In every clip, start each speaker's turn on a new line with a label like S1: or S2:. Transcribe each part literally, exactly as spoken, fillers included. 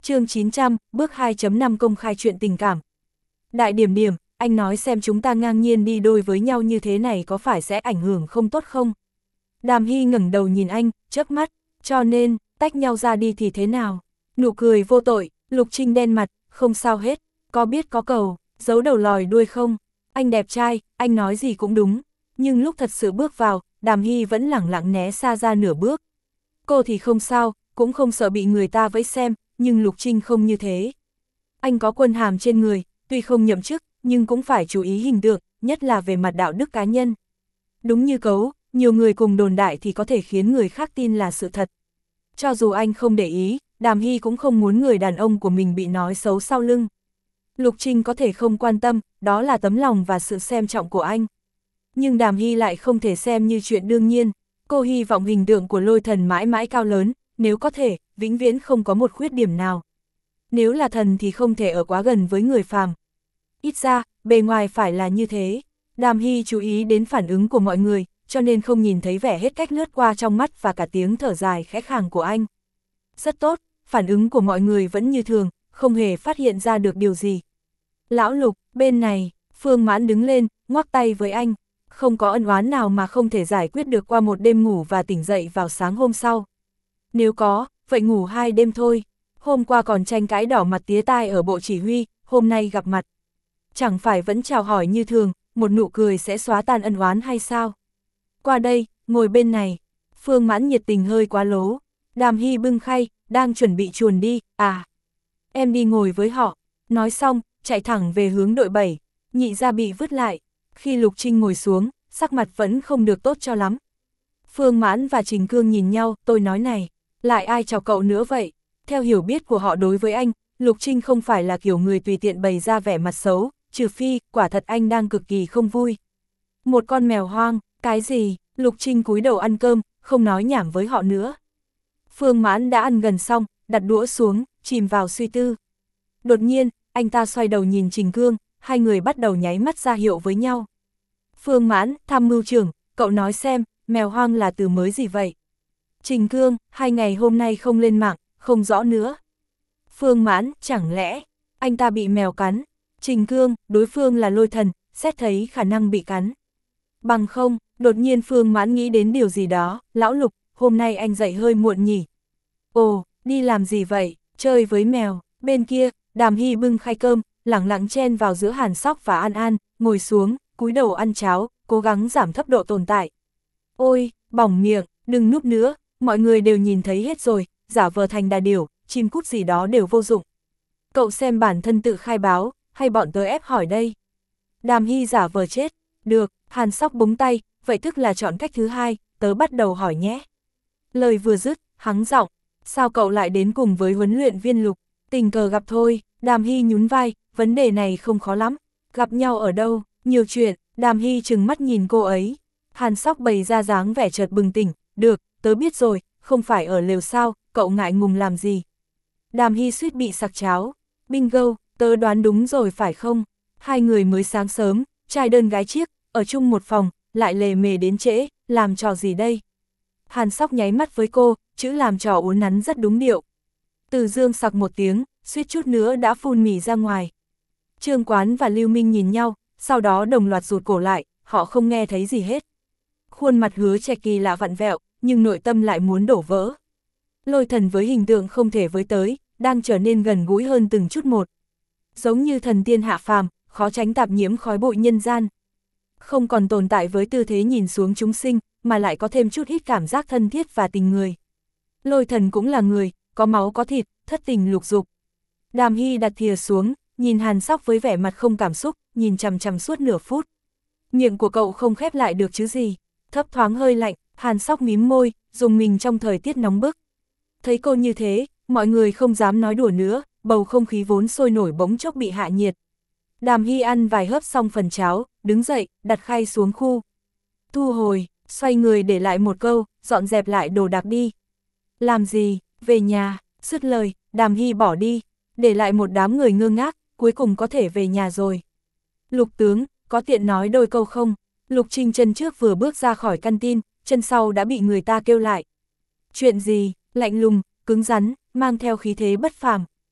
S1: Chương chín trăm, bước hai chấm năm công khai chuyện tình cảm. Đại điểm điểm, anh nói xem chúng ta ngang nhiên đi đôi với nhau như thế này có phải sẽ ảnh hưởng không tốt không? Đàm Hy ngẩng đầu nhìn anh, chớp mắt, cho nên, tách nhau ra đi thì thế nào? Nụ cười vô tội, Lục Trinh đen mặt, không sao hết, có biết có cầu, giấu đầu lòi đuôi không? Anh đẹp trai, anh nói gì cũng đúng, nhưng lúc thật sự bước vào, Đàm Hy vẫn lẳng lặng né xa ra nửa bước. Cô thì không sao, cũng không sợ bị người ta vẫy xem, nhưng Lục Trinh không như thế. Anh có quân hàm trên người, tuy không nhậm chức, nhưng cũng phải chú ý hình tượng, nhất là về mặt đạo đức cá nhân. Đúng như cấu, nhiều người cùng đồn đại thì có thể khiến người khác tin là sự thật. Cho dù anh không để ý, Đàm Hy cũng không muốn người đàn ông của mình bị nói xấu sau lưng. Lục Trinh có thể không quan tâm, đó là tấm lòng và sự xem trọng của anh. Nhưng Đàm Hy lại không thể xem như chuyện đương nhiên, cô hy vọng hình tượng của Lôi Thần mãi mãi cao lớn, nếu có thể, vĩnh viễn không có một khuyết điểm nào. Nếu là thần thì không thể ở quá gần với người phàm. Ít ra, bề ngoài phải là như thế. Đàm Hy chú ý đến phản ứng của mọi người, cho nên không nhìn thấy vẻ hết cách lướt qua trong mắt và cả tiếng thở dài khẽ khàng của anh. Rất tốt, phản ứng của mọi người vẫn như thường, không hề phát hiện ra được điều gì. Lão Lục, bên này, Phương Mãn đứng lên, ngoắc tay với anh. Không có ân oán nào mà không thể giải quyết được qua một đêm ngủ và tỉnh dậy vào sáng hôm sau. Nếu có, vậy ngủ hai đêm thôi. Hôm qua còn tranh cãi đỏ mặt tía tai ở bộ chỉ huy, hôm nay gặp mặt. Chẳng phải vẫn chào hỏi như thường, một nụ cười sẽ xóa tan ân oán hay sao? Qua đây, ngồi bên này. Phương Mãn nhiệt tình hơi quá lố. Đàm Hy bưng khay, đang chuẩn bị chuồn đi, à. Em đi ngồi với họ. Nói xong, chạy thẳng về hướng đội bảy. Nhị ra bị vứt lại. Khi Lục Trinh ngồi xuống, sắc mặt vẫn không được tốt cho lắm. Phương Mãn và Trình Cương nhìn nhau, tôi nói này, lại ai chào cậu nữa vậy? Theo hiểu biết của họ đối với anh, Lục Trinh không phải là kiểu người tùy tiện bày ra vẻ mặt xấu, trừ phi, quả thật anh đang cực kỳ không vui. Một con mèo hoang, cái gì? Lục Trinh cúi đầu ăn cơm, không nói nhảm với họ nữa. Phương Mãn đã ăn gần xong, đặt đũa xuống, chìm vào suy tư. Đột nhiên, anh ta xoay đầu nhìn Trình Cương, hai người bắt đầu nháy mắt ra hiệu với nhau. Phương Mãn, tham mưu trưởng, cậu nói xem, mèo hoang là từ mới gì vậy? Trình Cương, hai ngày hôm nay không lên mạng, không rõ nữa. Phương Mãn, chẳng lẽ, anh ta bị mèo cắn? Trình Cương, đối phương là Lôi Thần, xét thấy khả năng bị cắn. Bằng không, đột nhiên Phương Mãn nghĩ đến điều gì đó, lão Lục, hôm nay anh dậy hơi muộn nhỉ? Ồ, đi làm gì vậy? Chơi với mèo. Bên kia, Đàm Hy bưng khay cơm, lẳng lặng chen vào giữa Hàn Sóc và An An, ngồi xuống, cúi đầu ăn cháo, cố gắng giảm thấp độ tồn tại. Ôi, bỏng miệng, đừng núp nữa, mọi người đều nhìn thấy hết rồi, giả vờ thành đà điểu, chim cút gì đó đều vô dụng. Cậu xem bản thân tự khai báo, hay bọn tớ ép hỏi đây? Đàm Hy giả vờ chết, được, Hàn Sóc búng tay, vậy tức là chọn cách thứ hai, tớ bắt đầu hỏi nhé. Lời vừa dứt, hắng giọng, sao cậu lại đến cùng với huấn luyện viên Lục? Tình cờ gặp thôi, Đàm Hy nhún vai, vấn đề này không khó lắm. Gặp nhau ở đâu, nhiều chuyện, Đàm Hy trừng mắt nhìn cô ấy. Hàn Sóc bày ra dáng vẻ chợt bừng tỉnh, được, tớ biết rồi, không phải ở lều sao, cậu ngại ngùng làm gì. Đàm Hy suýt bị sặc cháo, bingo, tớ đoán đúng rồi phải không? Hai người mới sáng sớm, trai đơn gái chiếc, ở chung một phòng, lại lề mề đến trễ, làm trò gì đây? Hàn Sóc nháy mắt với cô, chữ làm trò uốn nắn rất đúng điệu. Từ Dương sặc một tiếng, suýt chút nữa đã phun mì ra ngoài. Trương Quán và Lưu Minh nhìn nhau, sau đó đồng loạt rụt cổ lại, họ không nghe thấy gì hết. Khuôn mặt Hứa Trạch kỳ lạ vặn vẹo, nhưng nội tâm lại muốn đổ vỡ. Lôi Thần với hình tượng không thể với tới, đang trở nên gần gũi hơn từng chút một. Giống như thần tiên hạ phàm, khó tránh tạp nhiễm khói bụi nhân gian. Không còn tồn tại với tư thế nhìn xuống chúng sinh, mà lại có thêm chút ít cảm giác thân thiết và tình người. Lôi Thần cũng là người, có máu có thịt, thất tình lục dục. Đàm Hy đặt thìa xuống, nhìn Hàn Sóc với vẻ mặt không cảm xúc, nhìn chằm chằm suốt nửa phút. Miệng của cậu không khép lại được chứ gì. Thấp thoáng hơi lạnh, Hàn Sóc mím môi, dùng mình trong thời tiết nóng bức. Thấy cô như thế, mọi người không dám nói đùa nữa, bầu không khí vốn sôi nổi bỗng chốc bị hạ nhiệt. Đàm Hy ăn vài hớp xong phần cháo, đứng dậy, đặt khay xuống khu. Thu hồi, xoay người để lại một câu, dọn dẹp lại đồ đạc đi. Làm gì, về nhà, dứt lời, Đàm Hy bỏ đi, để lại một đám người ngơ ngác, cuối cùng có thể về nhà rồi. Lục tướng, có tiện nói đôi câu không? Lục Trinh chân trước vừa bước ra khỏi căn tin, chân sau đã bị người ta kêu lại. Chuyện gì, lạnh lùng, cứng rắn, mang theo khí thế bất phàm.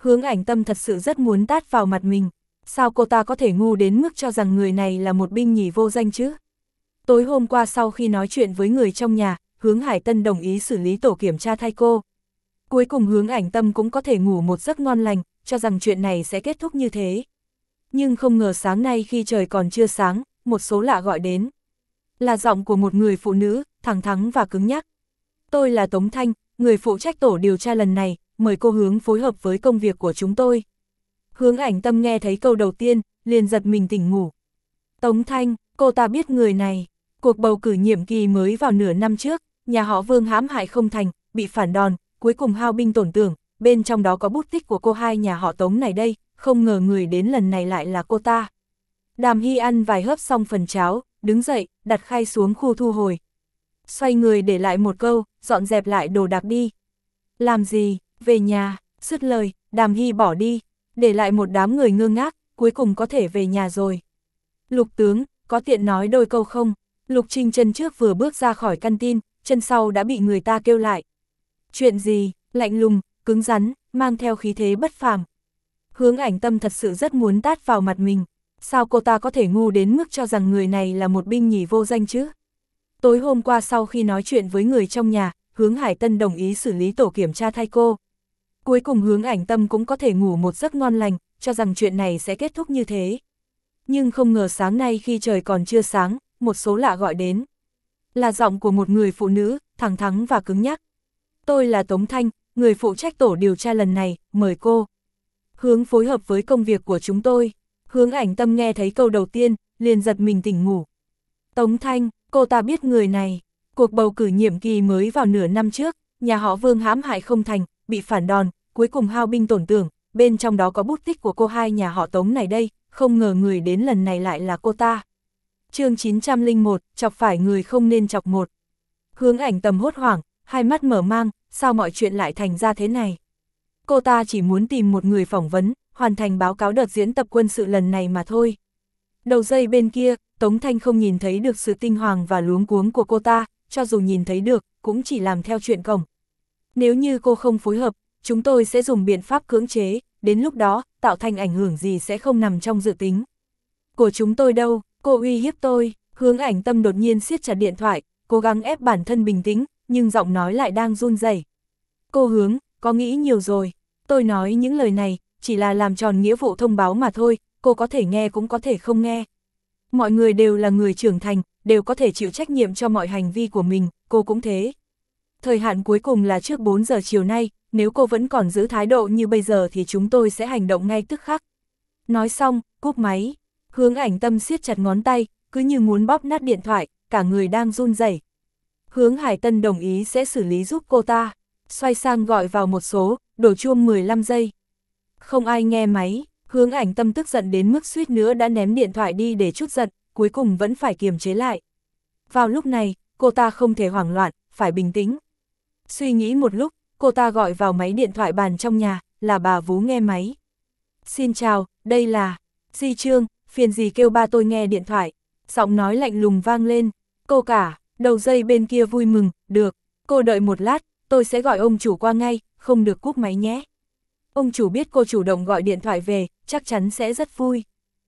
S1: Hướng Ảnh Tâm thật sự rất muốn tát vào mặt mình. Sao cô ta có thể ngu đến mức cho rằng người này là một binh nhì vô danh chứ? Tối hôm qua sau khi nói chuyện với người trong nhà, Hướng Hải Tân đồng ý xử lý tổ kiểm tra thay cô. Cuối cùng Hướng Ảnh Tâm cũng có thể ngủ một giấc ngon lành, cho rằng chuyện này sẽ kết thúc như thế. Nhưng không ngờ sáng nay khi trời còn chưa sáng, một số lạ gọi đến. Là giọng của một người phụ nữ, thẳng thắn và cứng nhắc. Tôi là Tống Thanh, người phụ trách tổ điều tra lần này, mời cô Hướng phối hợp với công việc của chúng tôi. Hướng Ảnh Tâm nghe thấy câu đầu tiên, liền giật mình tỉnh ngủ. Tống Thanh, cô ta biết người này. Cuộc bầu cử nhiệm kỳ mới vào nửa năm trước, nhà họ Vương hãm hại không thành, bị phản đòn, cuối cùng hao binh tổn tưởng, bên trong đó có bút tích của cô hai nhà họ Tống này đây, không ngờ người đến lần này lại là cô ta. Đàm Hy ăn vài hớp xong phần cháo, đứng dậy, đặt khay xuống khu thu hồi. Xoay người để lại một câu, dọn dẹp lại đồ đạc đi. Làm gì, về nhà, dứt lời, Đàm Hy bỏ đi, để lại một đám người ngơ ngác, cuối cùng có thể về nhà rồi. Lục tướng, có tiện nói đôi câu không? Lục Trinh chân trước vừa bước ra khỏi căn tin, chân sau đã bị người ta kêu lại. Chuyện gì, lạnh lùng, cứng rắn, mang theo khí thế bất phàm. Hướng Ảnh Tâm thật sự rất muốn tát vào mặt mình. Sao cô ta có thể ngu đến mức cho rằng người này là một binh nhì vô danh chứ? Tối hôm qua sau khi nói chuyện với người trong nhà, Hướng Hải Tân đồng ý xử lý tổ kiểm tra thay cô. Cuối cùng Hướng Ảnh Tâm cũng có thể ngủ một giấc ngon lành, cho rằng chuyện này sẽ kết thúc như thế. Nhưng không ngờ sáng nay khi trời còn chưa sáng, một số lạ gọi đến. Là giọng của một người phụ nữ, thẳng thắn và cứng nhắc. Tôi là Tống Thanh, người phụ trách tổ điều tra lần này, mời cô Hướng phối hợp với công việc của chúng tôi. Hướng Ảnh Tâm nghe thấy câu đầu tiên, liền giật mình tỉnh ngủ. Tống Thanh, cô ta biết người này. Cuộc bầu cử nhiệm kỳ mới vào nửa năm trước, nhà họ Vương hãm hại không thành, bị phản đòn, cuối cùng hao binh tổn tưởng, bên trong đó có bút tích của cô hai nhà họ Tống này đây, không ngờ người đến lần này lại là cô ta. Chương chín trăm lẻ một, chọc phải người không nên chọc một. Hướng Ảnh Tâm hốt hoảng, hai mắt mở mang, sao mọi chuyện lại thành ra thế này? Cô ta chỉ muốn tìm một người phỏng vấn, hoàn thành báo cáo đợt diễn tập quân sự lần này mà thôi. Đầu dây bên kia, Tống Thanh không nhìn thấy được sự tinh hoàng và luống cuống của cô ta, cho dù nhìn thấy được, cũng chỉ làm theo chuyện cổng. Nếu như cô không phối hợp, chúng tôi sẽ dùng biện pháp cưỡng chế, đến lúc đó, tạo thành ảnh hưởng gì sẽ không nằm trong dự tính. Của chúng tôi đâu, cô uy hiếp tôi. Hướng Ảnh Tâm đột nhiên siết chặt điện thoại, cố gắng ép bản thân bình tĩnh, nhưng giọng nói lại đang run rẩy. Cô Hướng, có nghĩ nhiều rồi. Tôi nói những lời này, chỉ là làm tròn nghĩa vụ thông báo mà thôi, cô có thể nghe cũng có thể không nghe. Mọi người đều là người trưởng thành, đều có thể chịu trách nhiệm cho mọi hành vi của mình, cô cũng thế. Thời hạn cuối cùng là trước bốn giờ chiều nay, nếu cô vẫn còn giữ thái độ như bây giờ thì chúng tôi sẽ hành động ngay tức khắc. Nói xong, cúp máy. Hướng Ảnh Tâm siết chặt ngón tay, cứ như muốn bóp nát điện thoại, cả người đang run rẩy. Hướng Hải Tân đồng ý sẽ xử lý giúp cô ta, xoay sang gọi vào một số, đổ chuông mười lăm giây. Không ai nghe máy, Hướng Ảnh Tâm tức giận đến mức suýt nữa đã ném điện thoại đi để trút giận, cuối cùng vẫn phải kiềm chế lại. Vào lúc này, cô ta không thể hoảng loạn, phải bình tĩnh. Suy nghĩ một lúc, cô ta gọi vào máy điện thoại bàn trong nhà, là bà Vú nghe máy. Xin chào, đây là Di Trương, phiền gì kêu ba tôi nghe điện thoại. Giọng nói lạnh lùng vang lên. Cô cả, đầu dây bên kia vui mừng, được, cô đợi một lát, tôi sẽ gọi ông chủ qua ngay, không được cúp máy nhé. Ông chủ biết cô chủ động gọi điện thoại về, chắc chắn sẽ rất vui.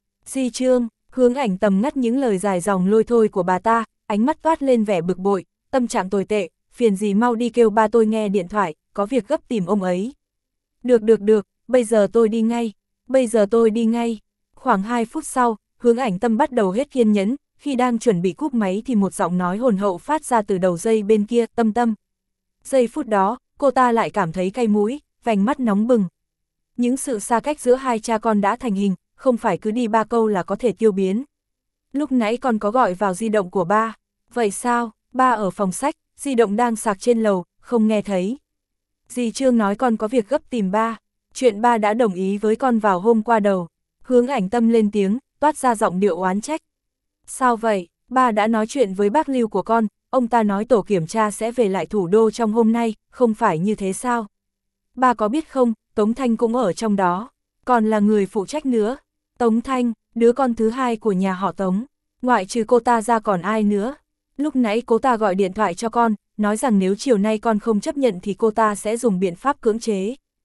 S1: Di Trương, Hướng Ảnh Tâm ngắt những lời dài dòng lôi thôi của bà ta, ánh mắt toát lên vẻ bực bội, tâm trạng tồi tệ, phiền gì mau đi kêu ba tôi nghe điện thoại, có việc gấp tìm ông ấy. Được được được, bây giờ tôi đi ngay, bây giờ tôi đi ngay. Khoảng hai phút sau, Hướng Ảnh Tâm bắt đầu hết kiên nhẫn, khi đang chuẩn bị cúp máy thì một giọng nói hồn hậu phát ra từ đầu dây bên kia, Tâm Tâm. Giây phút đó, cô ta lại cảm thấy cay mũi, vành mắt nóng bừng. Những sự xa cách giữa hai cha con đã thành hình, không phải cứ đi ba câu là có thể tiêu biến. Lúc nãy con có gọi vào di động của ba. Vậy sao, ba ở phòng sách, di động đang sạc trên lầu, không nghe thấy. Dì Trương nói con có việc gấp tìm ba. Chuyện ba đã đồng ý với con vào hôm qua đầu. Hướng Ảnh Tâm lên tiếng, toát ra giọng điệu oán trách. Sao vậy, ba đã nói chuyện với bác Lưu của con, ông ta nói tổ kiểm tra sẽ về lại thủ đô trong hôm nay, không phải như thế sao? Ba có biết không, Tống Thanh cũng ở trong đó, còn là người phụ trách nữa. Tống Thanh, đứa con thứ hai của nhà họ Tống, ngoại trừ cô ta ra còn ai nữa? Lúc nãy cô ta gọi điện thoại cho con, nói rằng nếu chiều nay con không chấp nhận thì cô ta sẽ dùng biện pháp cưỡng chế.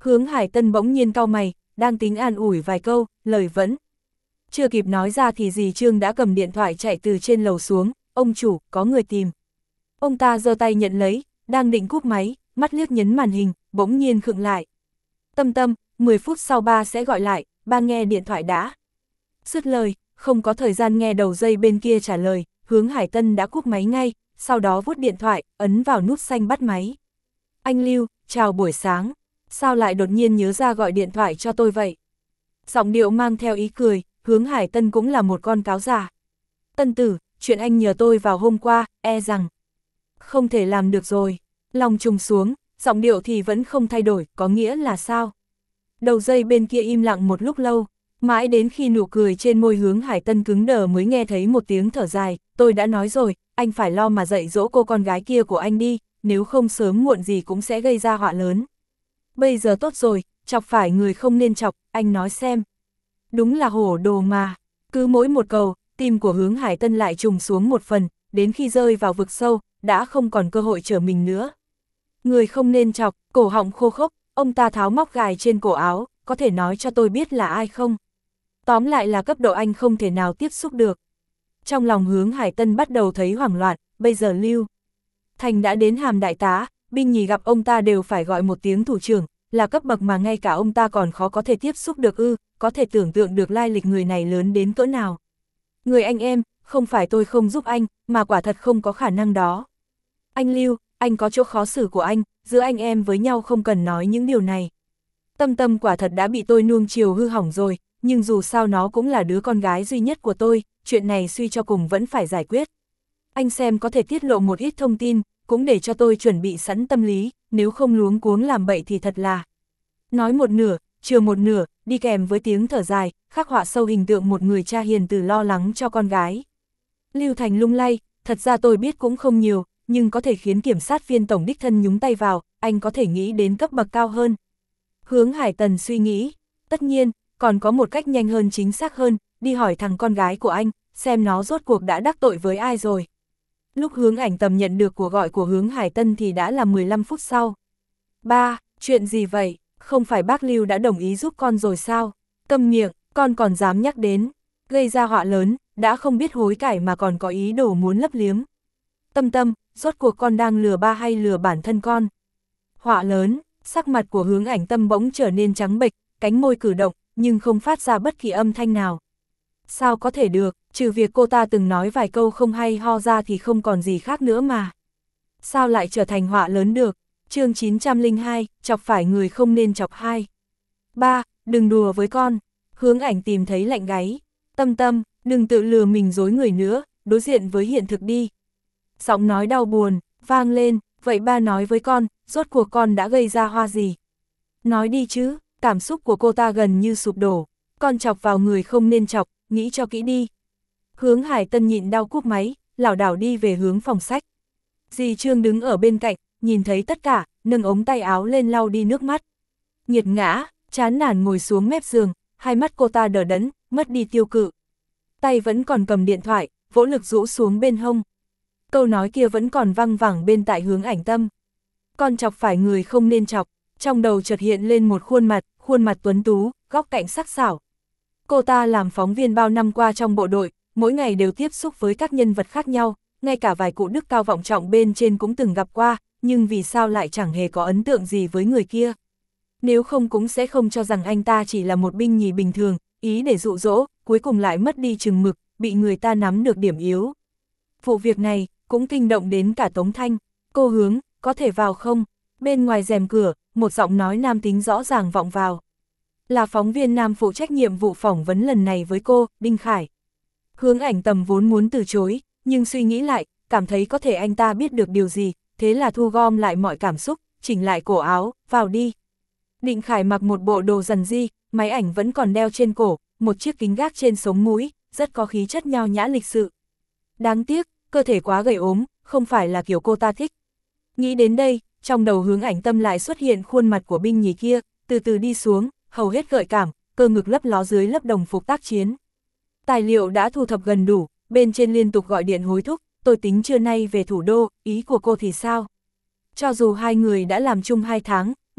S1: Hướng Hải Tân bỗng nhiên cau mày, đang tính an ủi vài câu, lời vẫn chưa kịp nói ra thì dì Trương đã cầm điện thoại chạy từ trên lầu xuống, ông chủ, có người tìm. Ông ta giơ tay nhận lấy, đang định cúp máy, mắt liếc nhấn màn hình, bỗng nhiên khựng lại. Tâm Tâm, mười phút sau ba sẽ gọi lại, ba nghe điện thoại đã. Dứt lời, không có thời gian nghe đầu dây bên kia trả lời, Hướng Hải Tân đã cúp máy ngay, sau đó vuốt điện thoại, ấn vào nút xanh bắt máy. Anh Lưu, chào buổi sáng, sao lại đột nhiên nhớ ra gọi điện thoại cho tôi vậy? Giọng điệu mang theo ý cười, Hướng Hải Tân cũng là một con cáo già. Tân tử, chuyện anh nhờ tôi vào hôm qua, e rằng không thể làm được rồi. Lòng trùng xuống, giọng điệu thì vẫn không thay đổi, có nghĩa là sao? Đầu dây bên kia im lặng một lúc lâu, mãi đến khi nụ cười trên môi Hướng Hải Tân cứng đờ mới nghe thấy một tiếng thở dài, tôi đã nói rồi, anh phải lo mà dạy dỗ cô con gái kia của anh đi, nếu không sớm muộn gì cũng sẽ gây ra họa lớn. Bây giờ tốt rồi, chọc phải người không nên chọc, anh nói xem. Đúng là hổ đồ mà, cứ mỗi một câu, tim của Hướng Hải Tân lại trùng xuống một phần, đến khi rơi vào vực sâu, đã không còn cơ hội trở mình nữa. Người không nên chọc, cổ họng khô khốc, ông ta tháo móc gài trên cổ áo, có thể nói cho tôi biết là ai không? Tóm lại là cấp độ anh không thể nào tiếp xúc được. Trong lòng Hướng Hải Tân bắt đầu thấy hoảng loạn, bây giờ Lưu Thành đã đến hàm đại tá, binh nhì gặp ông ta đều phải gọi một tiếng thủ trưởng, là cấp bậc mà ngay cả ông ta còn khó có thể tiếp xúc được ư, có thể tưởng tượng được lai lịch người này lớn đến cỡ nào. Người anh em, không phải tôi không giúp anh, mà quả thật không có khả năng đó. Anh Lưu, anh có chỗ khó xử của anh, giữa anh em với nhau không cần nói những điều này. Tâm Tâm quả thật đã bị tôi nuông chiều hư hỏng rồi, nhưng dù sao nó cũng là đứa con gái duy nhất của tôi, chuyện này suy cho cùng vẫn phải giải quyết. Anh xem có thể tiết lộ một ít thông tin, cũng để cho tôi chuẩn bị sẵn tâm lý, nếu không luống cuống làm bậy thì thật là. Nói một nửa, chừa một nửa, đi kèm với tiếng thở dài, khắc họa sâu hình tượng một người cha hiền từ lo lắng cho con gái. Lưu Thành lung lay, thật ra tôi biết cũng không nhiều, nhưng có thể khiến kiểm sát viên tổng đích thân nhúng tay vào, anh có thể nghĩ đến cấp bậc cao hơn. Hướng Hải Tần suy nghĩ, tất nhiên, còn có một cách nhanh hơn chính xác hơn, đi hỏi thằng con gái của anh, xem nó rốt cuộc đã đắc tội với ai rồi. Lúc Hướng Ảnh Tầm nhận được cuộc gọi của Hướng Hải Tân thì đã là mười lăm phút sau. Ba, chuyện gì vậy? Không phải bác Lưu đã đồng ý giúp con rồi sao? Câm miệng, con còn dám nhắc đến. Gây ra họa lớn, đã không biết hối cải mà còn có ý đồ muốn lấp liếm. Tâm Tâm, rốt cuộc con đang lừa ba hay lừa bản thân con? Họa lớn, sắc mặt của Hướng Ảnh Tâm bỗng trở nên trắng bệch, cánh môi cử động, nhưng không phát ra bất kỳ âm thanh nào. Sao có thể được, trừ việc cô ta từng nói vài câu không hay ho ra thì không còn gì khác nữa mà. Sao lại trở thành họa lớn được? Chương chín trăm lẻ hai, chọc phải người không nên chọc hai. Ba, đừng đùa với con. Hướng Ảnh tìm thấy lạnh gáy. Tâm Tâm, đừng tự lừa mình dối người nữa, đối diện với hiện thực đi. Giọng nói đau buồn, vang lên, vậy ba nói với con, rốt cuộc con đã gây ra hoa gì? Nói đi chứ, cảm xúc của cô ta gần như sụp đổ. Con chọc vào người không nên chọc, nghĩ cho kỹ đi. Hướng Hải Tân nhịn đau cúp máy, lảo đảo đi về hướng phòng sách. Dì Trương đứng ở bên cạnh, nhìn thấy tất cả, nâng ống tay áo lên lau đi nước mắt. Nghiệt ngã, chán nản ngồi xuống mép giường, hai mắt cô ta đờ đẫn, mất đi tiêu cự. Tay vẫn còn cầm điện thoại, vỗ lực rũ xuống bên hông. Câu nói kia vẫn còn văng vẳng bên tại Hướng Ảnh Tâm. Con chọc phải người không nên chọc, trong đầu chợt hiện lên một khuôn mặt, khuôn mặt tuấn tú, góc cạnh sắc sảo. Cô ta làm phóng viên bao năm qua trong bộ đội, mỗi ngày đều tiếp xúc với các nhân vật khác nhau, ngay cả vài cụ đức cao vọng trọng bên trên cũng từng gặp qua, nhưng vì sao lại chẳng hề có ấn tượng gì với người kia. Nếu không cũng sẽ không cho rằng anh ta chỉ là một binh nhì bình thường, ý để dụ dỗ, cuối cùng lại mất đi chừng mực, bị người ta nắm được điểm yếu. Vụ việc này cũng kinh động đến cả Tống Thanh. Cô Hướng, có thể vào không? Bên ngoài rèm cửa, một giọng nói nam tính rõ ràng vọng vào. Là phóng viên nam phụ trách nhiệm vụ phỏng vấn lần này với cô, Đinh Khải. Hướng Ảnh Tầm vốn muốn từ chối, nhưng suy nghĩ lại, cảm thấy có thể anh ta biết được điều gì, thế là thu gom lại mọi cảm xúc, chỉnh lại cổ áo, vào đi. Đinh Khải mặc một bộ đồ rằn ri, máy ảnh vẫn còn đeo trên cổ, một chiếc kính gác trên sống mũi, rất có khí chất nho nhã lịch sự. Đáng tiếc, cơ thể quá gầy ốm, không phải là kiểu cô ta thích. Nghĩ đến đây, trong đầu Hướng Ảnh Tâm lại xuất hiện khuôn mặt của binh nhì kia, từ từ đi xuống, hầu hết gợi cảm, cơ ngực lấp ló dưới lớp đồng phục tác chiến. Tài liệu đã thu thập gần đủ, bên trên liên tục gọi điện hối thúc, tôi tính trưa nay về thủ đô, ý của cô thì sao? Cho dù hai người đã làm chung hai tháng,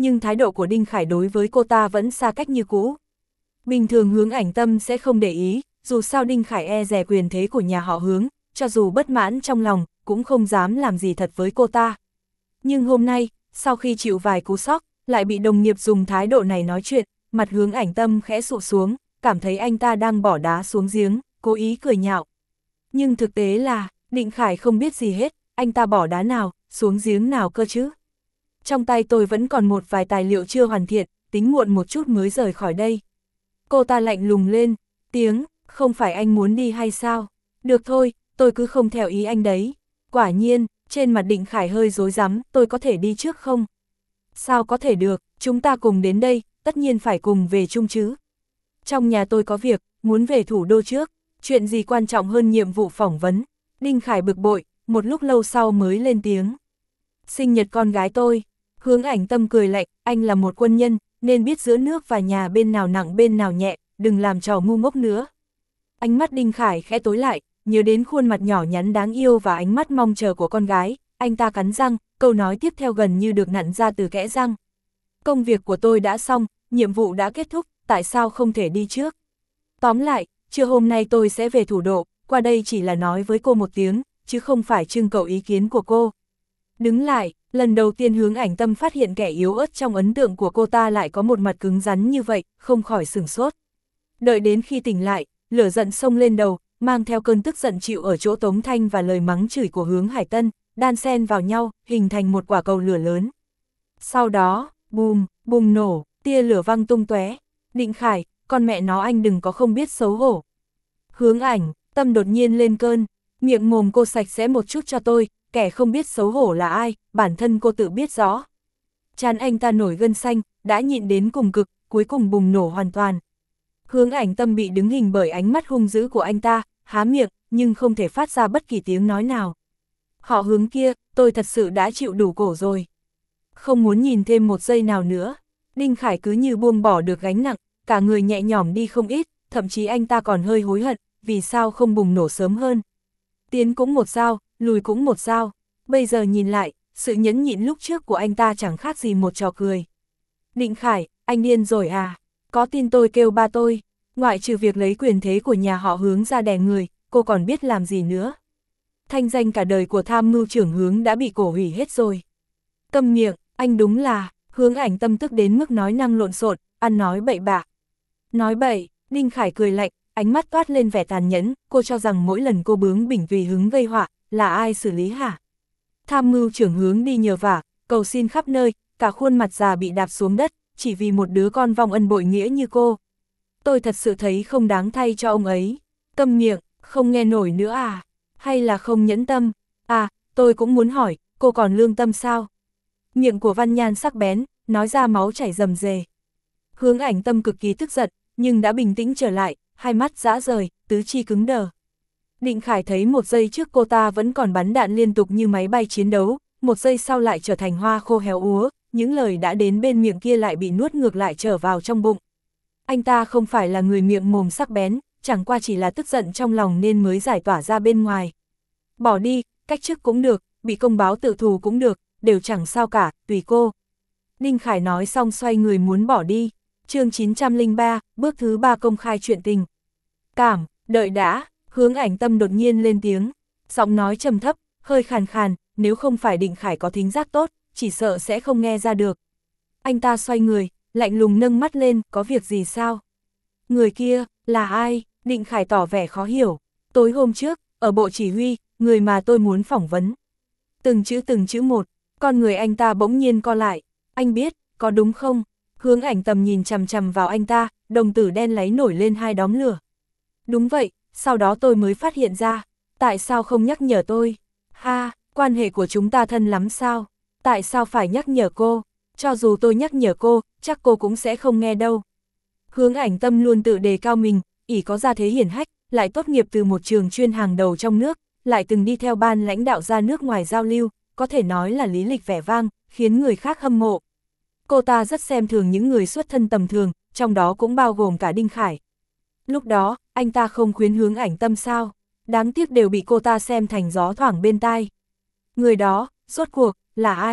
S1: nhưng thái độ của Đinh Khải đối với cô ta vẫn xa cách như cũ. Bình thường Hướng Ảnh Tâm sẽ không để ý, dù sao Đinh Khải e dè quyền thế của nhà họ Hướng, cho dù bất mãn trong lòng, cũng không dám làm gì thật với cô ta. Nhưng hôm nay, sau khi chịu vài cú sốc, lại bị đồng nghiệp dùng thái độ này nói chuyện, mặt Hướng Ảnh Tâm khẽ sụ xuống, cảm thấy anh ta đang bỏ đá xuống giếng, cố ý cười nhạo. Nhưng thực tế là, Đinh Khải không biết gì hết, anh ta bỏ đá nào, xuống giếng nào cơ chứ. Trong tay tôi vẫn còn một vài tài liệu chưa hoàn thiện, tính muộn một chút mới rời khỏi đây. Cô ta lạnh lùng lên, tiếng, không phải anh muốn đi hay sao? Được thôi, tôi cứ không theo ý anh đấy. Quả nhiên, trên mặt Đinh Khải hơi rối rắm, tôi có thể đi trước không? Sao có thể được, chúng ta cùng đến đây, tất nhiên phải cùng về chung chứ. Trong nhà tôi có việc, muốn về thủ đô trước, chuyện gì quan trọng hơn nhiệm vụ phỏng vấn. Đinh Khải bực bội, một lúc lâu sau mới lên tiếng. Sinh nhật con gái tôi. Hướng Ảnh Tâm cười lạnh, anh là một quân nhân, nên biết giữa nước và nhà bên nào nặng bên nào nhẹ, đừng làm trò ngu ngốc nữa. Ánh mắt Đinh Khải khẽ tối lại, nhớ đến khuôn mặt nhỏ nhắn đáng yêu và ánh mắt mong chờ của con gái, anh ta cắn răng, câu nói tiếp theo gần như được nặn ra từ kẽ răng. Công việc của tôi đã xong, nhiệm vụ đã kết thúc, tại sao không thể đi trước? Tóm lại, trưa hôm nay tôi sẽ về thủ đô, qua đây chỉ là nói với cô một tiếng, chứ không phải trưng cầu ý kiến của cô. Đứng lại, lần đầu tiên Hướng Ảnh Tâm phát hiện kẻ yếu ớt trong ấn tượng của cô ta lại có một mặt cứng rắn như vậy, không khỏi sửng sốt. Đợi đến khi tỉnh lại, lửa giận xông lên đầu, mang theo cơn tức giận chịu ở chỗ Tống Thanh và lời mắng chửi của Hướng Hải Tân, đan xen vào nhau, hình thành một quả cầu lửa lớn. Sau đó, bùm, bùng nổ, tia lửa văng tung tóe. Định Khải, con mẹ nó anh đừng có không biết xấu hổ. Hướng Ảnh Tâm đột nhiên lên cơn, miệng mồm cô sạch sẽ một chút cho tôi, kẻ không biết xấu hổ là ai, bản thân cô tự biết rõ. Trán anh ta nổi gân xanh, đã nhịn đến cùng cực, cuối cùng bùng nổ hoàn toàn. Hướng Ảnh Tâm bị đứng hình bởi ánh mắt hung dữ của anh ta, há miệng, nhưng không thể phát ra bất kỳ tiếng nói nào. Họ Hướng kia, tôi thật sự đã chịu đủ cổ rồi. Không muốn nhìn thêm một giây nào nữa. Đinh Khải cứ như buông bỏ được gánh nặng, cả người nhẹ nhõm đi không ít, thậm chí anh ta còn hơi hối hận, vì sao không bùng nổ sớm hơn. Tiến cũng một dao, lùi cũng một dao. Bây giờ nhìn lại, sự nhẫn nhịn lúc trước của anh ta chẳng khác gì một trò cười. Định Khải, anh điên rồi à? Có tin tôi kêu ba tôi, ngoại trừ việc lấy quyền thế của nhà họ Hướng ra đè người, cô còn biết làm gì nữa? Thanh danh cả đời của tham mưu trưởng Hướng đã bị cổ hủy hết rồi. Câm miệng, anh đúng là, Hướng Ảnh Tâm tức đến mức nói năng lộn xộn, ăn nói bậy bạ. Nói bậy, Đinh Khải cười lạnh, ánh mắt toát lên vẻ tàn nhẫn, cô cho rằng mỗi lần cô bướng bỉnh vì hứng gây họa, là ai xử lý hả? Tham mưu trưởng Hướng đi nhờ vả, cầu xin khắp nơi, cả khuôn mặt già bị đạp xuống đất, chỉ vì một đứa con vong ân bội nghĩa như cô. Tôi thật sự thấy không đáng thay cho ông ấy. Câm miệng, không nghe nổi nữa à? Hay là không nhẫn tâm? À, tôi cũng muốn hỏi, cô còn lương tâm sao? Miệng của Văn Nhan sắc bén, nói ra máu chảy rầm rề. Hướng Ảnh Tâm cực kỳ tức giận, nhưng đã bình tĩnh trở lại, hai mắt dã rời, tứ chi cứng đờ. Định Khải thấy một giây trước cô ta vẫn còn bắn đạn liên tục như máy bay chiến đấu, một giây sau lại trở thành hoa khô héo úa, những lời đã đến bên miệng kia lại bị nuốt ngược lại trở vào trong bụng. Anh ta không phải là người miệng mồm sắc bén, chẳng qua chỉ là tức giận trong lòng nên mới giải tỏa ra bên ngoài. Bỏ đi, cách chức cũng được, bị công báo tự thù cũng được, đều chẳng sao cả, tùy cô. Đinh Khải nói xong xoay người muốn bỏ đi. Chương chín trăm lẻ ba, bước thứ ba công khai chuyện tình. Cảm, đợi đã, Hướng Ảnh Tâm đột nhiên lên tiếng, giọng nói trầm thấp, hơi khàn khàn, nếu không phải Định Khải có thính giác tốt, chỉ sợ sẽ không nghe ra được. Anh ta xoay người, lạnh lùng nâng mắt lên, có việc gì sao? Người kia, là ai? Định Khải tỏ vẻ khó hiểu. Tối hôm trước, ở bộ chỉ huy, người mà tôi muốn phỏng vấn. Từng chữ từng chữ một, con người anh ta bỗng nhiên co lại. Anh biết, có đúng không? Hướng Ảnh Tâm nhìn chằm chằm vào anh ta, đồng tử đen láy nổi lên hai đốm lửa. Đúng vậy, sau đó tôi mới phát hiện ra. Tại sao không nhắc nhở tôi? Ha, quan hệ của chúng ta thân lắm sao? Tại sao phải nhắc nhở cô? Cho dù tôi nhắc nhở cô, chắc cô cũng sẽ không nghe đâu. Hướng Ảnh Tâm luôn tự đề cao mình, ỷ có gia thế hiển hách, lại tốt nghiệp từ một trường chuyên hàng đầu trong nước, lại từng đi theo ban lãnh đạo ra nước ngoài giao lưu, có thể nói là lý lịch vẻ vang, khiến người khác hâm mộ. Cô ta rất xem thường những người xuất thân tầm thường, trong đó cũng bao gồm cả Đinh Khải. Lúc đó, anh ta không khuyến Hướng Ảnh Tâm sao? Đáng tiếc đều bị cô ta xem thành gió thoảng bên tai. Người đó, rốt cuộc, là ai?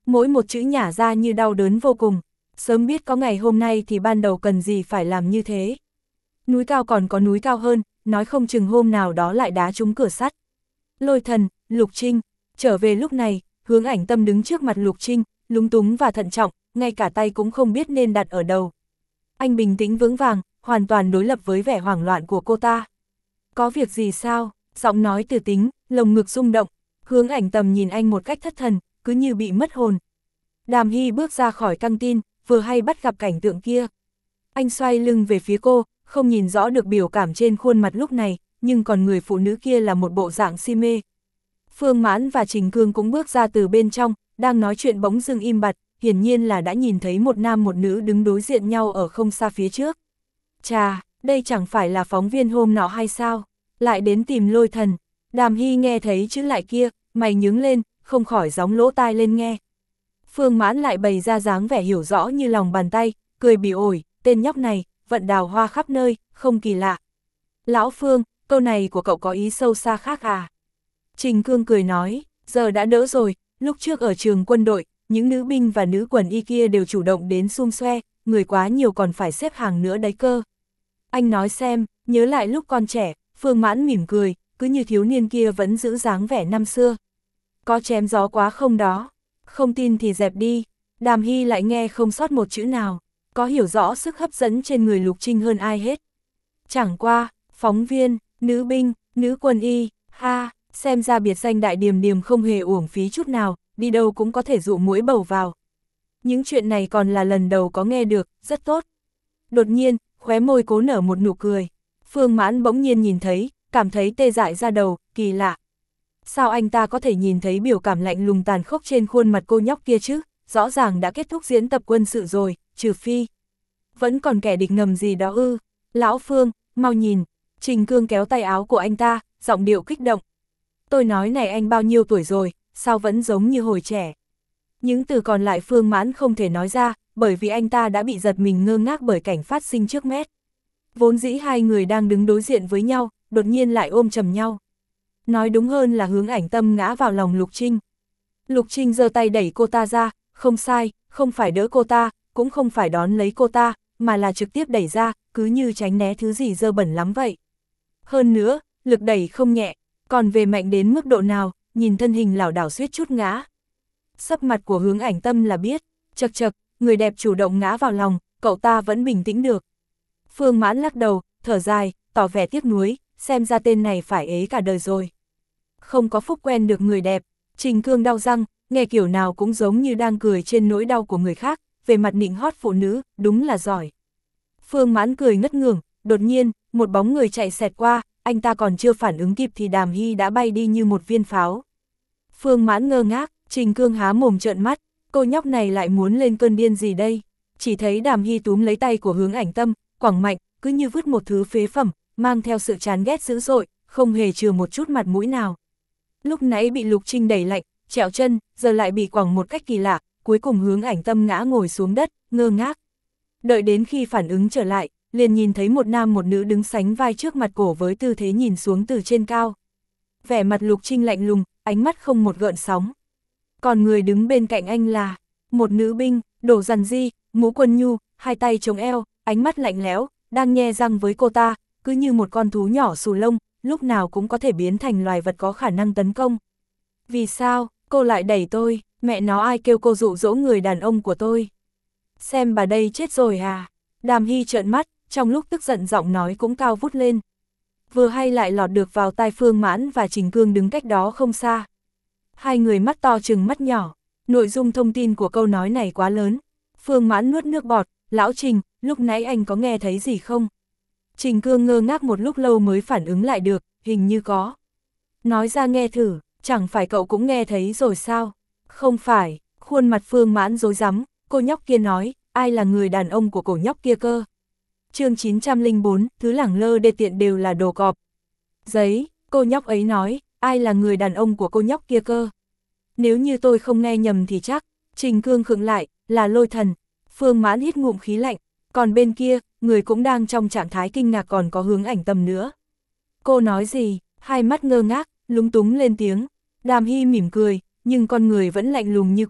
S1: mỗi một chữ nhả ra như đau đớn vô cùng. Sớm biết có ngày hôm nay thì ban đầu cần gì phải làm như thế. Núi cao còn có núi cao hơn, nói không chừng hôm nào đó lại đá trúng cửa sắt. Lôi Thần, Lục Trinh, trở về lúc này, Hướng Ảnh Tâm đứng trước mặt Lục Trinh, lúng túng và thận trọng, ngay cả tay cũng không biết nên đặt ở đâu. Anh bình tĩnh vững vàng, hoàn toàn đối lập với vẻ hoảng loạn của cô ta. Có việc gì sao? Giọng nói từ tính, lồng ngực rung động. Hướng Ảnh Tâm nhìn anh một cách thất thần, cứ như bị mất hồn. Đàm Hy bước ra khỏi căng tin, vừa hay bắt gặp cảnh tượng kia. Anh xoay lưng về phía cô, không nhìn rõ được biểu cảm trên khuôn mặt lúc này, nhưng còn người phụ nữ kia là một bộ dạng si mê. Phương Mãn và Trình Cương cũng bước ra từ bên trong, đang nói chuyện bỗng dưng im bặt, hiển nhiên là đã nhìn thấy một nam một nữ đứng đối diện nhau ở không xa phía trước. Chà, đây chẳng phải là phóng viên hôm nọ hay sao? Lại đến tìm Lôi Thần. Đàm Hy nghe thấy chữ lại kia, mày nhướng lên, không khỏi gióng lỗ tai lên nghe. Phương Mãn lại bày ra dáng vẻ hiểu rõ như lòng bàn tay, cười bỉ ổi, tên nhóc này, vận đào hoa khắp nơi, không kỳ lạ. Lão Phương, câu này của cậu có ý sâu xa khác à? Trình Cương cười nói, giờ đã đỡ rồi, lúc trước ở trường quân đội, những nữ binh và nữ quần y kia đều chủ động đến xum xoe, người quá nhiều còn phải xếp hàng nữa đấy cơ. Anh nói xem, nhớ lại lúc con trẻ, Phương Mãn mỉm cười, cứ như thiếu niên kia vẫn giữ dáng vẻ năm xưa. Có chém gió quá không đó? Không tin thì dẹp đi. Đàm Hy lại nghe không sót một chữ nào, có hiểu rõ sức hấp dẫn trên người Lục Trinh hơn ai hết. Chẳng qua, phóng viên, nữ binh, nữ quân y, ha, xem ra biệt danh Đại Điềm Điềm không hề uổng phí chút nào, đi đâu cũng có thể dụ muỗi bầu vào. Những chuyện này còn là lần đầu có nghe được, rất tốt. Đột nhiên, khóe môi cố nở một nụ cười. Phương Mãn bỗng nhiên nhìn thấy, cảm thấy tê dại ra đầu, kỳ lạ. Sao anh ta có thể nhìn thấy biểu cảm lạnh lùng tàn khốc trên khuôn mặt cô nhóc kia chứ? Rõ ràng đã kết thúc diễn tập quân sự rồi, trừ phi. Vẫn còn kẻ địch ngầm gì đó ư? Lão Phương, mau nhìn. Trình Cương kéo tay áo của anh ta, giọng điệu kích động. Tôi nói này, anh bao nhiêu tuổi rồi, sao vẫn giống như hồi trẻ? Những từ còn lại Phương Mãn không thể nói ra, bởi vì anh ta đã bị giật mình ngơ ngác bởi cảnh phát sinh trước mét. Vốn dĩ hai người đang đứng đối diện với nhau, đột nhiên lại ôm chầm nhau. Nói đúng hơn là Hướng Ảnh Tâm ngã vào lòng Lục Trinh. Lục Trinh giơ tay đẩy cô ta ra, không sai, không phải đỡ cô ta, cũng không phải đón lấy cô ta, mà là trực tiếp đẩy ra, cứ như tránh né thứ gì dơ bẩn lắm vậy. Hơn nữa, lực đẩy không nhẹ, còn về mạnh đến mức độ nào, nhìn thân hình lảo đảo suýt chút ngã. Sấp mặt của Hướng Ảnh Tâm là biết, chật chật, người đẹp chủ động ngã vào lòng, cậu ta vẫn bình tĩnh được. Phương Mãn lắc đầu, thở dài, tỏ vẻ tiếc nuối, xem ra tên này phải ế cả đời rồi. Không có phúc quen được người đẹp. Trình Cương đau răng, nghe kiểu nào cũng giống như đang cười trên nỗi đau của người khác, về mặt nịnh hót phụ nữ, đúng là giỏi. Phương Mãn cười ngất ngưởng, đột nhiên, một bóng người chạy xẹt qua, anh ta còn chưa phản ứng kịp thì Đàm Hy đã bay đi như một viên pháo. Phương Mãn ngơ ngác, Trình Cương há mồm trợn mắt, cô nhóc này lại muốn lên cơn điên gì đây? Chỉ thấy Đàm Hy túm lấy tay của Hướng Ảnh Tâm, quẳng mạnh, cứ như vứt một thứ phế phẩm, mang theo sự chán ghét dữ dội, không hề chừa một chút mặt mũi nào. Lúc nãy bị Lục Trinh đẩy lạnh, trẹo chân, giờ lại bị quẳng một cách kỳ lạ, cuối cùng Hướng Ảnh Tâm ngã ngồi xuống đất, ngơ ngác. Đợi đến khi phản ứng trở lại, liền nhìn thấy một nam một nữ đứng sánh vai trước mặt cổ với tư thế nhìn xuống từ trên cao. Vẻ mặt Lục Trinh lạnh lùng, ánh mắt không một gợn sóng. Còn người đứng bên cạnh anh là một nữ binh, đổ dằn di, mũ quân nhu, hai tay chống eo, ánh mắt lạnh lẽo, đang nhe răng với cô ta, cứ như một con thú nhỏ xù lông, lúc nào cũng có thể biến thành loài vật có khả năng tấn công. Vì sao, cô lại đẩy tôi, mẹ nó ai kêu cô dụ dỗ người đàn ông của tôi? Xem bà đây chết rồi à? Đàm Hy trợn mắt, trong lúc tức giận giọng nói cũng cao vút lên. Vừa hay lại lọt được vào tai Phương Mãn và Trình Cương đứng cách đó không xa. Hai người mắt to trừng mắt nhỏ, nội dung thông tin của câu nói này quá lớn. Phương Mãn nuốt nước bọt, lão Trình, lúc nãy anh có nghe thấy gì không? Trình Cương ngơ ngác một lúc lâu mới phản ứng lại được, hình như có. Nói ra nghe thử, chẳng phải cậu cũng nghe thấy rồi sao? Không phải, khuôn mặt Phương Mãn rối rắm, cô nhóc kia nói, ai là người đàn ông của cổ nhóc kia cơ? Chương chín trăm lẻ bốn, thứ lẳng lơ đê tiện đều là đồ cọp. Giấy, cô nhóc ấy nói, ai là người đàn ông của cô nhóc kia cơ? Nếu như tôi không nghe nhầm thì chắc. Trình Cương khựng lại, là Lôi Thần. Phương Mãn hít ngụm khí lạnh, còn bên kia, người cũng đang trong trạng thái kinh ngạc còn có Hướng Ảnh Tâm nữa. Cô nói gì? Hai mắt ngơ ngác, lúng túng lên tiếng. Đàm Hy mỉm cười, nhưng con người vẫn lạnh lùng như cũ,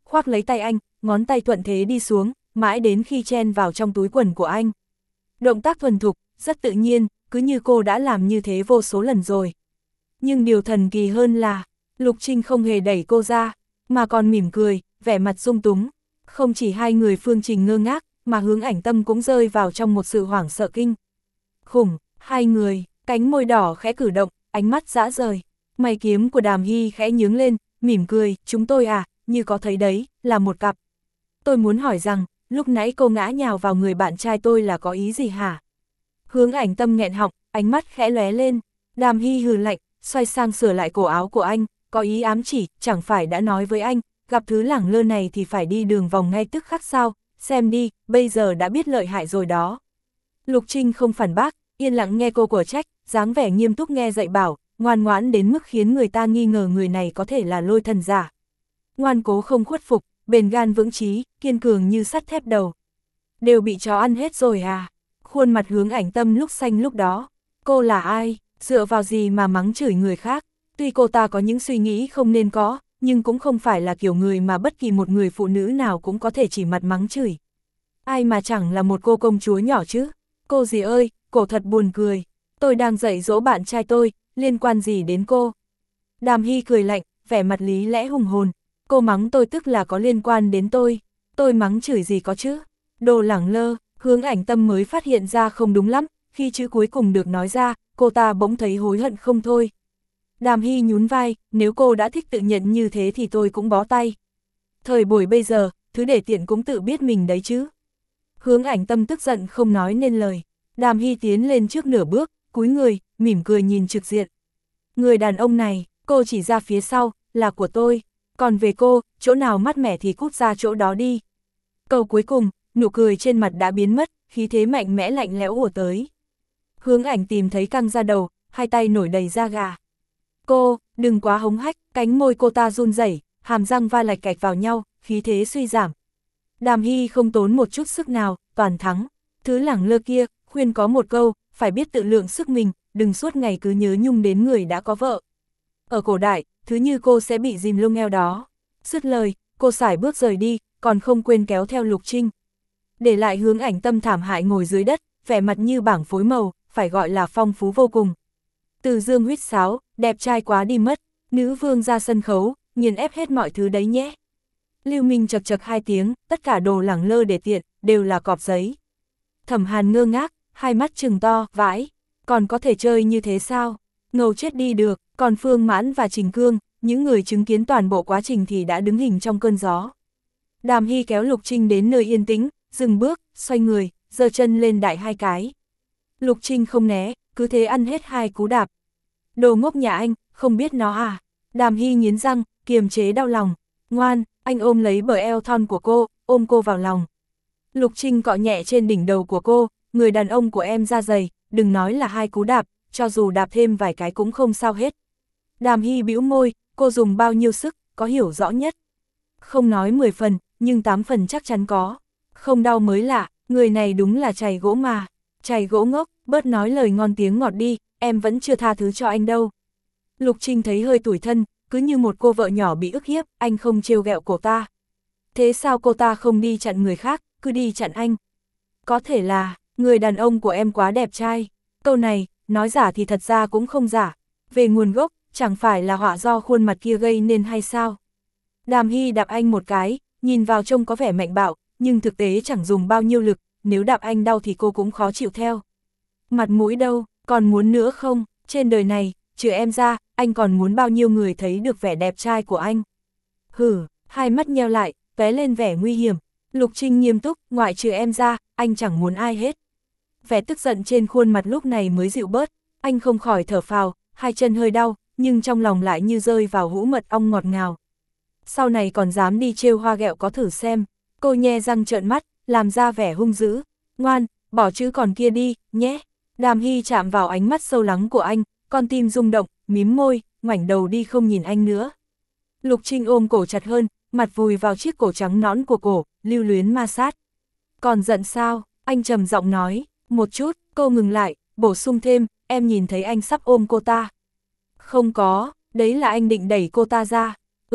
S1: khoác lấy tay anh, ngón tay thuận thế đi xuống, mãi đến khi chen vào trong túi quần của anh. Động tác thuần thục, rất tự nhiên, cứ như cô đã làm như thế vô số lần rồi. Nhưng điều thần kỳ hơn là, Lục Trinh không hề đẩy cô ra, mà còn mỉm cười, vẻ mặt sung túng. Không chỉ hai người Phương Trình ngơ ngác, mà Hướng Ảnh Tâm cũng rơi vào trong một sự hoảng sợ kinh khủng. Hai người, cánh môi đỏ khẽ cử động, ánh mắt dã rời. Mày kiếm của Đàm Hy khẽ nhướng lên, mỉm cười, chúng tôi à, như có thấy đấy, là một cặp. Tôi muốn hỏi rằng, lúc nãy cô ngã nhào vào người bạn trai tôi là có ý gì hả? Hướng Ảnh Tâm nghẹn họng, ánh mắt khẽ lóe lên. Đàm Hy hừ lạnh, xoay sang sửa lại cổ áo của anh, có ý ám chỉ, chẳng phải đã nói với anh, gặp thứ lẳng lơ này thì phải đi đường vòng ngay tức khắc sao, xem đi, bây giờ đã biết lợi hại rồi đó. Lục Trinh không phản bác, yên lặng nghe cô của trách, dáng vẻ nghiêm túc nghe dạy bảo, ngoan ngoãn đến mức khiến người ta nghi ngờ người này có thể là Lôi Thần giả. Ngoan cố không khuất phục, bền gan vững chí, kiên cường như sắt thép đầu. Đều bị chó ăn hết rồi à? Khuôn mặt Hướng Ảnh Tâm lúc xanh lúc đó. Cô là ai? Dựa vào gì mà mắng chửi người khác? Tuy cô ta có những suy nghĩ không nên có, nhưng cũng không phải là kiểu người mà bất kỳ một người phụ nữ nào cũng có thể chỉ mặt mắng chửi. Ai mà chẳng là một cô công chúa nhỏ chứ? Cô gì ơi, cổ thật buồn cười. Tôi đang dạy dỗ bạn trai tôi, liên quan gì đến cô? Đàm Hy cười lạnh, vẻ mặt lý lẽ hùng hồn. Cô mắng tôi tức là có liên quan đến tôi. Tôi mắng chửi gì có chứ? Đồ lẳng lơ. Hướng Ảnh Tâm mới phát hiện ra không đúng lắm, khi chữ cuối cùng được nói ra, cô ta bỗng thấy hối hận không thôi. Đàm Hy nhún vai, nếu cô đã thích tự nhận như thế thì tôi cũng bó tay. Thời buổi bây giờ, thứ để tiện cũng tự biết mình đấy chứ. Hướng Ảnh Tâm tức giận không nói nên lời. Đàm Hy tiến lên trước nửa bước, cúi người, mỉm cười nhìn trực diện. Người đàn ông này, cô chỉ ra phía sau, là của tôi. Còn về cô, chỗ nào mát mẻ thì cút ra chỗ đó đi. Câu cuối cùng, nụ cười trên mặt đã biến mất, khí thế mạnh mẽ lạnh lẽo ùa tới. Hướng Ảnh tìm thấy căng ra đầu, hai tay nổi đầy da gà. Cô, đừng quá hống hách, cánh môi cô ta run rẩy, hàm răng va lạch cạch vào nhau, khí thế suy giảm. Đàm Hy không tốn một chút sức nào, toàn thắng. Thứ lẳng lơ kia, khuyên có một câu, phải biết tự lượng sức mình, đừng suốt ngày cứ nhớ nhung đến người đã có vợ. Ở cổ đại, thứ như cô sẽ bị dìm lông eo đó. Dứt lời, cô sải bước rời đi, còn không quên kéo theo Lục Trinh. Để lại Hướng Ảnh Tâm thảm hại ngồi dưới đất, vẻ mặt như bảng phối màu, phải gọi là phong phú vô cùng. Từ dương huýt sáo, đẹp trai quá đi mất, nữ vương ra sân khấu, nghiền ép hết mọi thứ đấy nhé. Lưu Minh chật chật hai tiếng, tất cả đồ lẳng lơ để tiện, đều là cọp giấy. Thẩm Hàn ngơ ngác, hai mắt trừng to, vãi, còn có thể chơi như thế sao? Ngầu chết đi được, còn Phương Mãn và Trình Cương, những người chứng kiến toàn bộ quá trình thì đã đứng hình trong cơn gió. Đàm Hy kéo Lục Trinh đến nơi yên tĩnh, dừng bước, xoay người, giơ chân lên đại hai cái. Lục Trinh không né, cứ thế ăn hết hai cú đạp. Đồ ngốc nhà anh, không biết nó à? Đàm Hy nghiến răng, kiềm chế đau lòng. Ngoan, anh ôm lấy bờ eo thon của cô, ôm cô vào lòng. Lục Trinh cọ nhẹ trên đỉnh đầu của cô, người đàn ông của em da dày, đừng nói là hai cú đạp, cho dù đạp thêm vài cái cũng không sao hết. Đàm Hy bĩu môi, cô dùng bao nhiêu sức, có hiểu rõ nhất. Không nói mười phần, nhưng tám phần chắc chắn có. Không đau mới lạ, người này đúng là chày gỗ mà. Chày gỗ ngốc, bớt nói lời ngon tiếng ngọt đi, em vẫn chưa tha thứ cho anh đâu. Lục Trinh thấy hơi tủi thân, cứ như một cô vợ nhỏ bị ức hiếp, anh không trêu ghẹo cô ta. Thế sao cô ta không đi chặn người khác, cứ đi chặn anh? Có thể là, người đàn ông của em quá đẹp trai. Câu này, nói giả thì thật ra cũng không giả. Về nguồn gốc, chẳng phải là họa do khuôn mặt kia gây nên hay sao? Đàm Hy đạp anh một cái, nhìn vào trông có vẻ mạnh bạo, nhưng thực tế chẳng dùng bao nhiêu lực, nếu đạp anh đau thì cô cũng khó chịu theo. Mặt mũi đâu, còn muốn nữa không? Trên đời này, trừ em ra, anh còn muốn bao nhiêu người thấy được vẻ đẹp trai của anh? Hử, hai mắt nheo lại, tóe lên vẻ nguy hiểm. Lục Trinh nghiêm túc, ngoại trừ em ra, anh chẳng muốn ai hết. Vẻ tức giận trên khuôn mặt lúc này mới dịu bớt, anh không khỏi thở phào, hai chân hơi đau, nhưng trong lòng lại như rơi vào hũ mật ong ngọt ngào. Sau này còn dám đi trêu hoa ghẹo có thử xem. Cô nhe răng trợn mắt, làm ra vẻ hung dữ. Ngoan, bỏ chữ còn kia đi, nhé. Đàm Hy chạm vào ánh mắt sâu lắng của anh, con tim rung động, mím môi, ngoảnh đầu đi không nhìn anh nữa. Lục Trinh ôm cổ chặt hơn, mặt vùi vào chiếc cổ trắng nõn của cổ, lưu luyến ma sát. Còn giận sao? Anh trầm giọng nói. Một chút, cô ngừng lại, bổ sung thêm, em nhìn thấy anh sắp ôm cô ta. Không có, đấy là anh định đẩy cô ta ra. Ừ,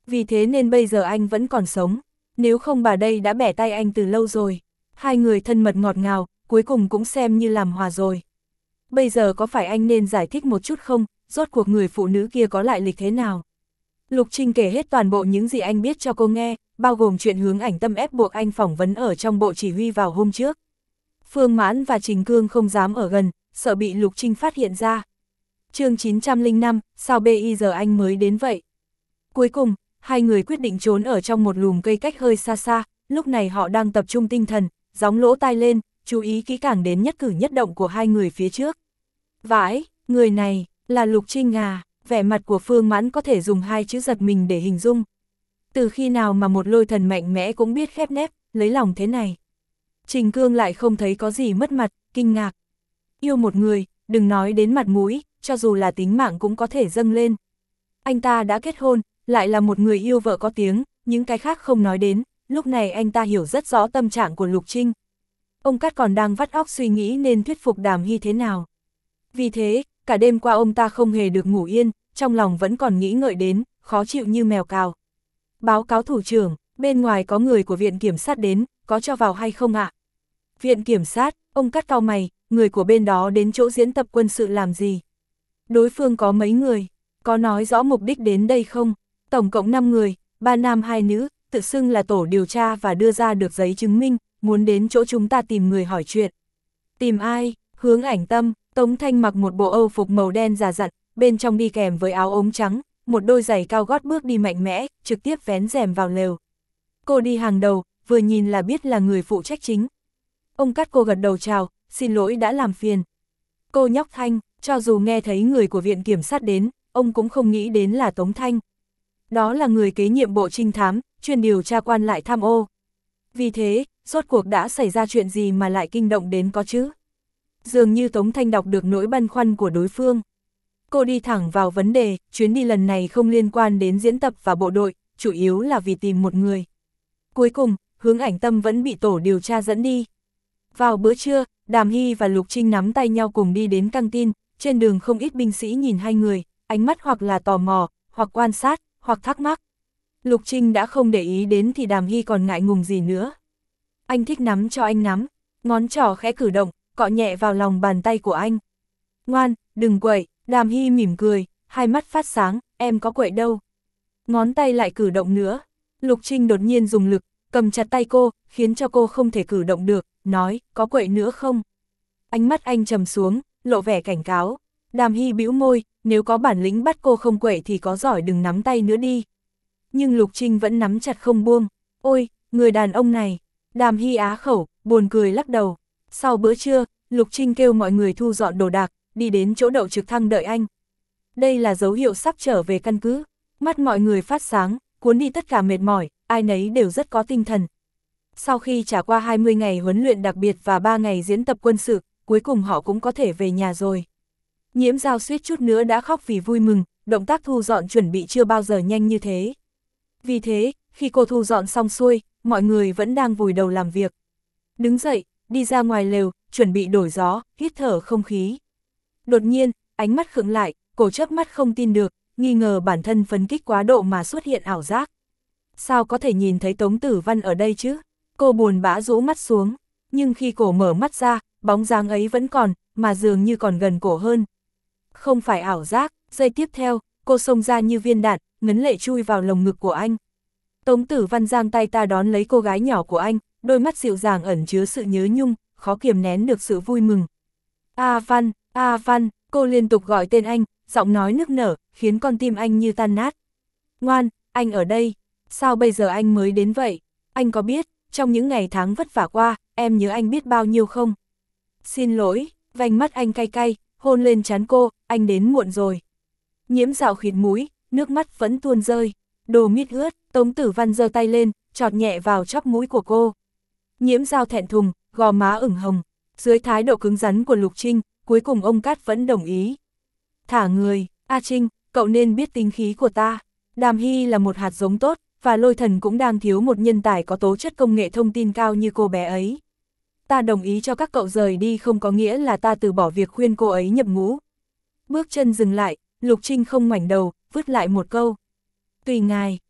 S1: Vì thế nên bây giờ anh vẫn còn sống, nếu không bà đây đã bẻ tay anh từ lâu rồi. Hai người thân mật ngọt ngào, cuối cùng cũng xem như làm hòa rồi. Bây giờ có phải anh nên giải thích một chút không, rốt cuộc người phụ nữ kia có lại lịch thế nào? Lục Trinh kể hết toàn bộ những gì anh biết cho cô nghe, bao gồm chuyện Hướng Ảnh Tâm ép buộc anh phỏng vấn ở trong bộ chỉ huy vào hôm trước. Phương Mãn và Trình Cương không dám ở gần, sợ bị Lục Trinh phát hiện ra. chương chín trăm lẻ năm, sao bây giờ anh mới đến vậy? Cuối cùng, hai người quyết định trốn ở trong một lùm cây cách hơi xa xa, lúc này họ đang tập trung tinh thần, gióng lỗ tai lên, chú ý kỹ càng đến nhất cử nhất động của hai người phía trước. Vãi, người này, là Lục Trinh à? Vẻ mặt của Phương Mãn có thể dùng hai chữ giật mình để hình dung. Từ khi nào mà một lôi thần mạnh mẽ cũng biết khép nép, lấy lòng thế này? Trình Cương lại không thấy có gì mất mặt, kinh ngạc. Yêu một người, đừng nói đến mặt mũi, cho dù là tính mạng cũng có thể dâng lên. Anh ta đã kết hôn, lại là một người yêu vợ có tiếng, những cái khác không nói đến, lúc này anh ta hiểu rất rõ tâm trạng của Lục Trinh. Ông Cát còn đang vắt óc suy nghĩ nên thuyết phục Đàm Hy thế nào. Vì thế, cả đêm qua ông ta không hề được ngủ yên, trong lòng vẫn còn nghĩ ngợi đến, khó chịu như mèo cào. Báo cáo thủ trưởng, bên ngoài có người của viện kiểm sát đến, có cho vào hay không ạ? Viện kiểm sát, ông Cát cau mày, người của bên đó đến chỗ diễn tập quân sự làm gì? Đối phương có mấy người? Có nói rõ mục đích đến đây không? Tổng cộng năm người, ba nam hai nữ, tự xưng là tổ điều tra và đưa ra được giấy chứng minh, muốn đến chỗ chúng ta tìm người hỏi chuyện. Tìm ai? Hướng Ảnh Tâm. Tống Thanh mặc một bộ âu phục màu đen già dặn, bên trong đi kèm với áo ống trắng, một đôi giày cao gót bước đi mạnh mẽ, trực tiếp vén rèm vào lều. Cô đi hàng đầu, vừa nhìn là biết là người phụ trách chính. Ông Cát cô gật đầu chào, xin lỗi đã làm phiền. Cô nhóc Thanh, cho dù nghe thấy người của viện kiểm sát đến, ông cũng không nghĩ đến là Tống Thanh. Đó là người kế nhiệm bộ trinh thám, chuyên điều tra quan lại tham ô. Vì thế, rốt cuộc đã xảy ra chuyện gì mà lại kinh động đến có chứ? Dường như Tống Thanh đọc được nỗi băn khoăn của đối phương. Cô đi thẳng vào vấn đề, chuyến đi lần này không liên quan đến diễn tập và bộ đội, chủ yếu là vì tìm một người. Cuối cùng, Hướng Ảnh Tâm vẫn bị tổ điều tra dẫn đi. Vào bữa trưa, Đàm Hy và Lục Trinh nắm tay nhau cùng đi đến căng tin, trên đường không ít binh sĩ nhìn hai người, ánh mắt hoặc là tò mò, hoặc quan sát, hoặc thắc mắc. Lục Trinh đã không để ý đến thì Đàm Hy còn ngại ngùng gì nữa. Anh thích nắm cho anh nắm, ngón trỏ khẽ cử động, cọ nhẹ vào lòng bàn tay của anh. Ngoan, đừng quậy, Đàm Hy mỉm cười, hai mắt phát sáng, em có quậy đâu. Ngón tay lại cử động nữa. Lục Trinh đột nhiên dùng lực, cầm chặt tay cô, khiến cho cô không thể cử động được, nói, có quậy nữa không? Ánh mắt anh trầm xuống, lộ vẻ cảnh cáo. Đàm Hy bĩu môi, nếu có bản lĩnh bắt cô không quậy thì có giỏi đừng nắm tay nữa đi. Nhưng Lục Trinh vẫn nắm chặt không buông. Ôi, người đàn ông này. Đàm Hy á khẩu, buồn cười lắc đầu. Sau bữa trưa, Lục Trinh kêu mọi người thu dọn đồ đạc, đi đến chỗ đậu trực thăng đợi anh. Đây là dấu hiệu sắp trở về căn cứ. Mắt mọi người phát sáng, cuốn đi tất cả mệt mỏi, ai nấy đều rất có tinh thần. Sau khi trải qua hai mươi ngày huấn luyện đặc biệt và ba ngày diễn tập quân sự, cuối cùng họ cũng có thể về nhà rồi. Nhiễm Giao suýt chút nữa đã khóc vì vui mừng, động tác thu dọn chuẩn bị chưa bao giờ nhanh như thế. Vì thế, khi cô thu dọn xong xuôi, mọi người vẫn đang vùi đầu làm việc. Đứng dậy, đi ra ngoài lều, chuẩn bị đổi gió, hít thở không khí. Đột nhiên, ánh mắt khựng lại, cổ chớp mắt không tin được, nghi ngờ bản thân phấn kích quá độ mà xuất hiện ảo giác. Sao có thể nhìn thấy Tống Tử Văn ở đây chứ? Cô buồn bã rũ mắt xuống, nhưng khi cổ mở mắt ra, bóng dáng ấy vẫn còn, mà dường như còn gần cổ hơn. Không phải ảo giác, giây tiếp theo, cô xông ra như viên đạn, ngấn lệ chui vào lồng ngực của anh. Tống Tử Văn giang tay ta đón lấy cô gái nhỏ của anh, đôi mắt dịu dàng ẩn chứa sự nhớ nhung, khó kiềm nén được sự vui mừng. A Văn, A Văn, cô liên tục gọi tên anh, giọng nói nức nở, khiến con tim anh như tan nát. Ngoan, anh ở đây, sao bây giờ anh mới đến vậy? Anh có biết, trong những ngày tháng vất vả qua, em nhớ anh biết bao nhiêu không? Xin lỗi, vành mắt anh cay cay, hôn lên trán cô, anh đến muộn rồi. Nhiễm Dạo khịt mũi, nước mắt vẫn tuôn rơi, đồ mít ướt, Tống Tử Văn giơ tay lên, chọt nhẹ vào chóp mũi của cô. Nhiễm Dạo thẹn thùng, gò má ửng hồng, dưới thái độ cứng rắn của Lục Trinh, cuối cùng ông Cát vẫn đồng ý. Thả người, A Trinh, cậu nên biết tính khí của ta. Đàm Hy là một hạt giống tốt, và Lôi Thần cũng đang thiếu một nhân tài có tố chất công nghệ thông tin cao như cô bé ấy. Ta đồng ý cho các cậu rời đi không có nghĩa là ta từ bỏ việc khuyên cô ấy nhập ngũ. Bước chân dừng lại, Lục Trinh không ngoảnh đầu, vứt lại một câu. Tùy ngài,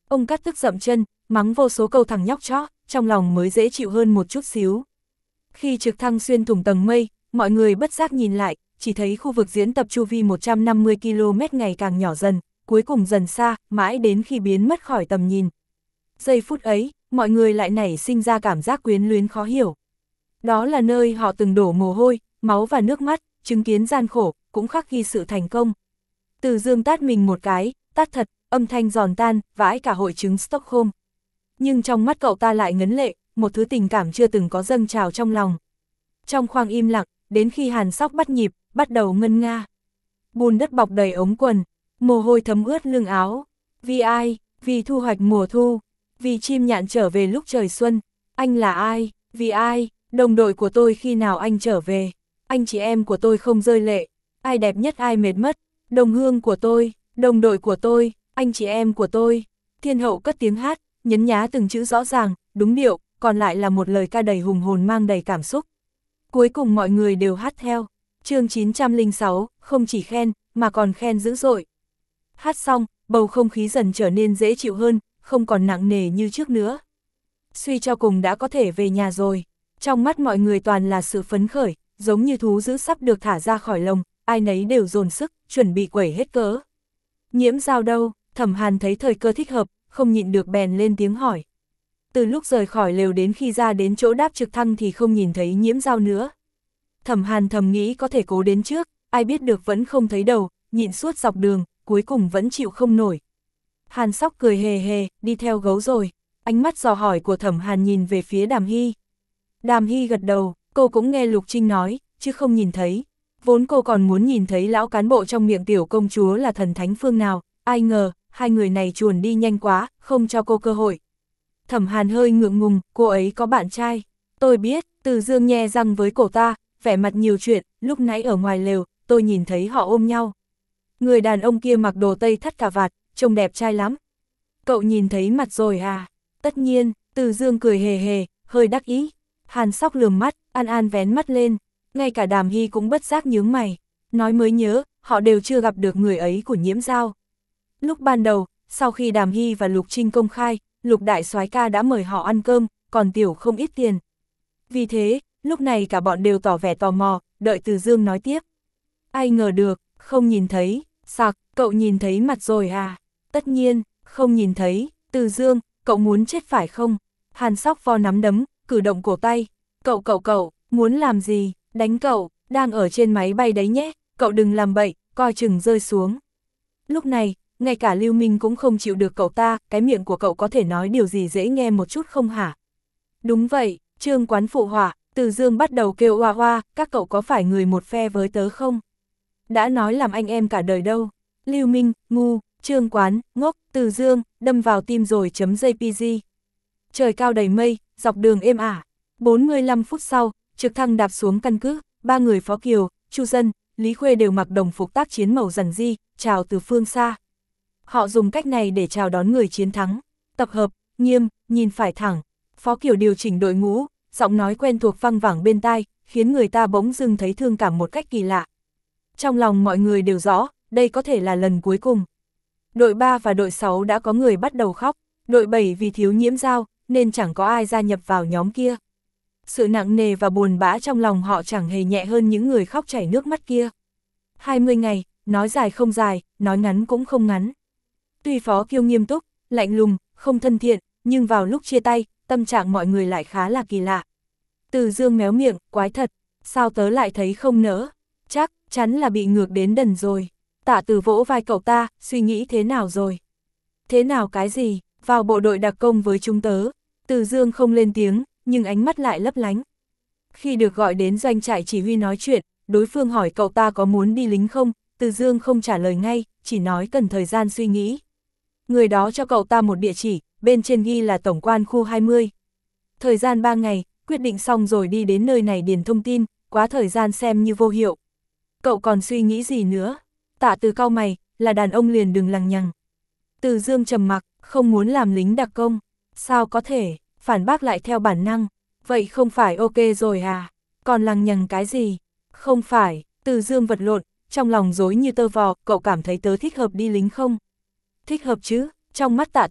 S1: Ông cắt tức dậm chân, mắng vô số câu thằng nhóc chó, trong lòng mới dễ chịu hơn một chút xíu. Khi trực thăng xuyên thủng tầng mây, mọi người bất giác nhìn lại, chỉ thấy khu vực diễn tập chu vi một trăm năm mươi ki lô mét ngày càng nhỏ dần, cuối cùng dần xa, mãi đến khi biến mất khỏi tầm nhìn. Giây phút ấy, mọi người lại nảy sinh ra cảm giác quyến luyến khó hiểu. Đó là nơi họ từng đổ mồ hôi, máu và nước mắt, chứng kiến gian khổ, cũng khắc ghi sự thành công. Từ Dương tát mình một cái, tát thật, âm thanh giòn tan, vãi cả hội chứng Stockholm. Nhưng trong mắt cậu ta lại ngấn lệ, một thứ tình cảm chưa từng có dâng trào trong lòng. Trong khoang im lặng, đến khi Hàn Sóc bắt nhịp, bắt đầu ngân nga. Bùn đất bọc đầy ống quần, mồ hôi thấm ướt lưng áo. Vì ai? Vì thu hoạch mùa thu. Vì chim nhạn trở về lúc trời xuân. Anh là ai? Vì ai? Đồng đội của tôi khi nào anh trở về? Anh chị em của tôi không rơi lệ. Ai đẹp nhất ai mệt mất? Đồng hương của tôi, đồng đội của tôi, anh chị em của tôi. Thiên hậu cất tiếng hát, nhấn nhá từng chữ rõ ràng, đúng điệu, còn lại là một lời ca đầy hùng hồn mang đầy cảm xúc. Cuối cùng mọi người đều hát theo. Chương chín trăm lẻ sáu, không chỉ khen, mà còn khen dữ dội. Hát xong, bầu không khí dần trở nên dễ chịu hơn, không còn nặng nề như trước nữa. Suy cho cùng đã có thể về nhà rồi. Trong mắt mọi người toàn là sự phấn khởi, giống như thú dữ sắp được thả ra khỏi lồng, ai nấy đều dồn sức, chuẩn bị quẩy hết cỡ. Nhiễm Giao đâu? Thẩm Hàn thấy thời cơ thích hợp, không nhịn được bèn lên tiếng hỏi. Từ lúc rời khỏi lều đến khi ra đến chỗ đáp trực thăng thì không nhìn thấy Nhiễm Giao nữa. Thẩm Hàn thầm nghĩ có thể cố đến trước, ai biết được vẫn không thấy đầu, nhịn suốt dọc đường, cuối cùng vẫn chịu không nổi. Hàn Sóc cười hề hề, đi theo gấu rồi. Ánh mắt dò hỏi của Thẩm Hàn nhìn về phía Đàm Hy. Đàm Hy gật đầu, cô cũng nghe Lục Trinh nói, chứ không nhìn thấy. Vốn cô còn muốn nhìn thấy lão cán bộ trong miệng tiểu công chúa là thần thánh phương nào, ai ngờ, hai người này chuồn đi nhanh quá, không cho cô cơ hội. Thẩm Hàn hơi ngượng ngùng, cô ấy có bạn trai. Tôi biết, Từ Dương nhe răng với cổ ta, vẻ mặt nhiều chuyện, lúc nãy ở ngoài lều, tôi nhìn thấy họ ôm nhau. Người đàn ông kia mặc đồ tây thắt cà vạt, trông đẹp trai lắm. Cậu nhìn thấy mặt rồi à? Tất nhiên, Từ Dương cười hề hề, hơi đắc ý. Hàn Sóc lườm mắt, An An vén mắt lên. Ngay cả Đàm Hy cũng bất giác nhướng mày. Nói mới nhớ, họ đều chưa gặp được người ấy của Nhiễm Giao. Lúc ban đầu, sau khi Đàm Hy và Lục Trinh công khai, Lục Đại Soái ca đã mời họ ăn cơm, còn tiểu không ít tiền. Vì thế, lúc này cả bọn đều tỏ vẻ tò mò, đợi Từ Dương nói tiếp. Ai ngờ được, không nhìn thấy, sặc, cậu nhìn thấy mặt rồi à? Tất nhiên, không nhìn thấy, Từ Dương, cậu muốn chết phải không? Hàn Sóc vo nắm đấm, cử động cổ tay. Cậu cậu cậu, muốn làm gì? Đánh cậu, đang ở trên máy bay đấy nhé, cậu đừng làm bậy, coi chừng rơi xuống. Lúc này, ngay cả Lưu Minh cũng không chịu được cậu ta, cái miệng của cậu có thể nói điều gì dễ nghe một chút không hả? Đúng vậy, Trương Quán phụ họa, Từ Dương bắt đầu kêu oa oa, các cậu có phải người một phe với tớ không? Đã nói làm anh em cả đời đâu. Lưu Minh, ngu, Trương Quán, ngốc, Từ Dương, đâm vào tim rồi chấm jpg. Trời cao đầy mây, dọc đường êm ả. bốn mươi lăm phút sau, trực thăng đạp xuống căn cứ, ba người Phó Kiều, Chu Dân, Lý Khuê đều mặc đồng phục tác chiến màu rằn di, chào từ phương xa. Họ dùng cách này để chào đón người chiến thắng. Tập hợp, nghiêm, nhìn phải thẳng. Phó Kiều điều chỉnh đội ngũ, giọng nói quen thuộc văng vẳng bên tai, khiến người ta bỗng dưng thấy thương cảm một cách kỳ lạ. Trong lòng mọi người đều rõ, đây có thể là lần cuối cùng. Đội ba và đội sáu đã có người bắt đầu khóc, đội bảy vì thiếu Nhiễm Giao, nên chẳng có ai gia nhập vào nhóm kia. Sự nặng nề và buồn bã trong lòng họ chẳng hề nhẹ hơn những người khóc chảy nước mắt kia. hai mươi ngày, nói dài không dài, nói ngắn cũng không ngắn. Tuy Phó Kiêu nghiêm túc, lạnh lùng, không thân thiện, nhưng vào lúc chia tay, tâm trạng mọi người lại khá là kỳ lạ. Từ Dương méo miệng, quái thật, sao tớ lại thấy không nỡ, chắc chắn là bị ngược đến đần rồi. Tạ Từ vỗ vai cậu ta, suy nghĩ thế nào rồi? Thế nào cái gì, vào bộ đội đặc công với chúng tớ. Từ Dương không lên tiếng, nhưng ánh mắt lại lấp lánh. Khi được gọi đến doanh trại chỉ huy nói chuyện, đối phương hỏi cậu ta có muốn đi lính không, Từ Dương không trả lời ngay, chỉ nói cần thời gian suy nghĩ. Người đó cho cậu ta một địa chỉ, bên trên ghi là tổng quan khu hai mươi. Thời gian ba ngày, quyết định xong rồi đi đến nơi này điền thông tin, quá thời gian xem như vô hiệu. Cậu còn suy nghĩ gì nữa? Tạ Từ cau mày, là đàn ông liền đừng lằng nhằng. Từ Dương trầm mặc, không muốn làm lính đặc công. Sao có thể, phản bác lại theo bản năng. Vậy không phải ok rồi à? Còn lằng nhằng cái gì? Không phải, Từ Dương vật lộn, trong lòng rối như tơ vò, cậu cảm thấy tớ thích hợp đi lính không? Thích hợp chứ, trong mắt Tạ Từ,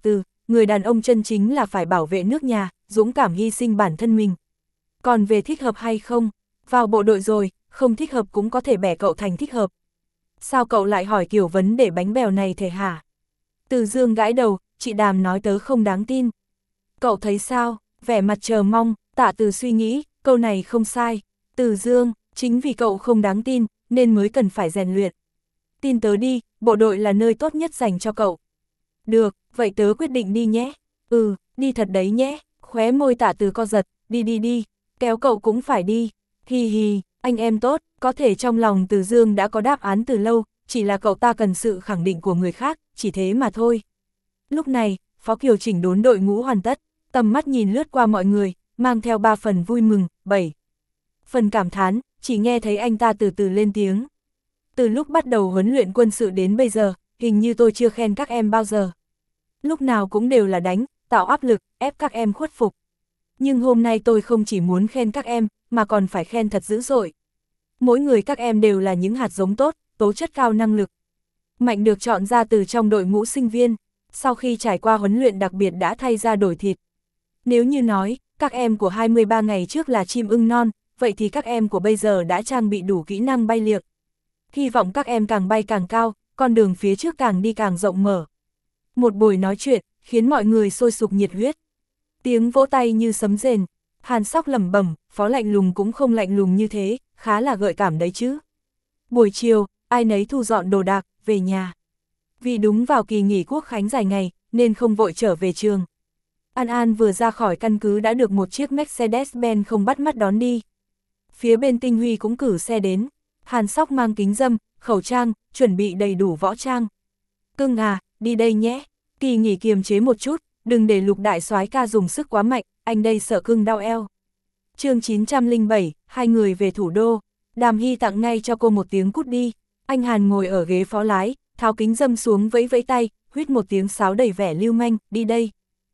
S1: người đàn ông chân chính là phải bảo vệ nước nhà, dũng cảm hy sinh bản thân mình. Còn về thích hợp hay không, vào bộ đội rồi, không thích hợp cũng có thể bẻ cậu thành thích hợp. Sao cậu lại hỏi kiểu vấn đề bánh bèo này thế hả? Từ Dương gãi đầu, chị Đàm nói tớ không đáng tin. Cậu thấy sao? Vẻ mặt chờ mong, Tạ Từ suy nghĩ, câu này không sai. Từ Dương, chính vì cậu không đáng tin, nên mới cần phải rèn luyện. Tin tớ đi, bộ đội là nơi tốt nhất dành cho cậu. Được, vậy tớ quyết định đi nhé. Ừ, đi thật đấy nhé. Khóe môi Tạ Từ co giật, đi đi đi, kéo cậu cũng phải đi. Hi hi, anh em tốt, có thể trong lòng Từ Dương đã có đáp án từ lâu, chỉ là cậu ta cần sự khẳng định của người khác, chỉ thế mà thôi. Lúc này, Phó Kiều chỉnh đốn đội ngũ hoàn tất, tầm mắt nhìn lướt qua mọi người, mang theo ba phần vui mừng, bảy phần cảm thán, chỉ nghe thấy anh ta từ từ lên tiếng. Từ lúc bắt đầu huấn luyện quân sự đến bây giờ, hình như tôi chưa khen các em bao giờ. Lúc nào cũng đều là đánh, tạo áp lực, ép các em khuất phục. Nhưng hôm nay tôi không chỉ muốn khen các em, mà còn phải khen thật dữ dội. Mỗi người các em đều là những hạt giống tốt, tố chất cao năng lực. Mạnh được chọn ra từ trong đội ngũ sinh viên, sau khi trải qua huấn luyện đặc biệt đã thay ra đổi thịt. Nếu như nói, các em của hai mươi ba ngày trước là chim ưng non, vậy thì các em của bây giờ đã trang bị đủ kỹ năng bay liệng. Hy vọng các em càng bay càng cao, con đường phía trước càng đi càng rộng mở. Một buổi nói chuyện, khiến mọi người sôi sục nhiệt huyết. Tiếng vỗ tay như sấm rền, Hàn Sóc lẩm bẩm, Phó lạnh lùng cũng không lạnh lùng như thế, khá là gợi cảm đấy chứ. Buổi chiều, ai nấy thu dọn đồ đạc, về nhà. Vì đúng vào kỳ nghỉ quốc khánh dài ngày, nên không vội trở về trường. An An vừa ra khỏi căn cứ đã được một chiếc Mercedes-Benz không bắt mắt đón đi. Phía bên Tinh Huy cũng cử xe đến. Hàn Sóc mang kính râm, khẩu trang, chuẩn bị đầy đủ võ trang. Cưng à, đi đây nhé. Kỳ nghỉ kiềm chế một chút, đừng để Lục đại soái ca dùng sức quá mạnh, anh đây sợ cưng đau eo. Chương chín trăm lẻ bảy, hai người về thủ đô. Đàm Hy tặng ngay cho cô một tiếng cút đi. Anh Hàn ngồi ở ghế phó lái, tháo kính râm xuống vẫy vẫy tay, huýt một tiếng sáo đầy vẻ lưu manh, đi đây.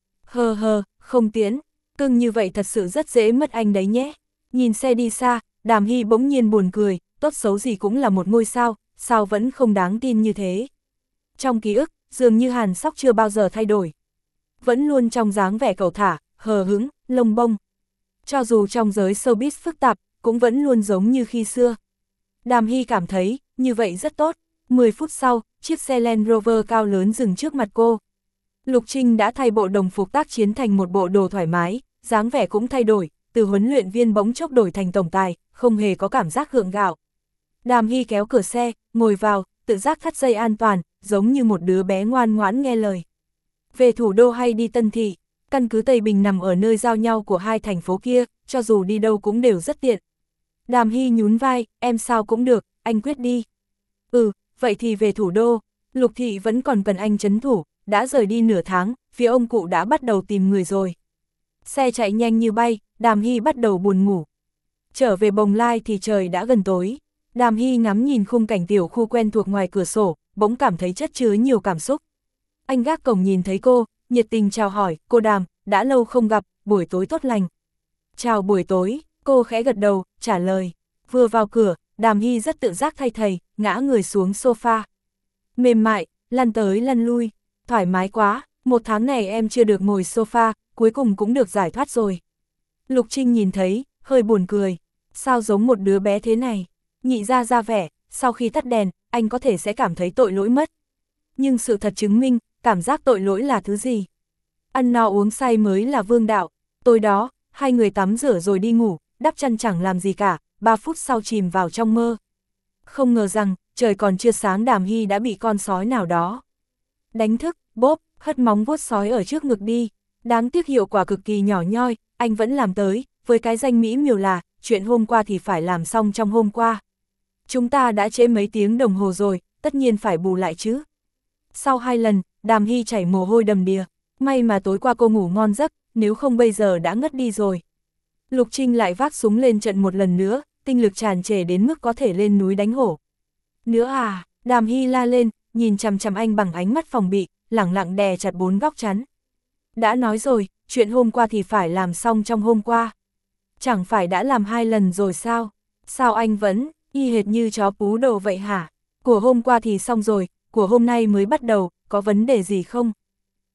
S1: Hờ hờ, không tiến, cưng như vậy thật sự rất dễ mất anh đấy nhé. Nhìn xe đi xa, Đàm Hy bỗng nhiên buồn cười, tốt xấu gì cũng là một ngôi sao, sao vẫn không đáng tin như thế. Trong ký ức, dường như Hàn Sóc chưa bao giờ thay đổi. Vẫn luôn trong dáng vẻ cẩu thả, hờ hững, lông bông. Cho dù trong giới showbiz phức tạp, cũng vẫn luôn giống như khi xưa. Đàm Hy cảm thấy, như vậy rất tốt. mười phút sau, chiếc xe Land Rover cao lớn dừng trước mặt cô. Lục Trinh đã thay bộ đồng phục tác chiến thành một bộ đồ thoải mái, dáng vẻ cũng thay đổi, từ huấn luyện viên bỗng chốc đổi thành tổng tài, không hề có cảm giác gượng gạo. Đàm Hy kéo cửa xe, ngồi vào, tự giác thắt dây an toàn, giống như một đứa bé ngoan ngoãn nghe lời. Về thủ đô hay đi Tân Thị, căn cứ Tây Bình nằm ở nơi giao nhau của hai thành phố kia, cho dù đi đâu cũng đều rất tiện. Đàm Hy nhún vai, em sao cũng được, anh quyết đi. Ừ, vậy thì về thủ đô. Lục Thị vẫn còn cần anh trấn thủ, đã rời đi nửa tháng, phía ông cụ đã bắt đầu tìm người rồi. Xe chạy nhanh như bay, Đàm Hy bắt đầu buồn ngủ. Trở về Bồng Lai thì trời đã gần tối. Đàm Hy ngắm nhìn khung cảnh tiểu khu quen thuộc ngoài cửa sổ, bỗng cảm thấy chất chứa nhiều cảm xúc. Anh gác cổng nhìn thấy cô, nhiệt tình chào hỏi, cô Đàm, đã lâu không gặp, buổi tối tốt lành. Chào buổi tối, cô khẽ gật đầu, trả lời. Vừa vào cửa, Đàm Hy rất tự giác thay thầy, ngã người xuống sofa. Mềm mại, lăn tới lăn lui, thoải mái quá, một tháng này em chưa được ngồi sofa, cuối cùng cũng được giải thoát rồi. Lục Trinh nhìn thấy, hơi buồn cười, sao giống một đứa bé thế này. Nhị ra ra vẻ, sau khi tắt đèn, anh có thể sẽ cảm thấy tội lỗi mất. Nhưng sự thật chứng minh, cảm giác tội lỗi là thứ gì? Ăn no uống say mới là vương đạo. Tối đó, hai người tắm rửa rồi đi ngủ, đắp chăn chẳng làm gì cả, ba phút sau chìm vào trong mơ. Không ngờ rằng, trời còn chưa sáng Đàm Hy đã bị con sói nào đó đánh thức, bốp, hất móng vuốt sói ở trước ngực đi. Đáng tiếc hiệu quả cực kỳ nhỏ nhoi, anh vẫn làm tới, với cái danh mỹ miều là, chuyện hôm qua thì phải làm xong trong hôm qua. Chúng ta đã trễ mấy tiếng đồng hồ rồi, tất nhiên phải bù lại chứ. Sau hai lần, Đàm Hy chảy mồ hôi đầm đìa, may mà tối qua cô ngủ ngon giấc, nếu không bây giờ đã ngất đi rồi. Lục Trinh lại vác súng lên trận một lần nữa, tinh lực tràn trề đến mức có thể lên núi đánh hổ. Nữa à, Đàm Hy la lên, nhìn chằm chằm anh bằng ánh mắt phòng bị, lẳng lặng đè chặt bốn góc chắn. Đã nói rồi, chuyện hôm qua thì phải làm xong trong hôm qua. Chẳng phải đã làm hai lần rồi sao? Sao anh vẫn, y hệt như chó pú đồ vậy hả? Của hôm qua thì xong rồi, của hôm nay mới bắt đầu, có vấn đề gì không?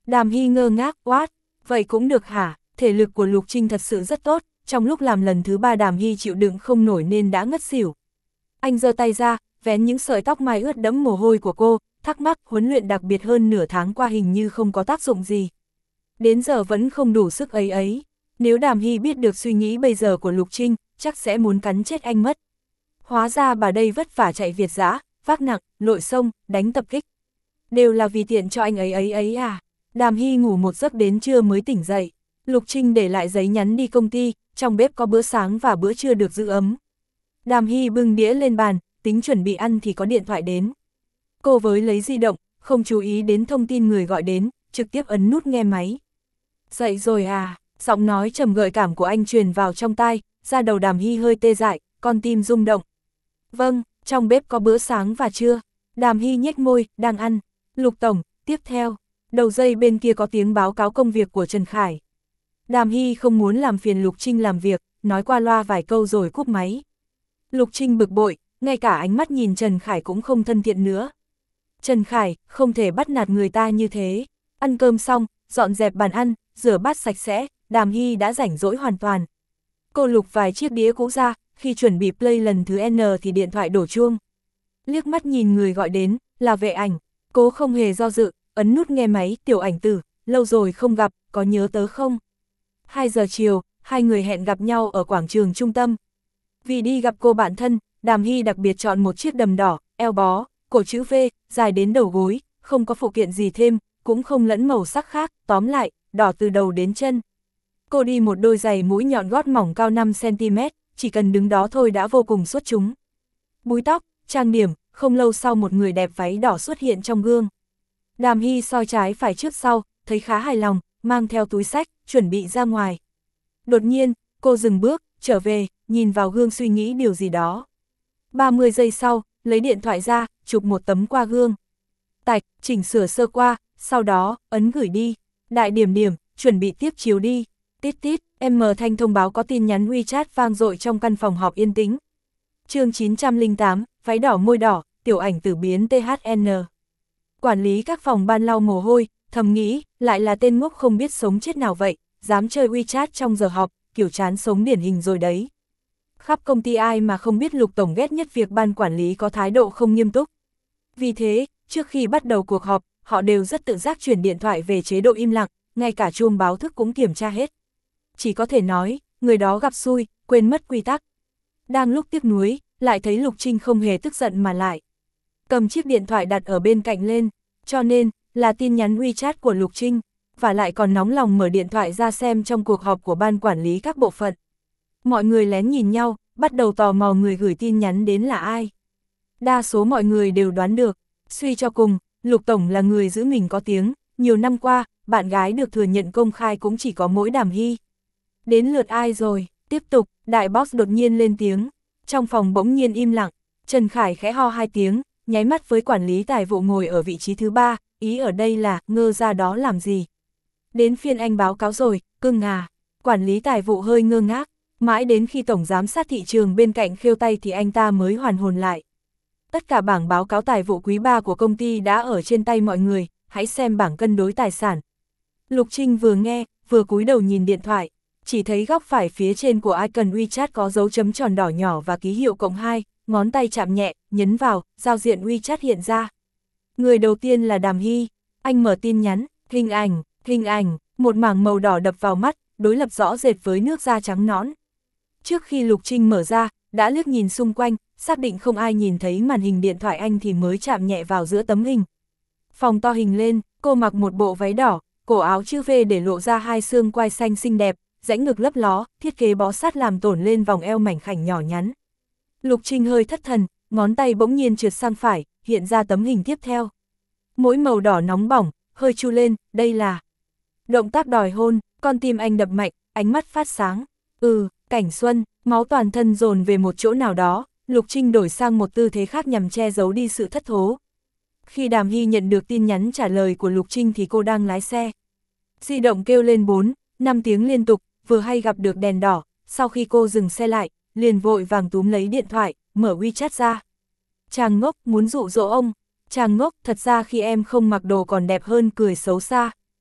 S1: Đàm Hy ngơ ngác, what? Vậy cũng được hả? Thể lực của Lục Trinh thật sự rất tốt, trong lúc làm lần thứ ba Đàm Hy chịu đựng không nổi nên đã ngất xỉu. Anh giơ tay ra, vén những sợi tóc mai ướt đẫm mồ hôi của cô, thắc mắc huấn luyện đặc biệt hơn nửa tháng qua hình như không có tác dụng gì. Đến giờ vẫn không đủ sức ấy ấy. Nếu Đàm Hy biết được suy nghĩ bây giờ của Lục Trinh, chắc sẽ muốn cắn chết anh mất. Hóa ra bà đây vất vả chạy Việt dã, vác nặng, lội sông, đánh tập kích. Đều là vì tiện cho anh ấy ấy ấy à. Đàm Hy ngủ một giấc đến trưa mới tỉnh dậy. Lục Trinh để lại giấy nhắn đi công ty, trong bếp có bữa sáng và bữa trưa được giữ ấm. Đàm Hy bưng đĩa lên bàn, tính chuẩn bị ăn thì có điện thoại đến. Cô với lấy di động, không chú ý đến thông tin người gọi đến, trực tiếp ấn nút nghe máy. Dậy rồi à, giọng nói trầm gợi cảm của anh truyền vào trong tai, da đầu Đàm Hy hơi tê dại, con tim rung động. Vâng, trong bếp có bữa sáng và trưa. Đàm Hy nhếch môi, đang ăn. Lục tổng, tiếp theo. Đầu dây bên kia có tiếng báo cáo công việc của Trần Khải. Đàm Hy không muốn làm phiền Lục Trinh làm việc, nói qua loa vài câu rồi cúp máy. Lục Trinh bực bội, ngay cả ánh mắt nhìn Trần Khải cũng không thân thiện nữa. Trần Khải, không thể bắt nạt người ta như thế. Ăn cơm xong, dọn dẹp bàn ăn, rửa bát sạch sẽ, Đàm Hy đã rảnh rỗi hoàn toàn. Cô lục vài chiếc đĩa cũ ra, khi chuẩn bị play lần thứ N thì điện thoại đổ chuông. Liếc mắt nhìn người gọi đến, là Vệ Ảnh. Cô không hề do dự, ấn nút nghe máy. Tiểu Ảnh tử, lâu rồi không gặp, có nhớ tớ không? hai giờ chiều, hai người hẹn gặp nhau ở quảng trường trung tâm. Vì đi gặp cô bạn thân, Đàm Hy đặc biệt chọn một chiếc đầm đỏ, eo bó, cổ chữ V, dài đến đầu gối, không có phụ kiện gì thêm, cũng không lẫn màu sắc khác, tóm lại, đỏ từ đầu đến chân. Cô đi một đôi giày mũi nhọn gót mỏng cao năm xăng ti mét, chỉ cần đứng đó thôi đã vô cùng xuất chúng. Búi tóc, trang điểm, không lâu sau một người đẹp váy đỏ xuất hiện trong gương. Đàm Hy soi trái phải trước sau, thấy khá hài lòng, mang theo túi xách, chuẩn bị ra ngoài. Đột nhiên, cô dừng bước, trở về, nhìn vào gương suy nghĩ điều gì đó. ba mươi giây sau, lấy điện thoại ra, chụp một tấm qua gương. Tạch, chỉnh sửa sơ qua, sau đó, ấn gửi đi. Đại điểm điểm, chuẩn bị tiếp chiếu đi. Tít tít, M Thanh thông báo có tin nhắn WeChat vang dội trong căn phòng họp yên tĩnh. Chương chín trăm lẻ tám, váy đỏ môi đỏ, Tiểu Ảnh tử biến tê hát en. Quản lý các phòng ban lau mồ hôi, thầm nghĩ, lại là tên ngốc không biết sống chết nào vậy, dám chơi WeChat trong giờ họp, kiểu chán sống điển hình rồi đấy. Khắp công ty ai mà không biết Lục tổng ghét nhất việc ban quản lý có thái độ không nghiêm túc. Vì thế, trước khi bắt đầu cuộc họp, họ đều rất tự giác chuyển điện thoại về chế độ im lặng, ngay cả chuông báo thức cũng kiểm tra hết. Chỉ có thể nói, người đó gặp xui, quên mất quy tắc. Đang lúc tiếc nuối, lại thấy Lục Trinh không hề tức giận mà lại cầm chiếc điện thoại đặt ở bên cạnh lên, cho nên, là tin nhắn WeChat của Lục Trinh, và lại còn nóng lòng mở điện thoại ra xem trong cuộc họp của ban quản lý các bộ phận. Mọi người lén nhìn nhau, bắt đầu tò mò người gửi tin nhắn đến là ai. Đa số mọi người đều đoán được, suy cho cùng, Lục tổng là người giữ mình có tiếng, nhiều năm qua, bạn gái được thừa nhận công khai cũng chỉ có mỗi Đàm Hy. Đến lượt ai rồi, tiếp tục, đại boss đột nhiên lên tiếng, trong phòng bỗng nhiên im lặng, Trần Khải khẽ ho hai tiếng, nháy mắt với quản lý tài vụ ngồi ở vị trí thứ ba, ý ở đây là, ngơ ra đó làm gì. Đến phiên anh báo cáo rồi, cưng à, quản lý tài vụ hơi ngơ ngác, mãi đến khi tổng giám sát thị trường bên cạnh khêu tay thì anh ta mới hoàn hồn lại. Tất cả bảng báo cáo tài vụ quý ba của công ty đã ở trên tay mọi người, hãy xem bảng cân đối tài sản. Lục Trinh vừa nghe, vừa cúi đầu nhìn điện thoại, chỉ thấy góc phải phía trên của icon WeChat có dấu chấm tròn đỏ nhỏ và ký hiệu cộng hai, ngón tay chạm nhẹ, nhấn vào, giao diện WeChat hiện ra. Người đầu tiên là Đàm Hy, anh mở tin nhắn, hình ảnh, hình ảnh, một mảng màu đỏ đập vào mắt, đối lập rõ rệt với nước da trắng nõn. Trước khi Lục Trinh mở ra, đã liếc nhìn xung quanh, xác định không ai nhìn thấy màn hình điện thoại anh thì mới chạm nhẹ vào giữa tấm hình. Phòng to hình lên, cô mặc một bộ váy đỏ, cổ áo chữ V để lộ ra hai xương quai xanh xinh đẹp, rãnh ngực lấp ló, thiết kế bó sát làm tổn lên vòng eo mảnh khảnh nhỏ nhắn. Lục Trinh hơi thất thần, ngón tay bỗng nhiên trượt sang phải, hiện ra tấm hình tiếp theo. Mỗi màu đỏ nóng bỏng, hơi chu lên, đây là động tác đòi hôn, con tim anh đập mạnh, ánh mắt phát sáng. Ừ, cảnh xuân, máu toàn thân dồn về một chỗ nào đó, Lục Trinh đổi sang một tư thế khác nhằm che giấu đi sự thất thố. Khi Đàm Hy nhận được tin nhắn trả lời của Lục Trinh thì cô đang lái xe. Di động kêu lên bốn, năm tiếng liên tục, vừa hay gặp được đèn đỏ, sau khi cô dừng xe lại, liền vội vàng túm lấy điện thoại, mở WeChat ra. Chàng ngốc, muốn dụ dỗ ông. Chàng ngốc, thật ra khi em không mặc đồ còn đẹp hơn, cười xấu xa.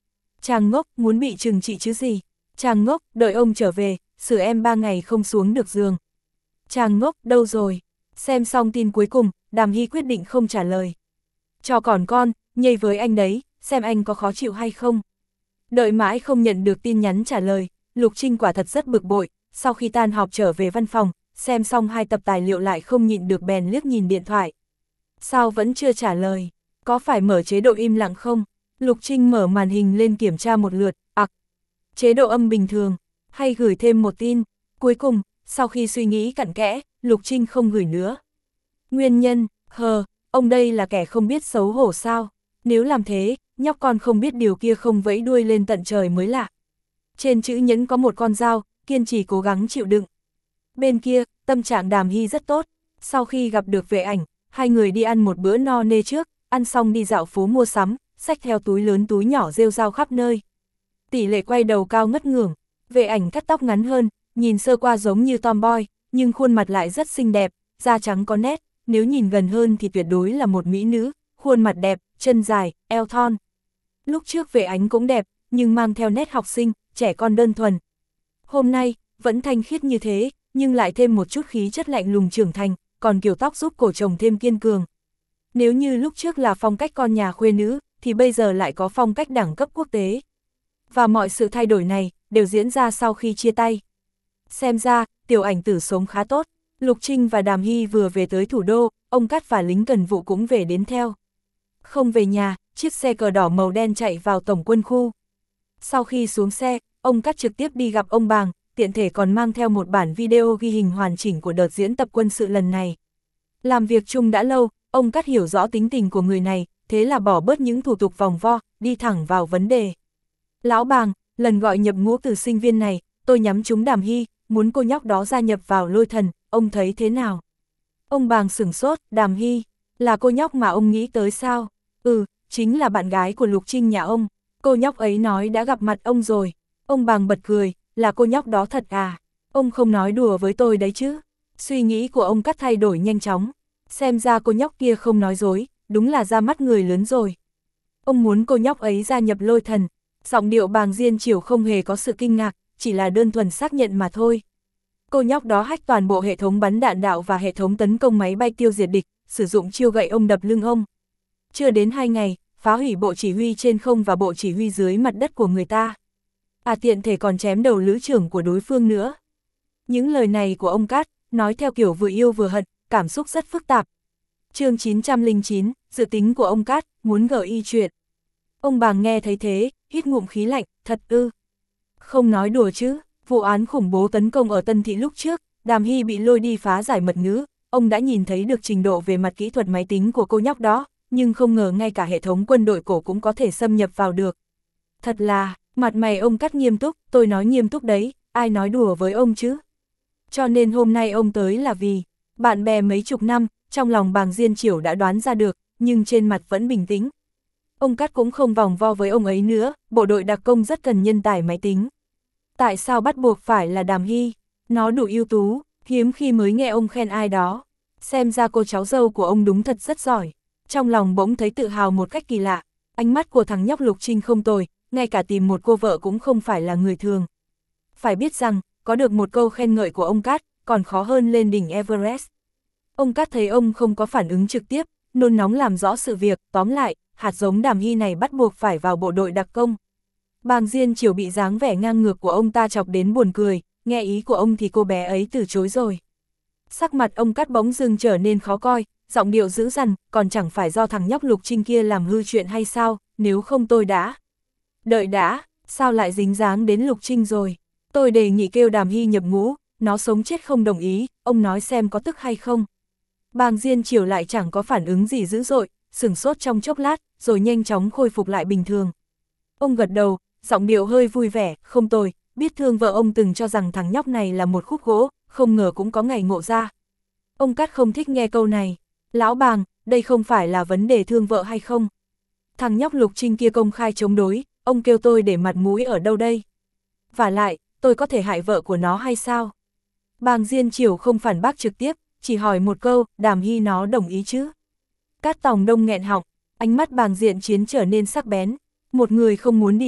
S1: Chàng ngốc, muốn bị trừng trị chứ gì. Chàng ngốc, đợi ông trở về, xử em ba ngày không xuống được giường. Chàng ngốc, đâu rồi? Xem xong tin cuối cùng, Đàm Hy quyết định không trả lời. Cho còn con, nhây với anh đấy, xem anh có khó chịu hay không. Đợi mãi không nhận được tin nhắn trả lời, Lục Trinh quả thật rất bực bội, sau khi tan họp trở về văn phòng, xem xong hai tập tài liệu lại không nhịn được bèn liếc nhìn điện thoại. Sao vẫn chưa trả lời? Có phải mở chế độ im lặng không? Lục Trinh mở màn hình lên kiểm tra một lượt, ặc. Chế độ âm bình thường, hay gửi thêm một tin. Cuối cùng, sau khi suy nghĩ cặn kẽ, Lục Trinh không gửi nữa. Nguyên nhân, hờ, ông đây là kẻ không biết xấu hổ sao? Nếu làm thế, nhóc con không biết điều kia không vẫy đuôi lên tận trời mới lạ. Trên chữ nhẫn có một con dao, kiên trì cố gắng chịu đựng. Bên kia, tâm trạng Đàm Hy rất tốt. Sau khi gặp được Vệ Ảnh, hai người đi ăn một bữa no nê trước, ăn xong đi dạo phố mua sắm, xách theo túi lớn túi nhỏ rêu rao khắp nơi. Tỷ lệ quay đầu cao ngất ngưởng, Vệ Ảnh cắt tóc ngắn hơn, nhìn sơ qua giống như tomboy, nhưng khuôn mặt lại rất xinh đẹp, da trắng có nét, nếu nhìn gần hơn thì tuyệt đối là một mỹ nữ, khuôn mặt đẹp, chân dài, eo thon. Lúc trước Vệ Ảnh cũng đẹp, nhưng mang theo nét học sinh, trẻ con đơn thuần. Hôm nay, vẫn thanh khiết như thế, nhưng lại thêm một chút khí chất lạnh lùng trưởng thành, còn kiểu tóc giúp cổ chồng thêm kiên cường. Nếu như lúc trước là phong cách con nhà khuê nữ, thì bây giờ lại có phong cách đẳng cấp quốc tế. Và mọi sự thay đổi này, đều diễn ra sau khi chia tay. Xem ra, Tiểu Ảnh Tử sống khá tốt. Lục Trinh và Đàm Hy vừa về tới thủ đô, ông Cát và lính cần vụ cũng về đến theo. Không về nhà, chiếc xe cờ đỏ màu đen chạy vào tổng quân khu. Sau khi xuống xe, ông Cát trực tiếp đi gặp ông Bàng, tiện thể còn mang theo một bản video ghi hình hoàn chỉnh của đợt diễn tập quân sự lần này. Làm việc chung đã lâu, ông Cát hiểu rõ tính tình của người này, thế là bỏ bớt những thủ tục vòng vo, đi thẳng vào vấn đề. Lão Bàng, lần gọi nhập ngũ từ sinh viên này, tôi nhắm trúng Đàm Hy, muốn cô nhóc đó gia nhập vào Lôi Thần, ông thấy thế nào? Ông Bàng sửng sốt, Đàm Hy, là cô nhóc mà ông nghĩ tới sao? Ừ, chính là bạn gái của Lục Trinh nhà ông, cô nhóc ấy nói đã gặp mặt ông rồi. Ông Bàng bật cười, là cô nhóc đó thật à? Ông không nói đùa với tôi đấy chứ? Suy nghĩ của ông Cát thay đổi nhanh chóng, xem ra cô nhóc kia không nói dối, đúng là ra mắt người lớn rồi. Ông muốn cô nhóc ấy gia nhập Lôi Thần. Giọng điệu Bàng Diên Chiểu không hề có sự kinh ngạc, chỉ là đơn thuần xác nhận mà thôi. Cô nhóc đó hack toàn bộ hệ thống bắn đạn đạo và hệ thống tấn công máy bay tiêu diệt địch, sử dụng chiêu gậy ông đập lưng ông. Chưa đến hai ngày, phá hủy bộ chỉ huy trên không và bộ chỉ huy dưới mặt đất của người ta. À tiện thể còn chém đầu lữ trưởng của đối phương nữa. Những lời này của ông Cát, nói theo kiểu vừa yêu vừa hận, cảm xúc rất phức tạp. Chương chín trăm lẻ chín, dự tính của ông Cát, muốn gợi y chuyện. Ông Bàng nghe thấy thế, hít ngụm khí lạnh, thật ư. Không nói đùa chứ, vụ án khủng bố tấn công ở Tân Thị lúc trước, Đàm Hy bị lôi đi phá giải mật ngữ, ông đã nhìn thấy được trình độ về mặt kỹ thuật máy tính của cô nhóc đó, nhưng không ngờ ngay cả hệ thống quân đội cổ cũng có thể xâm nhập vào được. Thật là, mặt mày ông Cát nghiêm túc, tôi nói nghiêm túc đấy, ai nói đùa với ông chứ. Cho nên hôm nay ông tới là vì, bạn bè mấy chục năm, trong lòng Bàng Diên Chiểu đã đoán ra được, nhưng trên mặt vẫn bình tĩnh. Ông Cát cũng không vòng vo với ông ấy nữa, bộ đội đặc công rất cần nhân tài máy tính. Tại sao bắt buộc phải là Đàm Hy? Nó đủ ưu tú, hiếm khi mới nghe ông khen ai đó. Xem ra cô cháu dâu của ông đúng thật rất giỏi. Trong lòng bỗng thấy tự hào một cách kỳ lạ, ánh mắt của thằng nhóc Lục Trinh không tồi, ngay cả tìm một cô vợ cũng không phải là người thường. Phải biết rằng, có được một câu khen ngợi của ông Cát, còn khó hơn lên đỉnh Everest. Ông Cát thấy ông không có phản ứng trực tiếp, nôn nóng làm rõ sự việc, tóm lại, hạt giống Đàm Hy này bắt buộc phải vào bộ đội đặc công. Bàng Diên Chiểu bị dáng vẻ ngang ngược của ông ta chọc đến buồn cười, nghe ý của ông thì cô bé ấy từ chối rồi. Sắc mặt ông Cát bỗng dưng trở nên khó coi, giọng điệu dữ dằn, còn chẳng phải do thằng nhóc Lục Trinh kia làm hư chuyện hay sao, nếu không tôi đã. Đợi đã, sao lại dính dáng đến Lục Trinh rồi? Tôi đề nghị kêu Đàm Hy nhập ngũ, nó sống chết không đồng ý, ông nói xem có tức hay không. Bàng Diên Chiểu lại chẳng có phản ứng gì dữ dội, sửng sốt trong chốc lát, rồi nhanh chóng khôi phục lại bình thường. Ông gật đầu, giọng điệu hơi vui vẻ, không tồi, biết thương vợ ông từng cho rằng thằng nhóc này là một khúc gỗ, không ngờ cũng có ngày ngộ ra. Ông Cát không thích nghe câu này. Lão Bàng, đây không phải là vấn đề thương vợ hay không? Thằng nhóc Lục Trinh kia công khai chống đối, ông kêu tôi để mặt mũi ở đâu đây? Vả lại, tôi có thể hại vợ của nó hay sao? Bàng Diên Chiểu không phản bác trực tiếp, chỉ hỏi một câu, Đàm Hy nó đồng ý chứ? Cát Tòng Đông nghẹn họng, ánh mắt Bàng Diện Chiến trở nên sắc bén. Một người không muốn đi lính,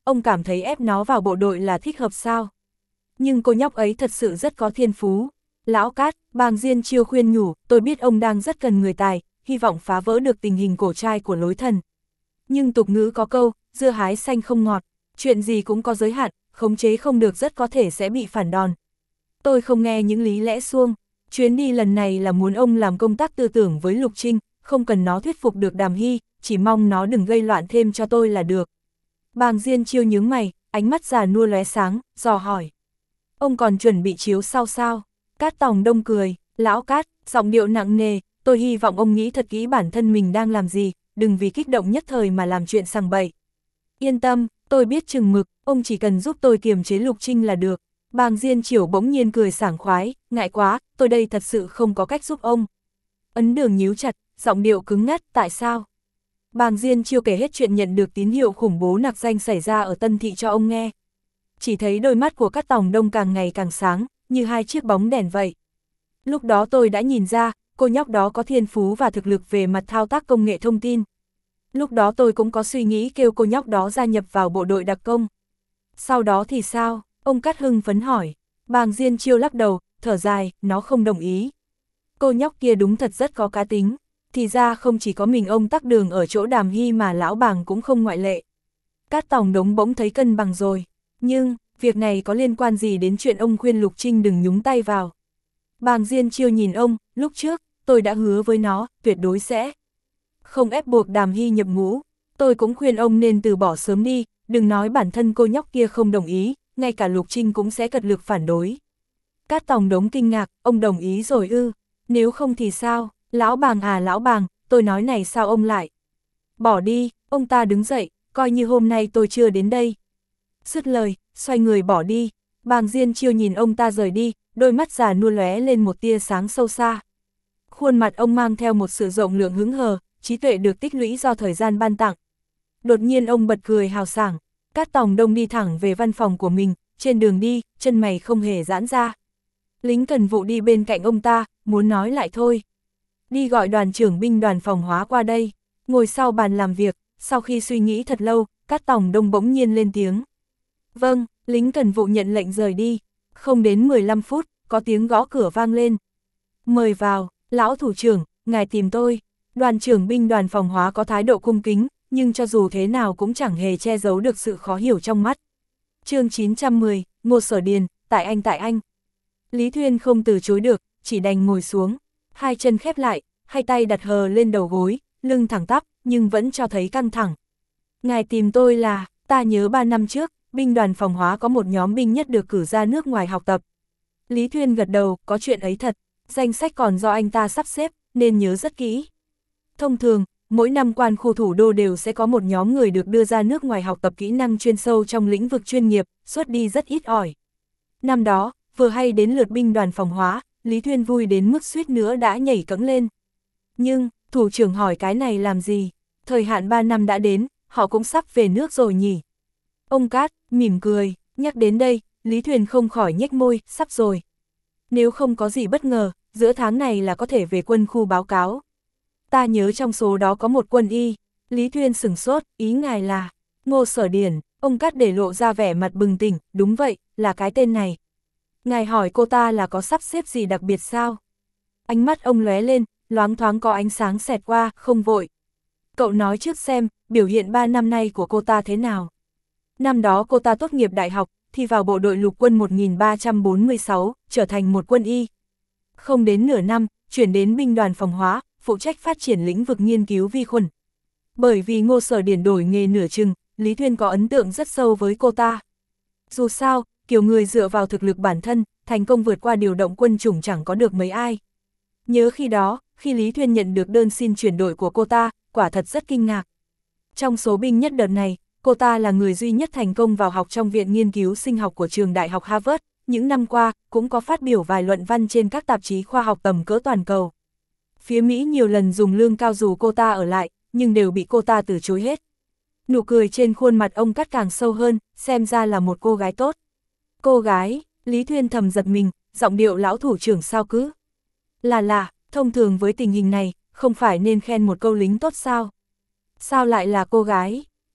S1: ông cảm thấy ép nó vào bộ đội là thích hợp sao? Nhưng cô nhóc ấy thật sự rất có thiên phú. Lão Cát, Bàng Diên Chiêu khuyên nhủ, tôi biết ông đang rất cần người tài, hy vọng phá vỡ được tình hình cổ trai của lối thần. Nhưng tục ngữ có câu, dưa hái xanh không ngọt, chuyện gì cũng có giới hạn, khống chế không được rất có thể sẽ bị phản đòn. Tôi không nghe những lý lẽ suông, chuyến đi lần này là muốn ông làm công tác tư tưởng với Lục Trinh, không cần nó thuyết phục được Đàm Hy, chỉ mong nó đừng gây loạn thêm cho tôi là được. Bàng Diên Chiêu nhướng mày, ánh mắt già nua lóe sáng, dò hỏi. Ông còn chuẩn bị chiếu sau sao? Cát Tòng Đông cười, lão Cát, giọng điệu nặng nề, tôi hy vọng ông nghĩ thật kỹ bản thân mình đang làm gì, đừng vì kích động nhất thời mà làm chuyện sằng bậy. Yên tâm, tôi biết chừng mực, ông chỉ cần giúp tôi kiềm chế Lục Trinh là được. Bàng Diên Chiểu bỗng nhiên cười sảng khoái, ngại quá, tôi đây thật sự không có cách giúp ông. Ấn Đường nhíu chặt, giọng điệu cứng ngắt, tại sao? Bàng Diên Chiêu kể hết chuyện nhận được tín hiệu khủng bố nặc danh xảy ra ở Tân Thị cho ông nghe. Chỉ thấy đôi mắt của Cát Tòng Đông càng ngày càng sáng, như hai chiếc bóng đèn vậy. Lúc đó tôi đã nhìn ra, cô nhóc đó có thiên phú và thực lực về mặt thao tác công nghệ thông tin. Lúc đó tôi cũng có suy nghĩ kêu cô nhóc đó gia nhập vào bộ đội đặc công. Sau đó thì sao? Ông Cát hưng phấn hỏi. Bàng Diên Chiêu lắc đầu, thở dài, nó không đồng ý. Cô nhóc kia đúng thật rất có cá tính. Thì ra không chỉ có mình ông tắc đường ở chỗ Đàm Hy mà lão Bàng cũng không ngoại lệ. Cát Tòng Đống bỗng thấy cân bằng rồi. Nhưng, việc này có liên quan gì đến chuyện ông khuyên Lục Trinh đừng nhúng tay vào? Bàng Diên Chiêu nhìn ông, lúc trước, tôi đã hứa với nó, tuyệt đối sẽ không ép buộc Đàm Hy nhập ngũ. Tôi cũng khuyên ông nên từ bỏ sớm đi, đừng nói bản thân cô nhóc kia không đồng ý, ngay cả Lục Trinh cũng sẽ cật lực phản đối. Cát Tòng Đống kinh ngạc, ông đồng ý rồi ư? Nếu không thì sao? Lão Bàng à lão Bàng, tôi nói này sao ông lại? Bỏ đi, ông ta đứng dậy, coi như hôm nay tôi chưa đến đây. Dứt lời, xoay người bỏ đi. Bàng Diên Chiêu nhìn ông ta rời đi, đôi mắt già nua lóe lên một tia sáng sâu xa. Khuôn mặt ông mang theo một sự rộng lượng hứng hờ, trí tuệ được tích lũy do thời gian ban tặng. Đột nhiên ông bật cười hào sảng. Cát Tòng Đông đi thẳng về văn phòng của mình, trên đường đi, chân mày không hề giãn ra. Lính cần vụ đi bên cạnh ông ta, muốn nói lại thôi. Đi gọi đoàn trưởng binh đoàn phòng hóa qua đây. Ngồi sau bàn làm việc, sau khi suy nghĩ thật lâu, Cát Tòng Đông bỗng nhiên lên tiếng. Vâng, lính cần vụ nhận lệnh rời đi. Không đến mười lăm phút, có tiếng gõ cửa vang lên. Mời vào, lão thủ trưởng, ngài tìm tôi. Đoàn trưởng binh đoàn phòng hóa có thái độ cung kính, nhưng cho dù thế nào cũng chẳng hề che giấu được sự khó hiểu trong mắt. Chương chín trăm mười, Ngô Sở Điền, tại anh tại anh. Lý Thuyên không từ chối được, chỉ đành ngồi xuống. Hai chân khép lại, hai tay đặt hờ lên đầu gối, lưng thẳng tắp, nhưng vẫn cho thấy căng thẳng. Ngài tìm tôi là, ta nhớ ba năm trước, binh đoàn phòng hóa có một nhóm binh nhất được cử ra nước ngoài học tập. Lý Thuyên gật đầu, có chuyện ấy thật, danh sách còn do anh ta sắp xếp, nên nhớ rất kỹ. Thông thường, mỗi năm quan khu thủ đô đều sẽ có một nhóm người được đưa ra nước ngoài học tập kỹ năng chuyên sâu trong lĩnh vực chuyên nghiệp, xuất đi rất ít ỏi. Năm đó, vừa hay đến lượt binh đoàn phòng hóa, Lý Thuyên vui đến mức suýt nữa đã nhảy cẫng lên. Nhưng, thủ trưởng hỏi cái này làm gì? Thời hạn ba năm đã đến, họ cũng sắp về nước rồi nhỉ? Ông Cát, mỉm cười, nhắc đến đây, Lý Thuyên không khỏi nhếch môi, sắp rồi. Nếu không có gì bất ngờ, giữa tháng này là có thể về quân khu báo cáo. Ta nhớ trong số đó có một quân y. Lý Thuyên sửng sốt, ý ngài là Ngô Sở Điển. Ông Cát để lộ ra vẻ mặt bừng tỉnh, đúng vậy, là cái tên này. Ngài hỏi cô ta là có sắp xếp gì đặc biệt sao? Ánh mắt ông lóe lên, loáng thoáng có ánh sáng xẹt qua, không vội. Cậu nói trước xem, biểu hiện ba năm nay của cô ta thế nào? Năm đó cô ta tốt nghiệp đại học, thì vào bộ đội lục quân một nghìn ba trăm bốn mươi sáu, trở thành một quân y. Không đến nửa năm, chuyển đến binh đoàn phòng hóa, phụ trách phát triển lĩnh vực nghiên cứu vi khuẩn. Bởi vì Ngô Sở Điển đổi nghề nửa chừng, Lý Thuyên có ấn tượng rất sâu với cô ta. Dù sao, kiểu người dựa vào thực lực bản thân, thành công vượt qua điều động quân chủng chẳng có được mấy ai. Nhớ khi đó, khi Lý Thuyên nhận được đơn xin chuyển đổi của cô ta, quả thật rất kinh ngạc. Trong số binh nhất đợt này, cô ta là người duy nhất thành công vào học trong Viện Nghiên cứu Sinh học của trường Đại học Harvard, những năm qua, cũng có phát biểu vài luận văn trên các tạp chí khoa học tầm cỡ toàn cầu. Phía Mỹ nhiều lần dùng lương cao dù cô ta ở lại, nhưng đều bị cô ta từ chối hết. Nụ cười trên khuôn mặt ông Cát càng sâu hơn, xem ra là một cô gái tốt. Cô gái, Lý Thuyên thầm giật mình, giọng điệu lão thủ trưởng sao cứ. Là là, thông thường với tình hình này, không phải nên khen một câu lính tốt sao? Sao lại là cô gái?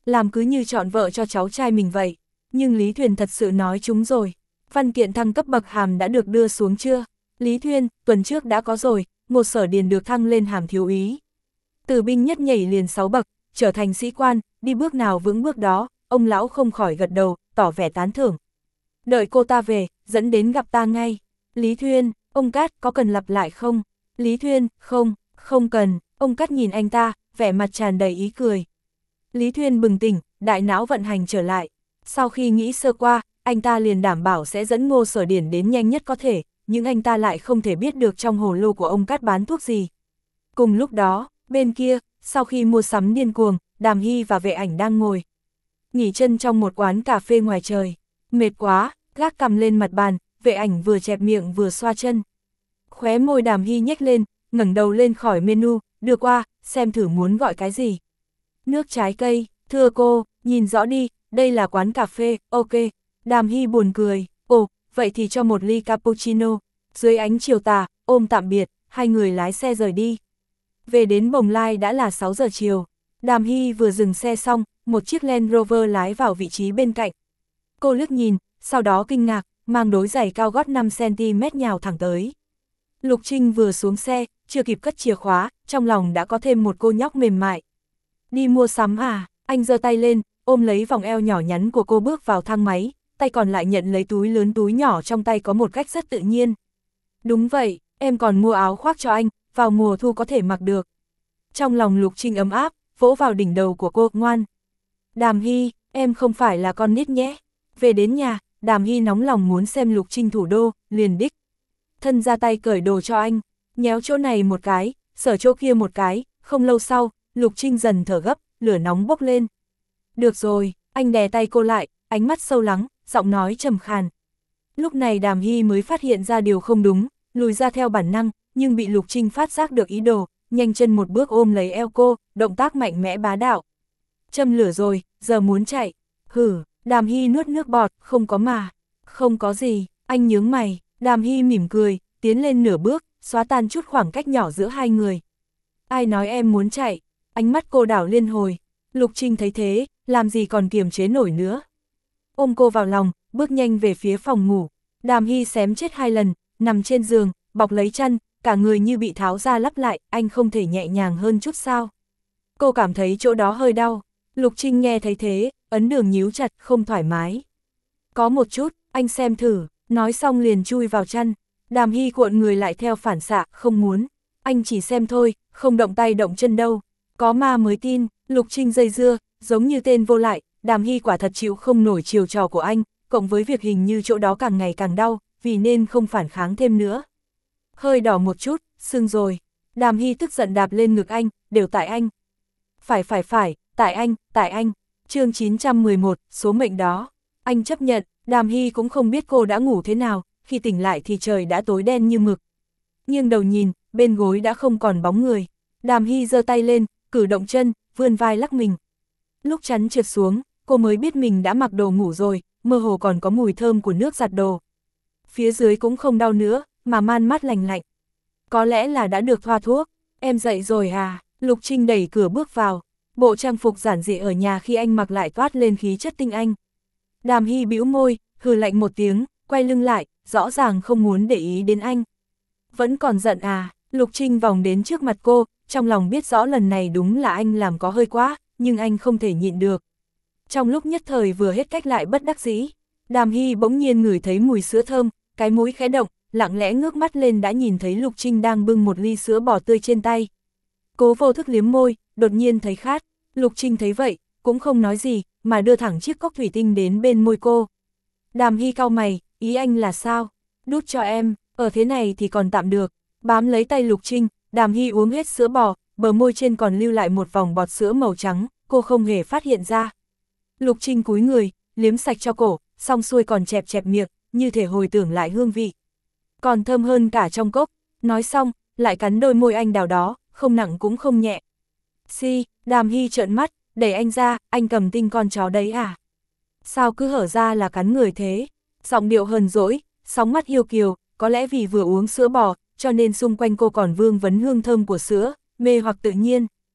S1: làm cứ như chọn vợ cho cháu trai mình vậy. Nhưng Lý Thuyền thật sự nói chúng rồi. Văn kiện thăng cấp bậc hàm đã được đưa xuống chưa? Lý Thuyền, tuần trước đã có rồi, một Sở Điền được thăng lên hàm thiếu úy. Từ binh nhất nhảy liền sáu bậc, trở thành sĩ quan, đi bước nào vững bước đó, ông lão không khỏi gật đầu, tỏ vẻ tán thưởng. Đợi cô ta về, dẫn đến gặp ta ngay. Lý Thuyên, ông Cát có cần lặp lại không? Lý Thuyên, không, không cần. Ông Cát nhìn anh ta, vẻ mặt tràn đầy ý cười. Lý Thuyên bừng tỉnh, đại não vận hành trở lại. Sau khi nghĩ sơ qua, anh ta liền đảm bảo sẽ dẫn Ngô Sở Điển đến nhanh nhất có thể, nhưng anh ta lại không thể biết được trong hồ lô của ông Cát bán thuốc gì. Cùng lúc đó, bên kia, sau khi mua sắm điên cuồng, Đàm Hy và Vệ Ảnh đang ngồi nghỉ chân trong một quán cà phê ngoài trời. Mệt quá, gác cằm lên mặt bàn, Vệ Ảnh vừa chẹp miệng vừa xoa chân. Khóe môi Đàm Hy nhếch lên, ngẩng đầu lên khỏi menu, đưa qua, xem thử muốn gọi cái gì. Nước trái cây, thưa cô, nhìn rõ đi, đây là quán cà phê, ok. Đàm Hy buồn cười, ồ, vậy thì cho một ly cappuccino. Dưới ánh chiều tà, ôm tạm biệt, hai người lái xe rời đi. Về đến Bồng Lai đã là sáu giờ chiều. Đàm Hy vừa dừng xe xong, một chiếc Land Rover lái vào vị trí bên cạnh. Cô liếc nhìn, sau đó kinh ngạc, mang đôi giày cao gót năm xăng ti mét nhào thẳng tới. Lục Trinh vừa xuống xe, chưa kịp cất chìa khóa, trong lòng đã có thêm một cô nhóc mềm mại. Đi mua sắm à? Anh giơ tay lên, ôm lấy vòng eo nhỏ nhắn của cô bước vào thang máy, tay còn lại nhận lấy túi lớn túi nhỏ trong tay có một cách rất tự nhiên. Đúng vậy, em còn mua áo khoác cho anh, vào mùa thu có thể mặc được. Trong lòng Lục Trinh ấm áp, vỗ vào đỉnh đầu của cô, ngoan. Đàm Hy, em không phải là con nít nhé. Về đến nhà, Đàm Hy nóng lòng muốn xem Lục Trinh thủ đô, liền đích thân ra tay cởi đồ cho anh, nhéo chỗ này một cái, sở chỗ kia một cái, không lâu sau, Lục Trinh dần thở gấp, lửa nóng bốc lên. Được rồi, anh đè tay cô lại, ánh mắt sâu lắng, giọng nói trầm khàn. Lúc này Đàm Hy mới phát hiện ra điều không đúng, lùi ra theo bản năng, nhưng bị Lục Trinh phát giác được ý đồ, nhanh chân một bước ôm lấy eo cô, động tác mạnh mẽ bá đạo. Châm lửa rồi, giờ muốn chạy. Hử, Đàm Hy nuốt nước bọt, không có mà. Không có gì, anh nhướng mày. Đàm Hy mỉm cười, tiến lên nửa bước, xóa tan chút khoảng cách nhỏ giữa hai người. Ai nói em muốn chạy? Ánh mắt cô đảo liên hồi. Lục Trinh thấy thế, làm gì còn kiềm chế nổi nữa. Ôm cô vào lòng, bước nhanh về phía phòng ngủ. Đàm Hy xém chết hai lần, nằm trên giường, bọc lấy chăn, cả người như bị tháo ra lắp lại, anh không thể nhẹ nhàng hơn chút sao. Cô cảm thấy chỗ đó hơi đau. Lục Trinh nghe thấy thế, ấn đường nhíu chặt, không thoải mái. Có một chút, anh xem thử, nói xong liền chui vào chăn. Đàm Hy cuộn người lại theo phản xạ, không muốn. Anh chỉ xem thôi, không động tay động chân đâu. Có ma mới tin. Lục Trinh dây dưa, giống như tên vô lại. Đàm Hy quả thật chịu không nổi chiều trò của anh, cộng với việc hình như chỗ đó càng ngày càng đau, vì nên không phản kháng thêm nữa. Hơi đỏ một chút, sưng rồi. Đàm Hy tức giận đạp lên ngực anh, đều tại anh. Phải phải phải, tại anh, tại anh. Chương chín trăm mười một, số mệnh đó. Anh chấp nhận. Đàm Hy cũng không biết cô đã ngủ thế nào, khi tỉnh lại thì trời đã tối đen như mực. Nghiêng đầu nhìn, bên gối đã không còn bóng người. Đàm Hy giơ tay lên, cử động chân, vươn vai lắc mình. Lúc chắn trượt xuống, cô mới biết mình đã mặc đồ ngủ rồi, mơ hồ còn có mùi thơm của nước giặt đồ. Phía dưới cũng không đau nữa, mà man mát lành lạnh. Có lẽ là đã được thoa thuốc. Em dậy rồi à? Lục Trinh đẩy cửa bước vào. Bộ trang phục giản dị ở nhà khi anh mặc lại toát lên khí chất tinh anh. Đàm Hy bĩu môi, hừ lạnh một tiếng, quay lưng lại, rõ ràng không muốn để ý đến anh. Vẫn còn giận à? Lục Trinh vòng đến trước mặt cô, trong lòng biết rõ lần này đúng là anh làm có hơi quá, nhưng anh không thể nhịn được. Trong lúc nhất thời vừa hết cách lại bất đắc dĩ, Đàm Hy bỗng nhiên ngửi thấy mùi sữa thơm, cái mũi khẽ động, lặng lẽ ngước mắt lên đã nhìn thấy Lục Trinh đang bưng một ly sữa bò tươi trên tay. Cố vô thức liếm môi, đột nhiên thấy khát. Lục Trinh thấy vậy, cũng không nói gì, mà đưa thẳng chiếc cốc thủy tinh đến bên môi cô. Đàm Hy cau mày, ý anh là sao? Đút cho em, ở thế này thì còn tạm được. Bám lấy tay Lục Trinh, Đàm Hy uống hết sữa bò, bờ môi trên còn lưu lại một vòng bọt sữa màu trắng, cô không hề phát hiện ra. Lục Trinh cúi người, liếm sạch cho cổ, xong xuôi còn chẹp chẹp miệng, như thể hồi tưởng lại hương vị. Còn thơm hơn cả trong cốc, nói xong, lại cắn đôi môi anh đào đó, không nặng cũng không nhẹ. Si, Đàm Hy trợn mắt, đẩy anh ra, anh cầm tinh con chó đấy à? Sao cứ hở ra là cắn người thế? Giọng điệu hờn dỗi, sóng mắt yêu kiều, có lẽ vì vừa uống sữa bò, cho nên xung quanh cô còn vương vấn hương thơm của sữa, mê hoặc tự nhiên.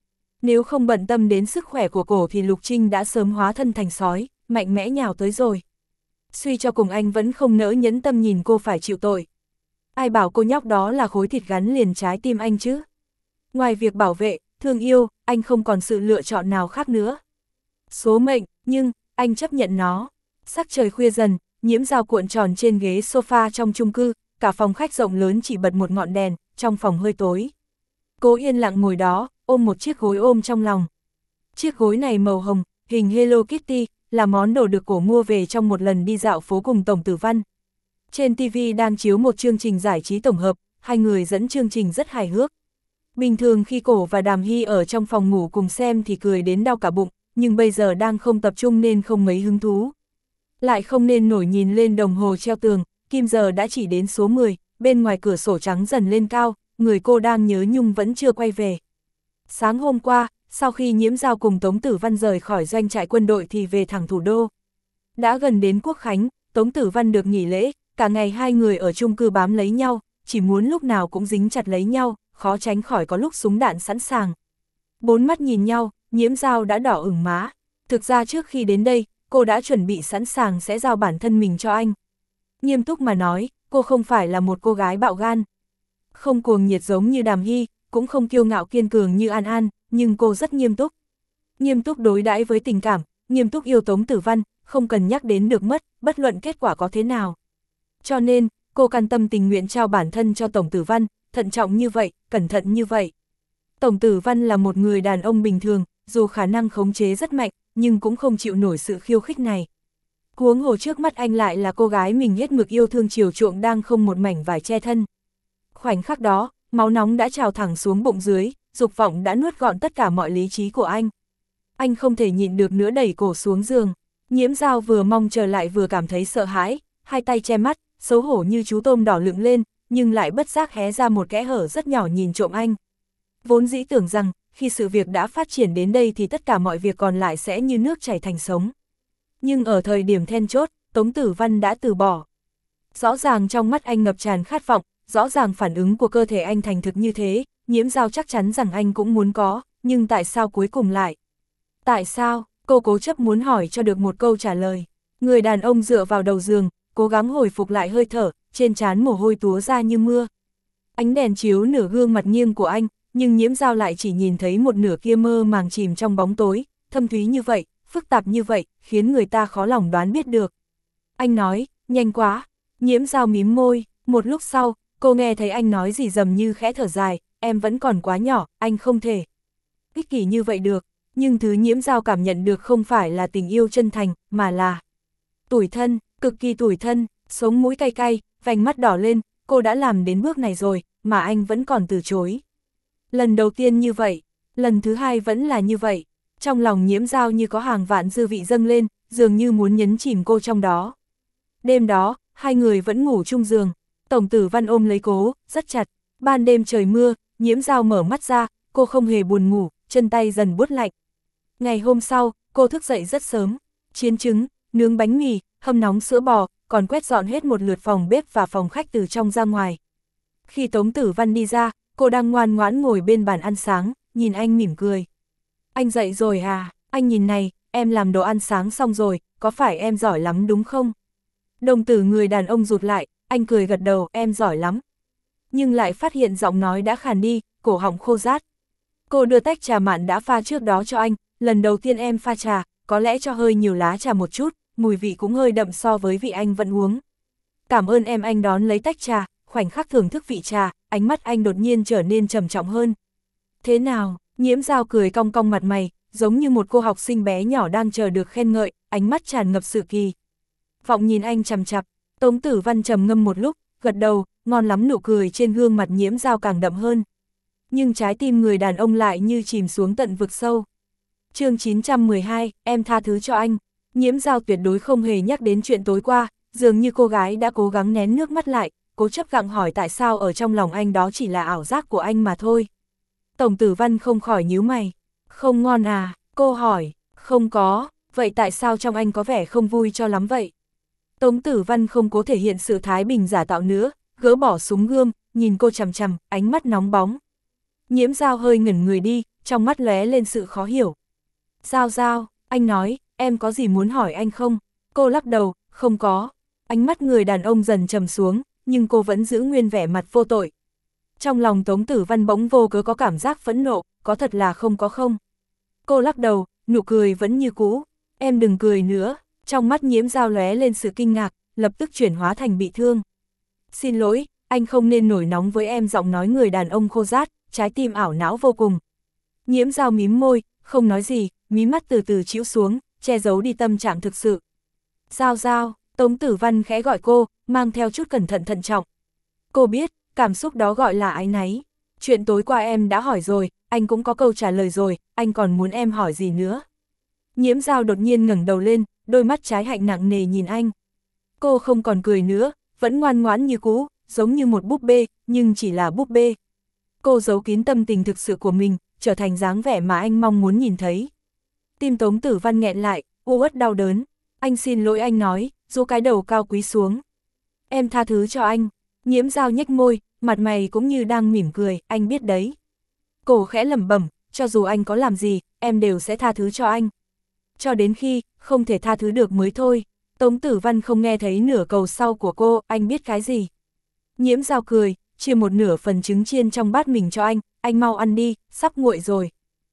S1: Nếu không bận tâm đến sức khỏe của cổ thì Lục Trinh đã sớm hóa thân thành sói, mạnh mẽ nhào tới rồi. Suy cho cùng anh vẫn không nỡ nhẫn tâm nhìn cô phải chịu tội. Ai bảo cô nhóc đó là khối thịt gắn liền trái tim anh chứ? Ngoài việc bảo vệ, thương yêu, anh không còn sự lựa chọn nào khác nữa. Số mệnh, nhưng, anh chấp nhận nó. Sắc trời khuya dần, Nhiễm Dao cuộn tròn trên ghế sofa trong chung cư, cả phòng khách rộng lớn chỉ bật một ngọn đèn, trong phòng hơi tối. Cô yên lặng ngồi đó, ôm một chiếc gối ôm trong lòng. Chiếc gối này màu hồng, hình Hello Kitty, là món đồ được cổ mua về trong một lần đi dạo phố cùng Tổng Tử Văn. Trên ti vi đang chiếu một chương trình giải trí tổng hợp, hai người dẫn chương trình rất hài hước. Bình thường khi cổ và Đàm Hy ở trong phòng ngủ cùng xem thì cười đến đau cả bụng, nhưng bây giờ đang không tập trung nên không mấy hứng thú. Lại không nên nổi nhìn lên đồng hồ treo tường, kim giờ đã chỉ đến số mười, bên ngoài cửa sổ trắng dần lên cao, người cô đang nhớ nhung vẫn chưa quay về. Sáng hôm qua, sau khi Nhiễm Dao cùng Tống Tử Văn rời khỏi doanh trại quân đội thì về thẳng thủ đô. Đã gần đến Quốc Khánh, Tống Tử Văn được nghỉ lễ, cả ngày hai người ở chung cư bám lấy nhau, chỉ muốn lúc nào cũng dính chặt lấy nhau, khó tránh khỏi có lúc súng đạn sẵn sàng. Bốn mắt nhìn nhau, Nhiễm Dao đã đỏ ửng má. Thực ra trước khi đến đây, cô đã chuẩn bị sẵn sàng sẽ giao bản thân mình cho anh. Nghiêm túc mà nói, cô không phải là một cô gái bạo gan. Không cuồng nhiệt giống như Đàm Hy, cũng không kiêu ngạo kiên cường như An An, nhưng cô rất nghiêm túc. Nghiêm túc đối đãi với tình cảm, nghiêm túc yêu Tống Tử Văn, không cần nhắc đến được mất, bất luận kết quả có thế nào. Cho nên, cô can tâm tình nguyện trao bản thân cho Tổng Tử Văn, thận trọng như vậy, cẩn thận như vậy. Tổng Tử Văn là một người đàn ông bình thường, dù khả năng khống chế rất mạnh, nhưng cũng không chịu nổi sự khiêu khích này. Huống hồ trước mắt anh lại là cô gái mình hết mực yêu thương chiều chuộng đang không một mảnh vải che thân. Khoảnh khắc đó, máu nóng đã trào thẳng xuống bụng dưới, dục vọng đã nuốt gọn tất cả mọi lý trí của anh. Anh không thể nhịn được nữa đẩy cổ xuống giường. Nhiễm Dao vừa mong chờ lại vừa cảm thấy sợ hãi, hai tay che mắt, xấu hổ như chú tôm đỏ lựng lên, nhưng lại bất giác hé ra một kẽ hở rất nhỏ nhìn trộm anh. Vốn dĩ tưởng rằng, khi sự việc đã phát triển đến đây thì tất cả mọi việc còn lại sẽ như nước chảy thành sống. Nhưng ở thời điểm then chốt, Tống Tử Văn đã từ bỏ. Rõ ràng trong mắt anh ngập tràn khát vọng, rõ ràng phản ứng của cơ thể anh thành thực như thế, Nhiễm Dao chắc chắn rằng anh cũng muốn có, nhưng tại sao cuối cùng lại? Tại sao? Cô cố chấp muốn hỏi cho được một câu trả lời. Người đàn ông dựa vào đầu giường, cố gắng hồi phục lại hơi thở, trên trán mồ hôi túa ra như mưa. Ánh đèn chiếu nửa gương mặt nghiêng của anh, nhưng Nhiễm Dao lại chỉ nhìn thấy một nửa kia mơ màng chìm trong bóng tối, thâm thúy như vậy, phức tạp như vậy, khiến người ta khó lòng đoán biết được. Anh nói, nhanh quá. Nhiễm Dao mím môi, một lúc sau, cô nghe thấy anh nói gì dầm như khẽ thở dài, em vẫn còn quá nhỏ, anh không thể ích kỷ như vậy được. Nhưng thứ Nhiễm Dao cảm nhận được không phải là tình yêu chân thành, mà là tủi thân, cực kỳ tủi thân, sống mũi cay cay, vành mắt đỏ lên, cô đã làm đến bước này rồi, mà anh vẫn còn từ chối. Lần đầu tiên như vậy, lần thứ hai vẫn là như vậy, trong lòng Nhiễm Dao như có hàng vạn dư vị dâng lên, dường như muốn nhấn chìm cô trong đó. Đêm đó, hai người vẫn ngủ chung giường, Tổng Tử Văn ôm lấy cố, rất chặt, ban đêm trời mưa, Nhiễm Dao mở mắt ra, cô không hề buồn ngủ, chân tay dần buốt lạnh. Ngày hôm sau, cô thức dậy rất sớm, chiên trứng, nướng bánh mì, hâm nóng sữa bò, còn quét dọn hết một lượt phòng bếp và phòng khách từ trong ra ngoài. Khi Tống Tử Văn đi ra, cô đang ngoan ngoãn ngồi bên bàn ăn sáng, nhìn anh mỉm cười. Anh dậy rồi à, anh nhìn này, em làm đồ ăn sáng xong rồi, có phải em giỏi lắm đúng không? Đồng tử người đàn ông rụt lại, anh cười gật đầu, em giỏi lắm. Nhưng lại phát hiện giọng nói đã khàn đi, cổ họng khô rát. Cô đưa tách trà mạn đã pha trước đó cho anh, lần đầu tiên em pha trà, có lẽ cho hơi nhiều lá trà một chút, mùi vị cũng hơi đậm so với vị anh vẫn uống. Cảm ơn em. Anh đón lấy tách trà, khoảnh khắc thưởng thức vị trà, ánh mắt anh đột nhiên trở nên trầm trọng hơn. Thế nào? Nhiễm Dao cười cong cong mặt mày, giống như một cô học sinh bé nhỏ đang chờ được khen ngợi, ánh mắt tràn ngập sự kỳ vọng nhìn anh chằm chằm. Tống Tử Văn trầm ngâm một lúc, gật đầu, ngon lắm. Nụ cười trên gương mặt Nhiễm Dao càng đậm hơn. Nhưng trái tim người đàn ông lại như chìm xuống tận vực sâu. Chương chín trăm mười hai, em tha thứ cho anh. Nhiễm Dao tuyệt đối không hề nhắc đến chuyện tối qua, dường như cô gái đã cố gắng nén nước mắt lại, cố chấp gặng hỏi tại sao ở trong lòng anh đó chỉ là ảo giác của anh mà thôi. Tổng Tử Văn không khỏi nhíu mày. Không ngon à? Cô hỏi. Không có. Vậy tại sao trong anh có vẻ không vui cho lắm vậy? Tống Tử Văn không cố thể hiện sự thái bình giả tạo nữa, gỡ bỏ súng gươm, nhìn cô chằm chằm, ánh mắt nóng bóng. Nhiễm Dao hơi ngẩn người đi, trong mắt lóe lên sự khó hiểu. Giao Giao, anh nói, em có gì muốn hỏi anh không? Cô lắc đầu, không có. Ánh mắt người đàn ông dần trầm xuống, nhưng cô vẫn giữ nguyên vẻ mặt vô tội. Trong lòng Tống Tử Văn bỗng vô cớ có cảm giác phẫn nộ, có thật là không có không? Cô lắc đầu, nụ cười vẫn như cũ. Em đừng cười nữa. Trong mắt Nhiễm Giao lóe lên sự kinh ngạc, lập tức chuyển hóa thành bị thương. Xin lỗi, anh không nên nổi nóng với em, giọng nói người đàn ông khô rát, trái tim ảo não vô cùng. Nhiễm Giao mím môi, không nói gì, mí mắt từ từ chĩu xuống, che giấu đi tâm trạng thực sự. Giao Giao, Tống Tử Văn khẽ gọi cô, mang theo chút cẩn thận thận trọng. Cô biết, cảm xúc đó gọi là áy náy. Chuyện tối qua em đã hỏi rồi, anh cũng có câu trả lời rồi, anh còn muốn em hỏi gì nữa? Nhiễm Giao đột nhiên ngẩng đầu lên, đôi mắt trái hạnh nặng nề nhìn anh. Cô không còn cười nữa, vẫn ngoan ngoãn như cũ, giống như một búp bê, nhưng chỉ là búp bê. Cô giấu kín tâm tình thực sự của mình, trở thành dáng vẻ mà anh mong muốn nhìn thấy. Tim Tống Tử Văn nghẹn lại, u uất đau đớn. Anh xin lỗi, anh nói, rũ cái đầu cao quý xuống. Em tha thứ cho anh. Nhiễm Giao nhếch môi, mặt mày cũng như đang mỉm cười, anh biết đấy. Cô khẽ lẩm bẩm, cho dù anh có làm gì, em đều sẽ tha thứ cho anh. Cho đến khi, không thể tha thứ được mới thôi. Tống Tử Văn không nghe thấy nửa câu sau của cô, anh biết cái gì. Nhiễm Giao cười, chia một nửa phần trứng chiên trong bát mình cho anh, anh mau ăn đi, sắp nguội rồi.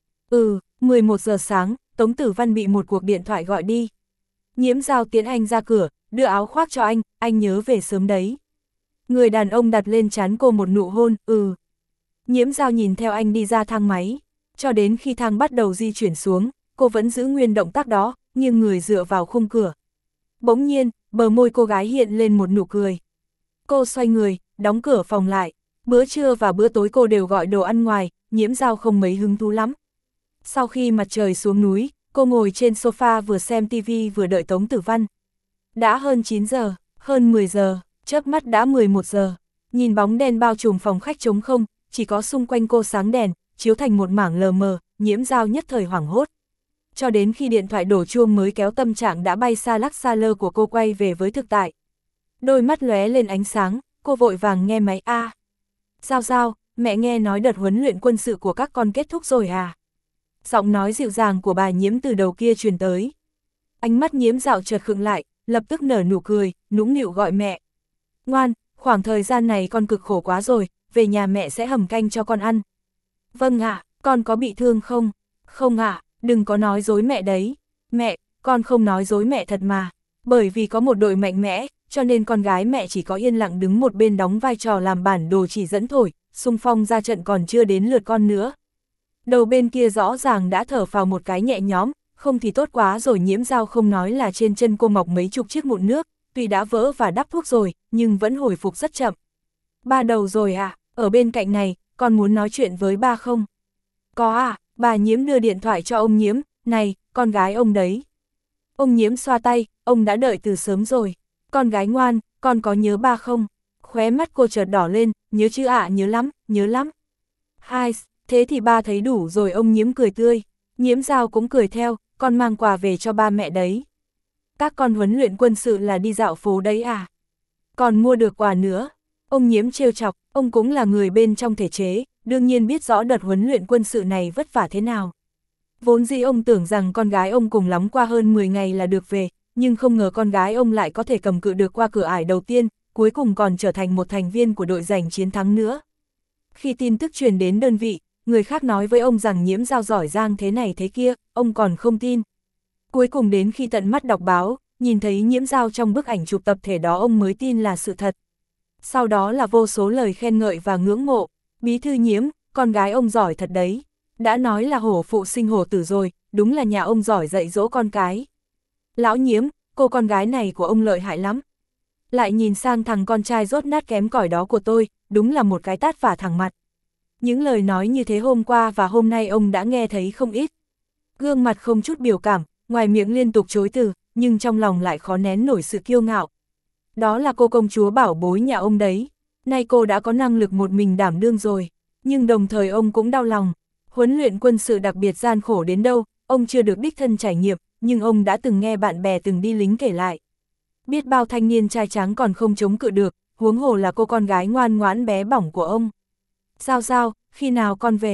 S1: Ừ, mười một giờ sáng, Tống Tử Văn bị một cuộc điện thoại gọi đi. Nhiễm Giao tiến anh ra cửa, đưa áo khoác cho anh, anh nhớ về sớm đấy. Người đàn ông đặt lên trán cô một nụ hôn, ừ. Nhiễm Giao nhìn theo anh đi ra thang máy, cho đến khi thang bắt đầu di chuyển xuống, cô vẫn giữ nguyên động tác đó, nghiêng người dựa vào khung cửa. Bỗng nhiên, bờ môi cô gái hiện lên một nụ cười. Cô xoay người, đóng cửa phòng lại. Bữa trưa và bữa tối cô đều gọi đồ ăn ngoài, Nhiễm Giao không mấy hứng thú lắm. Sau khi mặt trời xuống núi, cô ngồi trên sofa vừa xem tivi vừa đợi Tống Tử Văn. Đã hơn chín giờ, hơn mười giờ, chớp mắt đã mười một giờ. Nhìn bóng đen bao trùm phòng khách trống không, chỉ có xung quanh cô sáng đèn, chiếu thành một mảng lờ mờ, Nhiễm Giao nhất thời hoảng hốt. Cho đến khi điện thoại đổ chuông mới kéo tâm trạng đã bay xa lắc xa lơ của cô quay về với thực tại. Đôi mắt lóe lên ánh sáng, cô vội vàng nghe máy. A. À, Giao Giao, mẹ nghe nói đợt huấn luyện quân sự của các con kết thúc rồi à? Giọng nói dịu dàng của bà Nhiễm từ đầu kia truyền tới. Ánh mắt Nhiễm Dạo chợt khựng lại, lập tức nở nụ cười, nũng nịu gọi mẹ. Ngoan, khoảng thời gian này con cực khổ quá rồi, về nhà mẹ sẽ hầm canh cho con ăn. Vâng ạ, à, con có bị thương không? Không ạ, à, đừng có nói dối mẹ đấy. Mẹ, con không nói dối mẹ thật mà. Bởi vì có một đội mạnh mẽ, cho nên con gái mẹ chỉ có yên lặng đứng một bên đóng vai trò làm bản đồ chỉ dẫn thổi, xung phong ra trận còn chưa đến lượt con nữa. Đầu bên kia rõ ràng đã thở phào một cái nhẹ nhõm, không thì tốt quá rồi. Nhiễm Giao không nói là trên chân cô mọc mấy chục chiếc mụn nước, tuy đã vỡ và đắp thuốc rồi, nhưng vẫn hồi phục rất chậm. Ba đầu rồi à, ở bên cạnh này, con muốn nói chuyện với ba không? Có à, bà Nhiễm đưa điện thoại cho ông Nhiễm, này, con gái ông đấy. Ông Nhiễm xoa tay, ông đã đợi từ sớm rồi. Con gái ngoan, con có nhớ ba không? Khóe mắt cô chợt đỏ lên, nhớ chứ ạ, à, nhớ lắm, nhớ lắm. Hai, thế thì ba thấy đủ rồi. Ông Nhiễm cười tươi. Nhiễm Giao cũng cười theo, con mang quà về cho ba mẹ đấy. Các con huấn luyện quân sự là đi dạo phố đấy à? Còn mua được quà nữa. Ông Nhiễm trêu chọc, ông cũng là người bên trong thể chế, đương nhiên biết rõ đợt huấn luyện quân sự này vất vả thế nào. Vốn dĩ ông tưởng rằng con gái ông cùng lắm qua hơn mười ngày là được về, nhưng không ngờ con gái ông lại có thể cầm cự được qua cửa ải đầu tiên, cuối cùng còn trở thành một thành viên của đội giành chiến thắng nữa. Khi tin tức truyền đến đơn vị, người khác nói với ông rằng Nhiễm Giao giỏi giang thế này thế kia, ông còn không tin. Cuối cùng đến khi tận mắt đọc báo, nhìn thấy Nhiễm Giao trong bức ảnh chụp tập thể đó ông mới tin là sự thật. Sau đó là vô số lời khen ngợi và ngưỡng mộ. Bí thư Nhiễm, con gái ông giỏi thật đấy. Đã nói là hổ phụ sinh hổ tử rồi, đúng là nhà ông giỏi dạy dỗ con cái. Lão Nhiễm, cô con gái này của ông lợi hại lắm. Lại nhìn sang thằng con trai rốt nát kém cỏi đó của tôi, đúng là một cái tát vả thẳng mặt. Những lời nói như thế hôm qua và hôm nay ông đã nghe thấy không ít. Gương mặt không chút biểu cảm, ngoài miệng liên tục chối từ, nhưng trong lòng lại khó nén nổi sự kiêu ngạo. Đó là cô công chúa bảo bối nhà ông đấy. Nay cô đã có năng lực một mình đảm đương rồi. Nhưng đồng thời ông cũng đau lòng. Huấn luyện quân sự đặc biệt gian khổ đến đâu, ông chưa được đích thân trải nghiệm, nhưng ông đã từng nghe bạn bè từng đi lính kể lại. Biết bao thanh niên trai tráng còn không chống cự được, huống hồ là cô con gái ngoan ngoãn bé bỏng của ông. Giao Giao, khi nào con về?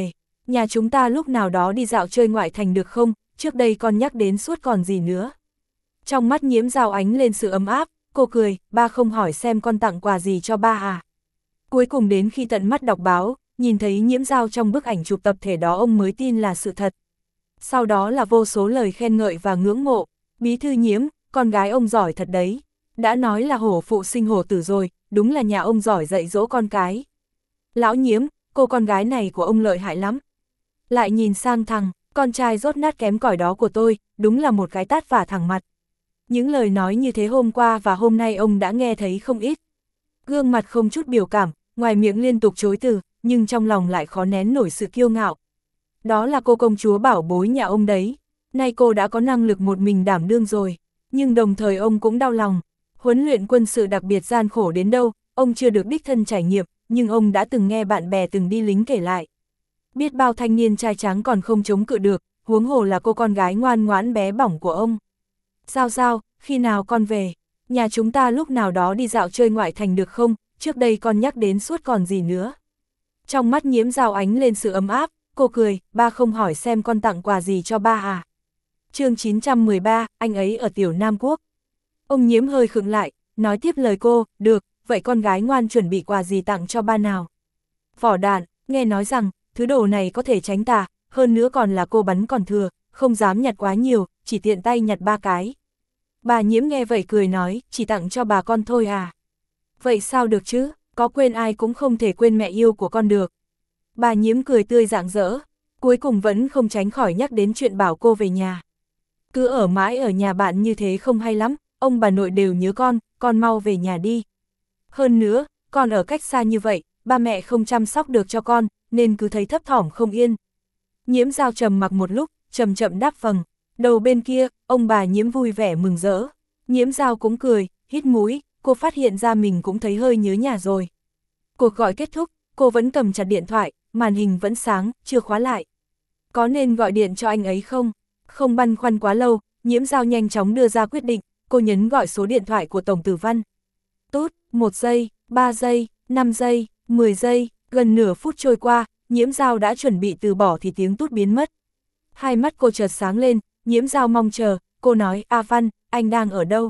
S1: Nhà chúng ta lúc nào đó đi dạo chơi ngoại thành được không, trước đây con nhắc đến suốt còn gì nữa. Trong mắt Nhiễm Dao ánh lên sự ấm áp, cô cười, ba không hỏi xem con tặng quà gì cho ba à. Cuối cùng đến khi tận mắt đọc báo, nhìn thấy Nhiễm Dao trong bức ảnh chụp tập thể đó ông mới tin là sự thật. Sau đó là vô số lời khen ngợi và ngưỡng mộ, bí thư Nhiễm, con gái ông giỏi thật đấy. Đã nói là hổ phụ sinh hổ tử rồi, đúng là nhà ông giỏi dạy dỗ con cái. Lão Nhiễm, cô con gái này của ông lợi hại lắm. Lại nhìn sang thằng, con trai rốt nát kém cỏi đó của tôi, đúng là một cái tát vả thẳng mặt. Những lời nói như thế hôm qua và hôm nay ông đã nghe thấy không ít. Gương mặt không chút biểu cảm, ngoài miệng liên tục chối từ, nhưng trong lòng lại khó nén nổi sự kiêu ngạo. Đó là cô công chúa bảo bối nhà ông đấy. Nay cô đã có năng lực một mình đảm đương rồi. Nhưng đồng thời ông cũng đau lòng. Huấn luyện quân sự đặc biệt gian khổ đến đâu, ông chưa được đích thân trải nghiệm, nhưng ông đã từng nghe bạn bè từng đi lính kể lại. Biết bao thanh niên trai tráng còn không chống cự được, huống hồ là cô con gái ngoan ngoãn bé bỏng của ông. Sao sao, khi nào con về? Nhà chúng ta lúc nào đó đi dạo chơi ngoại thành được không, trước đây con nhắc đến suốt còn gì nữa. Trong mắt Nhiễm Dao ánh lên sự ấm áp, cô cười, ba không hỏi xem con tặng quà gì cho ba à. Chương chín trăm mười ba, anh ấy ở Tiểu Nam Quốc. Ông Nhiễm hơi khựng lại, nói tiếp lời cô, được, vậy con gái ngoan chuẩn bị quà gì tặng cho ba nào? Vỏ đạn, nghe nói rằng, thứ đồ này có thể tránh tà, hơn nữa còn là cô bắn còn thừa, không dám nhặt quá nhiều, chỉ tiện tay nhặt ba cái. Bà Nhiễm nghe vậy cười nói, chỉ tặng cho bà con thôi à? Vậy sao được chứ, có quên ai cũng không thể quên mẹ yêu của con được. Bà Nhiễm cười tươi rạng rỡ, cuối cùng vẫn không tránh khỏi nhắc đến chuyện bảo cô về nhà. Cứ ở mãi ở nhà bạn như thế không hay lắm, ông bà nội đều nhớ con, con mau về nhà đi. Hơn nữa, con ở cách xa như vậy, ba mẹ không chăm sóc được cho con, nên cứ thấy thấp thỏm không yên. Nhiễm Dao trầm mặc một lúc, chậm chậm đáp vâng. Đầu bên kia, ông bà Nhiễm vui vẻ mừng rỡ. Nhiễm Dao cũng cười, hít mũi, cô phát hiện ra mình cũng thấy hơi nhớ nhà rồi. Cuộc gọi kết thúc, cô vẫn cầm chặt điện thoại, màn hình vẫn sáng, chưa khóa lại. Có nên gọi điện cho anh ấy không? Không băn khoăn quá lâu, Nhiễm Dao nhanh chóng đưa ra quyết định, cô nhấn gọi số điện thoại của Tổng Tử Văn. Tút, một giây, ba giây, năm giây, mười giây, gần nửa phút trôi qua, Nhiễm Dao đã chuẩn bị từ bỏ thì tiếng tút biến mất. Hai mắt cô chợt sáng lên, Nhiễm Dao mong chờ, cô nói, A Văn, anh đang ở đâu?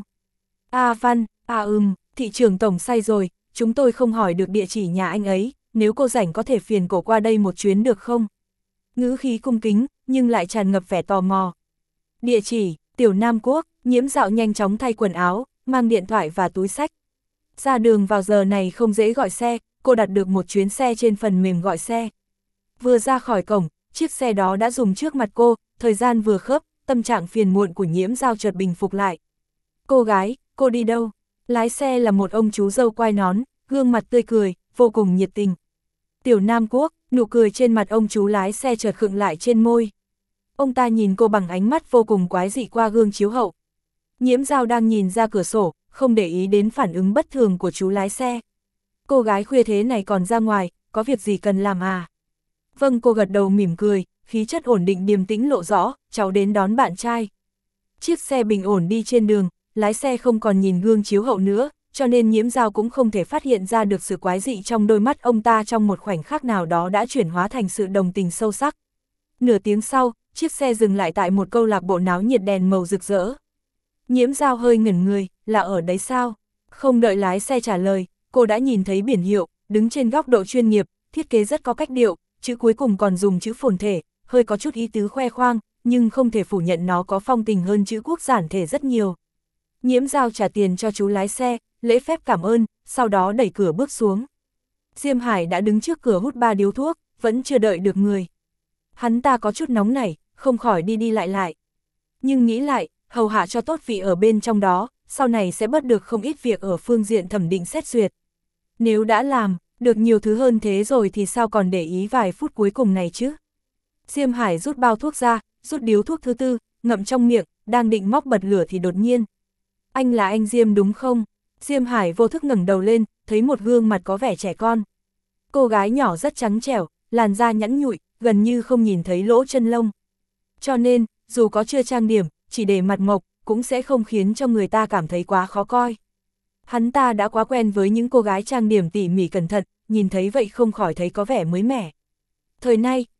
S1: A Văn, à ừm, thị trưởng tổng say rồi, chúng tôi không hỏi được địa chỉ nhà anh ấy, nếu cô rảnh có thể phiền cổ qua đây một chuyến được không? Ngữ khí cung kính, nhưng lại tràn ngập vẻ tò mò. Địa chỉ, Tiểu Nam Quốc, Nhiễm Dao nhanh chóng thay quần áo, mang điện thoại và túi xách. Ra đường vào giờ này không dễ gọi xe, cô đặt được một chuyến xe trên phần mềm gọi xe. Vừa ra khỏi cổng, chiếc xe đó đã dùng trước mặt cô, thời gian vừa khớp, tâm trạng phiền muộn của Nhiễm Dao chợt bình phục lại. Cô gái, cô đi đâu? Lái xe là một ông chú râu quai nón, gương mặt tươi cười, vô cùng nhiệt tình. Tiểu Nam Quốc, nụ cười trên mặt ông chú lái xe chợt khựng lại trên môi. Ông ta nhìn cô bằng ánh mắt vô cùng quái dị qua gương chiếu hậu. Nhiễm Dao đang nhìn ra cửa sổ, không để ý đến phản ứng bất thường của chú lái xe. Cô gái khuya thế này còn ra ngoài, có việc gì cần làm à? Vâng, cô gật đầu mỉm cười, khí chất ổn định điềm tĩnh lộ rõ, cháu đến đón bạn trai. Chiếc xe bình ổn đi trên đường, lái xe không còn nhìn gương chiếu hậu nữa, cho nên Nhiễm Dao cũng không thể phát hiện ra được sự quái dị trong đôi mắt ông ta trong một khoảnh khắc nào đó đã chuyển hóa thành sự đồng tình sâu sắc. Nửa tiếng sau, chiếc xe dừng lại tại một câu lạc bộ náo nhiệt đèn màu rực rỡ. Nhiễm Dao hơi ngẩn người, là ở đấy sao? Không đợi lái xe trả lời, cô đã nhìn thấy biển hiệu, đứng trên góc độ chuyên nghiệp, thiết kế rất có cách điệu, chữ cuối cùng còn dùng chữ phồn thể, hơi có chút ý tứ khoe khoang, nhưng không thể phủ nhận nó có phong tình hơn chữ quốc giản thể rất nhiều. Nhiễm Dao trả tiền cho chú lái xe, lễ phép cảm ơn, sau đó đẩy cửa bước xuống. Diêm Hải đã đứng trước cửa hút ba điếu thuốc, vẫn chưa đợi được người. Hắn ta có chút nóng nảy, không khỏi đi đi lại lại. Nhưng nghĩ lại, hầu hạ cho tốt vị ở bên trong đó, sau này sẽ bớt được không ít việc ở phương diện thẩm định xét duyệt. Nếu đã làm, được nhiều thứ hơn thế rồi thì sao còn để ý vài phút cuối cùng này chứ? Diêm Hải rút bao thuốc ra, rút điếu thuốc thứ tư, ngậm trong miệng, đang định móc bật lửa thì đột nhiên. Anh là anh Diêm đúng không? Diêm Hải vô thức ngẩng đầu lên, thấy một gương mặt có vẻ trẻ con. Cô gái nhỏ rất trắng trẻo, làn da nhẵn nhụi, gần như không nhìn thấy lỗ chân lông. Cho nên, dù có chưa trang điểm, chỉ để mặt mộc, cũng sẽ không khiến cho người ta cảm thấy quá khó coi. Hắn ta đã quá quen với những cô gái trang điểm tỉ mỉ cẩn thận, nhìn thấy vậy không khỏi thấy có vẻ mới mẻ. Thời nay,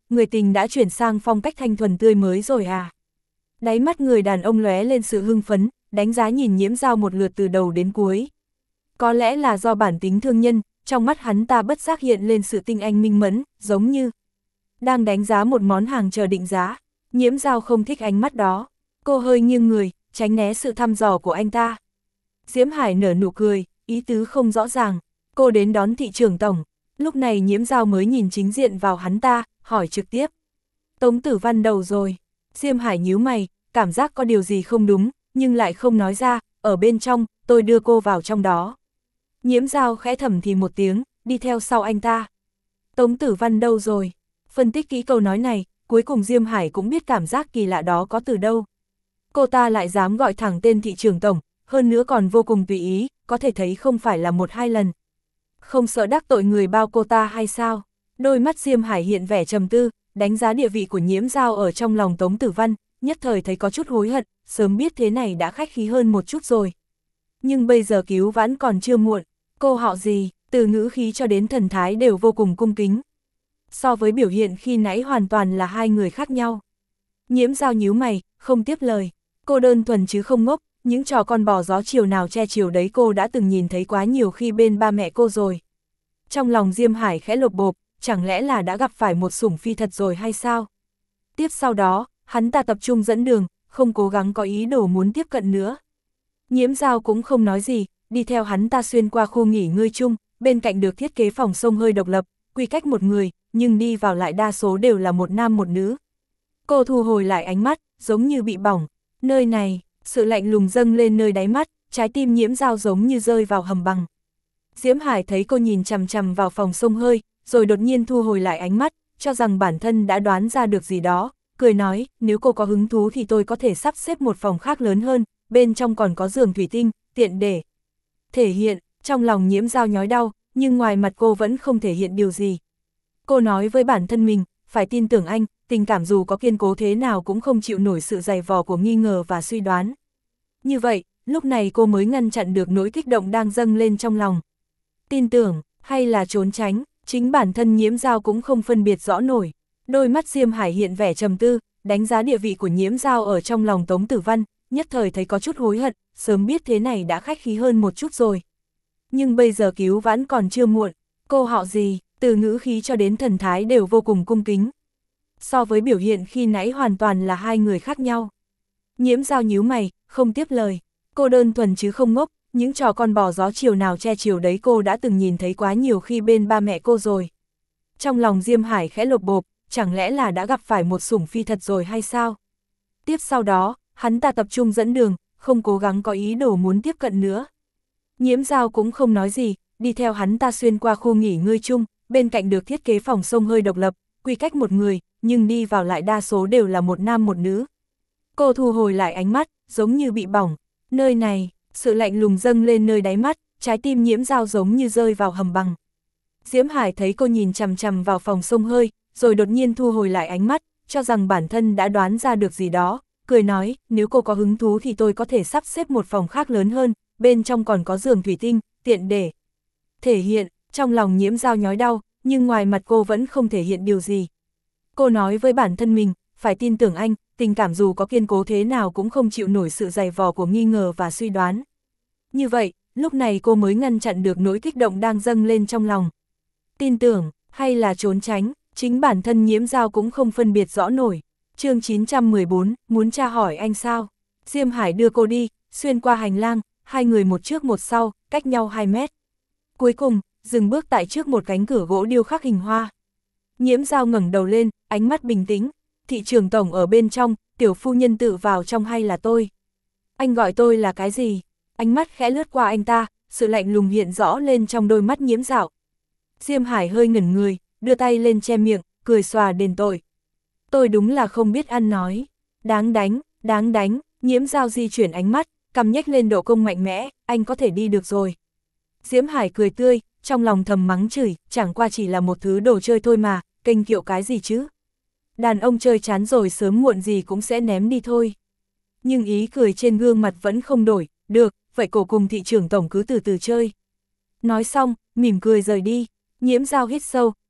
S1: người tình đã chuyển sang phong cách thanh thuần tươi mới rồi à? Đáy mắt người đàn ông lóe lên sự hưng phấn, đánh giá nhìn Nhiễm Dao một lượt từ đầu đến cuối. Có lẽ là do bản tính thương nhân, trong mắt hắn ta bất giác hiện lên sự tinh anh minh mẫn, giống như đang đánh giá một món hàng chờ định giá. Nhiễm Dao không thích ánh mắt đó, cô hơi nghiêng người, tránh né sự thăm dò của anh ta. Diễm Hải nở nụ cười, ý tứ không rõ ràng, cô đến đón thị trưởng tổng. Lúc này Nhiễm Dao mới nhìn chính diện vào hắn ta, hỏi trực tiếp. Tống Tử Văn đầu rồi. Diễm Hải nhíu mày, cảm giác có điều gì không đúng, nhưng lại không nói ra, ở bên trong, tôi đưa cô vào trong đó. Nhiễm Dao khẽ thầm thì một tiếng, đi theo sau anh ta. Tống Tử Văn đâu rồi? Phân tích kỹ câu nói này, cuối cùng Diễm Hải cũng biết cảm giác kỳ lạ đó có từ đâu. Cô ta lại dám gọi thẳng tên thị trưởng tổng, hơn nữa còn vô cùng tùy ý, có thể thấy không phải là một hai lần. Không sợ đắc tội người bao cô ta hay sao? Đôi mắt Diễm Hải hiện vẻ trầm tư, đánh giá địa vị của Nhiễm Dao ở trong lòng Tống Tử Văn, nhất thời thấy có chút hối hận, sớm biết thế này đã khách khí hơn một chút rồi. Nhưng bây giờ cứu vãn còn chưa muộn, cô họ gì, từ ngữ khí cho đến thần thái đều vô cùng cung kính. So với biểu hiện khi nãy hoàn toàn là hai người khác nhau. Nhiễm Dao nhíu mày, không tiếp lời, cô đơn thuần chứ không ngốc, những trò con bò gió chiều nào che chiều đấy cô đã từng nhìn thấy quá nhiều khi bên ba mẹ cô rồi. Trong lòng Diễm Hải khẽ lột bộp, chẳng lẽ là đã gặp phải một sủng phi thật rồi hay sao? Tiếp sau đó, hắn ta tập trung dẫn đường, không cố gắng có ý đồ muốn tiếp cận nữa. Nhiễm Dao cũng không nói gì, đi theo hắn ta xuyên qua khu nghỉ ngơi chung, bên cạnh được thiết kế phòng xông hơi độc lập, quy cách một người, nhưng đi vào lại đa số đều là một nam một nữ. Cô thu hồi lại ánh mắt, giống như bị bỏng. Nơi này, sự lạnh lùng dâng lên nơi đáy mắt, trái tim Nhiễm Dao giống như rơi vào hầm băng. Diễm Hải thấy cô nhìn chằm chằm vào phòng xông hơi, rồi đột nhiên thu hồi lại ánh mắt, cho rằng bản thân đã đoán ra được gì đó, cười nói, nếu cô có hứng thú thì tôi có thể sắp xếp một phòng khác lớn hơn, bên trong còn có giường thủy tinh, tiện để thể hiện. Trong lòng Nhiễm Dao nhói đau, nhưng ngoài mặt cô vẫn không thể hiện điều gì. Cô nói với bản thân mình, phải tin tưởng anh, tình cảm dù có kiên cố thế nào cũng không chịu nổi sự dày vò của nghi ngờ và suy đoán. Như vậy, lúc này cô mới ngăn chặn được nỗi kích động đang dâng lên trong lòng. Tin tưởng, hay là trốn tránh, chính bản thân Nhiễm Dao cũng không phân biệt rõ nổi. Đôi mắt Diễm Hải hiện vẻ trầm tư, đánh giá địa vị của Nhiễm Dao ở trong lòng Tống Tử Văn, nhất thời thấy có chút hối hận, sớm biết thế này đã khách khí hơn một chút rồi. Nhưng bây giờ cứu vãn còn chưa muộn, cô họ gì, từ ngữ khí cho đến thần thái đều vô cùng cung kính. So với biểu hiện khi nãy hoàn toàn là hai người khác nhau. Nhiễm Dao nhíu mày, không tiếp lời, cô đơn thuần chứ không ngốc, những trò con bò gió chiều nào che chiều đấy cô đã từng nhìn thấy quá nhiều khi bên ba mẹ cô rồi. Trong lòng Diễm Hải khẽ lột bộp, chẳng lẽ là đã gặp phải một sủng phi thật rồi hay sao? Tiếp sau đó, hắn ta tập trung dẫn đường, không cố gắng có ý đồ muốn tiếp cận nữa. Nhiễm Dao cũng không nói gì, đi theo hắn ta xuyên qua khu nghỉ ngơi chung, bên cạnh được thiết kế phòng xông hơi độc lập, quy cách một người, nhưng đi vào lại đa số đều là một nam một nữ. Cô thu hồi lại ánh mắt, giống như bị bỏng. Nơi này, sự lạnh lùng dâng lên nơi đáy mắt, trái tim Nhiễm Dao giống như rơi vào hầm băng. Diễm Hải thấy cô nhìn chằm chằm vào phòng xông hơi, rồi đột nhiên thu hồi lại ánh mắt, cho rằng bản thân đã đoán ra được gì đó, cười nói, nếu cô có hứng thú thì tôi có thể sắp xếp một phòng khác lớn hơn, bên trong còn có giường thủy tinh, tiện để thể hiện. Trong lòng Nhiễm Dao nhói đau, nhưng ngoài mặt cô vẫn không thể hiện điều gì. Cô nói với bản thân mình, phải tin tưởng anh, tình cảm dù có kiên cố thế nào cũng không chịu nổi sự dày vò của nghi ngờ và suy đoán. Như vậy, lúc này cô mới ngăn chặn được nỗi kích động đang dâng lên trong lòng. Tin tưởng, hay là trốn tránh, chính bản thân Nhiễm Dao cũng không phân biệt rõ nổi. Chương chín trăm mười bốn, muốn tra hỏi anh sao? Diễm Hải đưa cô đi, xuyên qua hành lang, hai người một trước một sau, cách nhau hai mét. Cuối cùng, dừng bước tại trước một cánh cửa gỗ điêu khắc hình hoa. Nhiễm Dao ngẩng đầu lên, ánh mắt bình tĩnh. Thị trưởng tổng ở bên trong, tiểu phu nhân tự vào trong hay là tôi? Anh gọi tôi là cái gì? Ánh mắt khẽ lướt qua anh ta, sự lạnh lùng hiện rõ lên trong đôi mắt Nhiễm Dao. Diễm Hải hơi ngẩn người, đưa tay lên che miệng, cười xòa đền tội. Tôi đúng là không biết ăn nói. Đáng đánh, đáng đánh. Nhiễm Dao di chuyển ánh mắt, cằm nhếch lên độ cong mạnh mẽ, anh có thể đi được rồi. Diễm Hải cười tươi, trong lòng thầm mắng chửi, chẳng qua chỉ là một thứ đồ chơi thôi mà, kênh kiệu cái gì chứ. Đàn ông chơi chán rồi sớm muộn gì cũng sẽ ném đi thôi. Nhưng ý cười trên gương mặt vẫn không đổi, được, vậy cổ cùng thị trưởng tổng cứ từ từ chơi. Nói xong, mỉm cười rời đi. Nhiễm Dao hít sâu,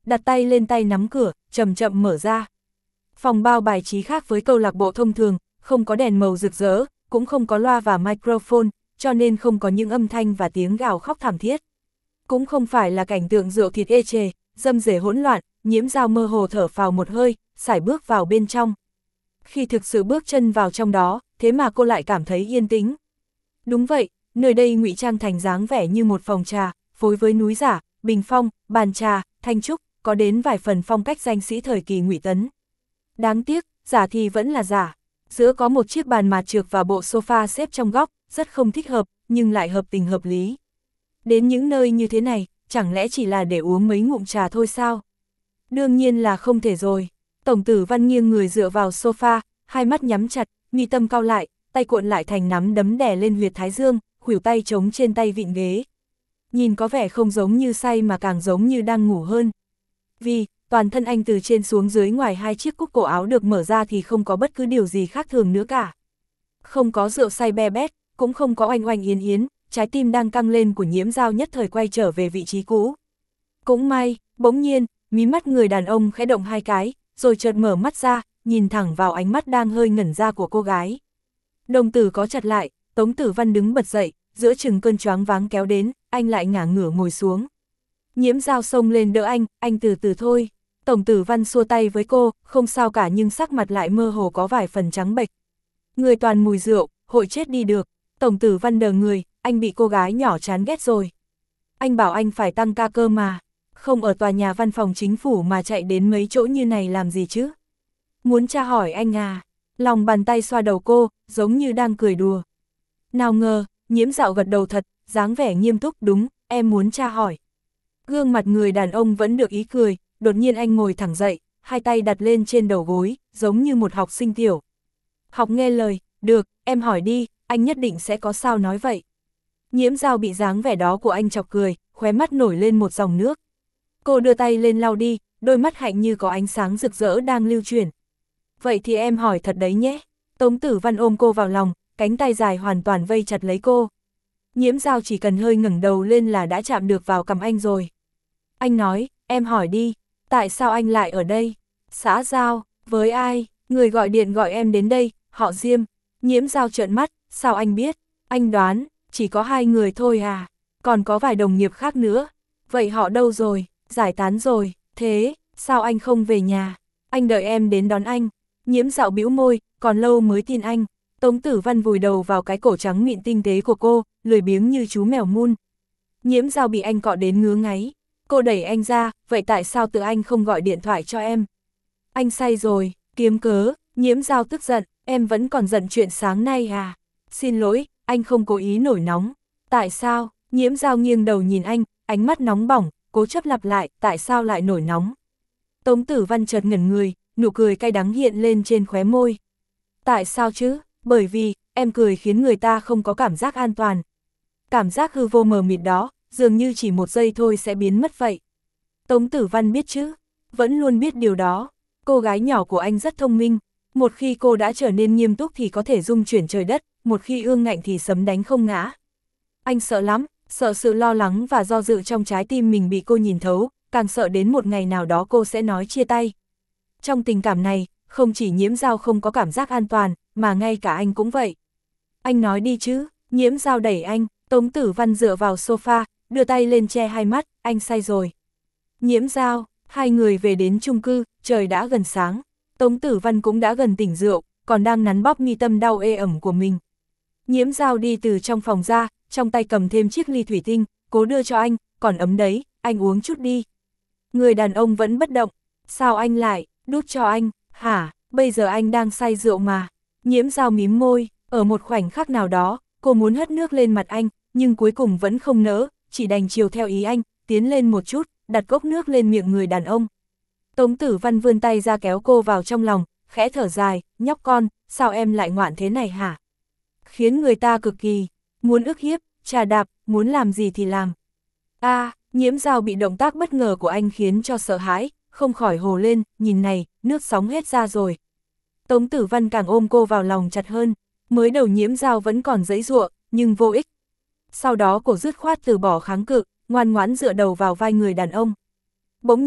S1: đặt tay lên tay nắm cửa, chậm chậm mở ra. Phòng bao bài trí khác với câu lạc bộ thông thường, không có đèn màu rực rỡ, cũng không có loa và microphone, cho nên không có những âm thanh và tiếng gào khóc thảm thiết. Cũng không phải là cảnh tượng rượu thịt ê chề, dâm dề hỗn loạn, Nhiễm Dao mơ hồ thở phào một hơi, sải bước vào bên trong. Khi thực sự bước chân vào trong đó, thế mà cô lại cảm thấy yên tĩnh. Đúng vậy, nơi đây ngụy trang thành dáng vẻ như một phòng trà, phối với núi giả, bình phong, bàn trà, thanh trúc, có đến vài phần phong cách danh sĩ thời kỳ Ngụy Tấn. Đáng tiếc, giả thì vẫn là giả. Giữa có một chiếc bàn mạt trược và bộ sofa xếp trong góc, rất không thích hợp, nhưng lại hợp tình hợp lý. Đến những nơi như thế này, chẳng lẽ chỉ là để uống mấy ngụm trà thôi sao? Đương nhiên là không thể rồi. Tổng Tử Văn nghiêng người dựa vào sofa, hai mắt nhắm chặt, mi tâm cau lại, tay cuộn lại thành nắm đấm đè lên huyệt thái dương, khuỷu tay chống trên tay vịn ghế. Nhìn có vẻ không giống như say mà càng giống như đang ngủ hơn. Vì, toàn thân anh từ trên xuống dưới ngoài hai chiếc cúc cổ áo được mở ra thì không có bất cứ điều gì khác thường nữa cả. Không có rượu say be bét, cũng không có oanh oanh yến yến, trái tim đang căng lên của Nhiễm Dao nhất thời quay trở về vị trí cũ. Cũng may, bỗng nhiên, mí mắt người đàn ông khẽ động hai cái, rồi chợt mở mắt ra, nhìn thẳng vào ánh mắt đang hơi ngẩn ra của cô gái. Đồng tử có chặt lại, Tống Tử Văn đứng bật dậy, giữa chừng cơn choáng váng kéo đến, anh lại ngả ngửa ngồi xuống. Nhiễm Dao xông lên đỡ anh, anh từ từ thôi. Tổng Tử Văn xua tay với cô, không sao cả nhưng sắc mặt lại mơ hồ có vài phần trắng bệch. Người toàn mùi rượu, hội chết đi được. Tổng Tử Văn đờ người, anh bị cô gái nhỏ chán ghét rồi. Anh bảo anh phải tăng ca cơ mà, không ở tòa nhà văn phòng chính phủ mà chạy đến mấy chỗ như này làm gì chứ? Muốn tra hỏi anh à? Lòng bàn tay xoa đầu cô, giống như đang cười đùa. Nào ngờ, Nhiễm Dạo gật đầu thật, dáng vẻ nghiêm túc, đúng, em muốn tra hỏi. Gương mặt người đàn ông vẫn được ý cười, đột nhiên anh ngồi thẳng dậy, hai tay đặt lên trên đầu gối, giống như một học sinh tiểu. Học nghe lời, được, em hỏi đi, anh nhất định sẽ có sao nói vậy. Nhiễm Dao bị dáng vẻ đó của anh chọc cười, khóe mắt nổi lên một dòng nước. Cô đưa tay lên lau đi, đôi mắt hạnh như có ánh sáng rực rỡ đang lưu chuyển. Vậy thì em hỏi thật đấy nhé. Tống Tử Văn ôm cô vào lòng, cánh tay dài hoàn toàn vây chặt lấy cô. Nhiễm Dao chỉ cần hơi ngẩng đầu lên là đã chạm được vào cằm anh rồi. Anh nói, em hỏi đi, tại sao anh lại ở đây? Xã giao, với ai? Người gọi điện gọi em đến đây, họ Diêm. Nhiễm Dao trợn mắt, sao anh biết? Anh đoán, chỉ có hai người thôi à? Còn có vài đồng nghiệp khác nữa. Vậy họ đâu rồi? Giải tán rồi. Thế, sao anh không về nhà? Anh đợi em đến đón anh. Nhiễm Dạo bĩu môi, còn lâu mới tin anh. Tống Tử Văn vùi đầu vào cái cổ trắng mịn tinh tế của cô, lười biếng như chú mèo mun. Nhiễm Dao bị anh cọ đến ngứa ngáy. Cô đẩy anh ra, vậy tại sao tự anh không gọi điện thoại cho em? Anh say rồi, kiếm cớ. Nhiễm Dao tức giận, em vẫn còn giận chuyện sáng nay à? Xin lỗi, anh không cố ý nổi nóng. Tại sao? Nhiễm Dao nghiêng đầu nhìn anh, ánh mắt nóng bỏng, cố chấp lặp lại, tại sao lại nổi nóng? Tống Tử Văn chợt ngẩn người, nụ cười cay đắng hiện lên trên khóe môi. Tại sao chứ? Bởi vì, em cười khiến người ta không có cảm giác an toàn. Cảm giác hư vô mờ mịt đó, dường như chỉ một giây thôi sẽ biến mất vậy. Tống Tử Văn biết chứ, vẫn luôn biết điều đó. Cô gái nhỏ của anh rất thông minh. Một khi cô đã trở nên nghiêm túc thì có thể dung chuyển trời đất, một khi ương ngạnh thì sấm đánh không ngã. Anh sợ lắm, sợ sự lo lắng và do dự trong trái tim mình bị cô nhìn thấu, càng sợ đến một ngày nào đó cô sẽ nói chia tay. Trong tình cảm này, không chỉ Nhiễm Dao không có cảm giác an toàn, mà ngay cả anh cũng vậy. Anh nói đi chứ, Nhiễm Dao đẩy anh, Tống Tử Văn dựa vào sofa, đưa tay lên che hai mắt, anh say rồi. Nhiễm Dao, hai người về đến chung cư, trời đã gần sáng. Tống Tử Văn cũng đã gần tỉnh rượu, còn đang nắn bóp mi tâm đau ê ẩm của mình. Nhiễm Dao đi từ trong phòng ra, trong tay cầm thêm chiếc ly thủy tinh, cố đưa cho anh, còn ấm đấy, anh uống chút đi. Người đàn ông vẫn bất động, sao anh lại, đút cho anh, hả, bây giờ anh đang say rượu mà. Nhiễm Dao mím môi, ở một khoảnh khắc nào đó, cô muốn hất nước lên mặt anh, nhưng cuối cùng vẫn không nỡ, chỉ đành chiều theo ý anh, tiến lên một chút, đặt cốc nước lên miệng người đàn ông. Tống Tử Văn vươn tay ra kéo cô vào trong lòng, khẽ thở dài, nhóc con, sao em lại ngoạn thế này hả? Khiến người ta cực kỳ, muốn ức hiếp, trà đạp, muốn làm gì thì làm. A, à, Nhiễm Dao bị động tác bất ngờ của anh khiến cho sợ hãi, không khỏi hồ lên, nhìn này, nước sóng hết ra rồi. Tống Tử Văn càng ôm cô vào lòng chặt hơn, mới đầu Nhiễm Dao vẫn còn giãy giụa, nhưng vô ích. Sau đó cô dứt khoát từ bỏ kháng cự, ngoan ngoãn dựa đầu vào vai người đàn ông. Bỗng nhiên,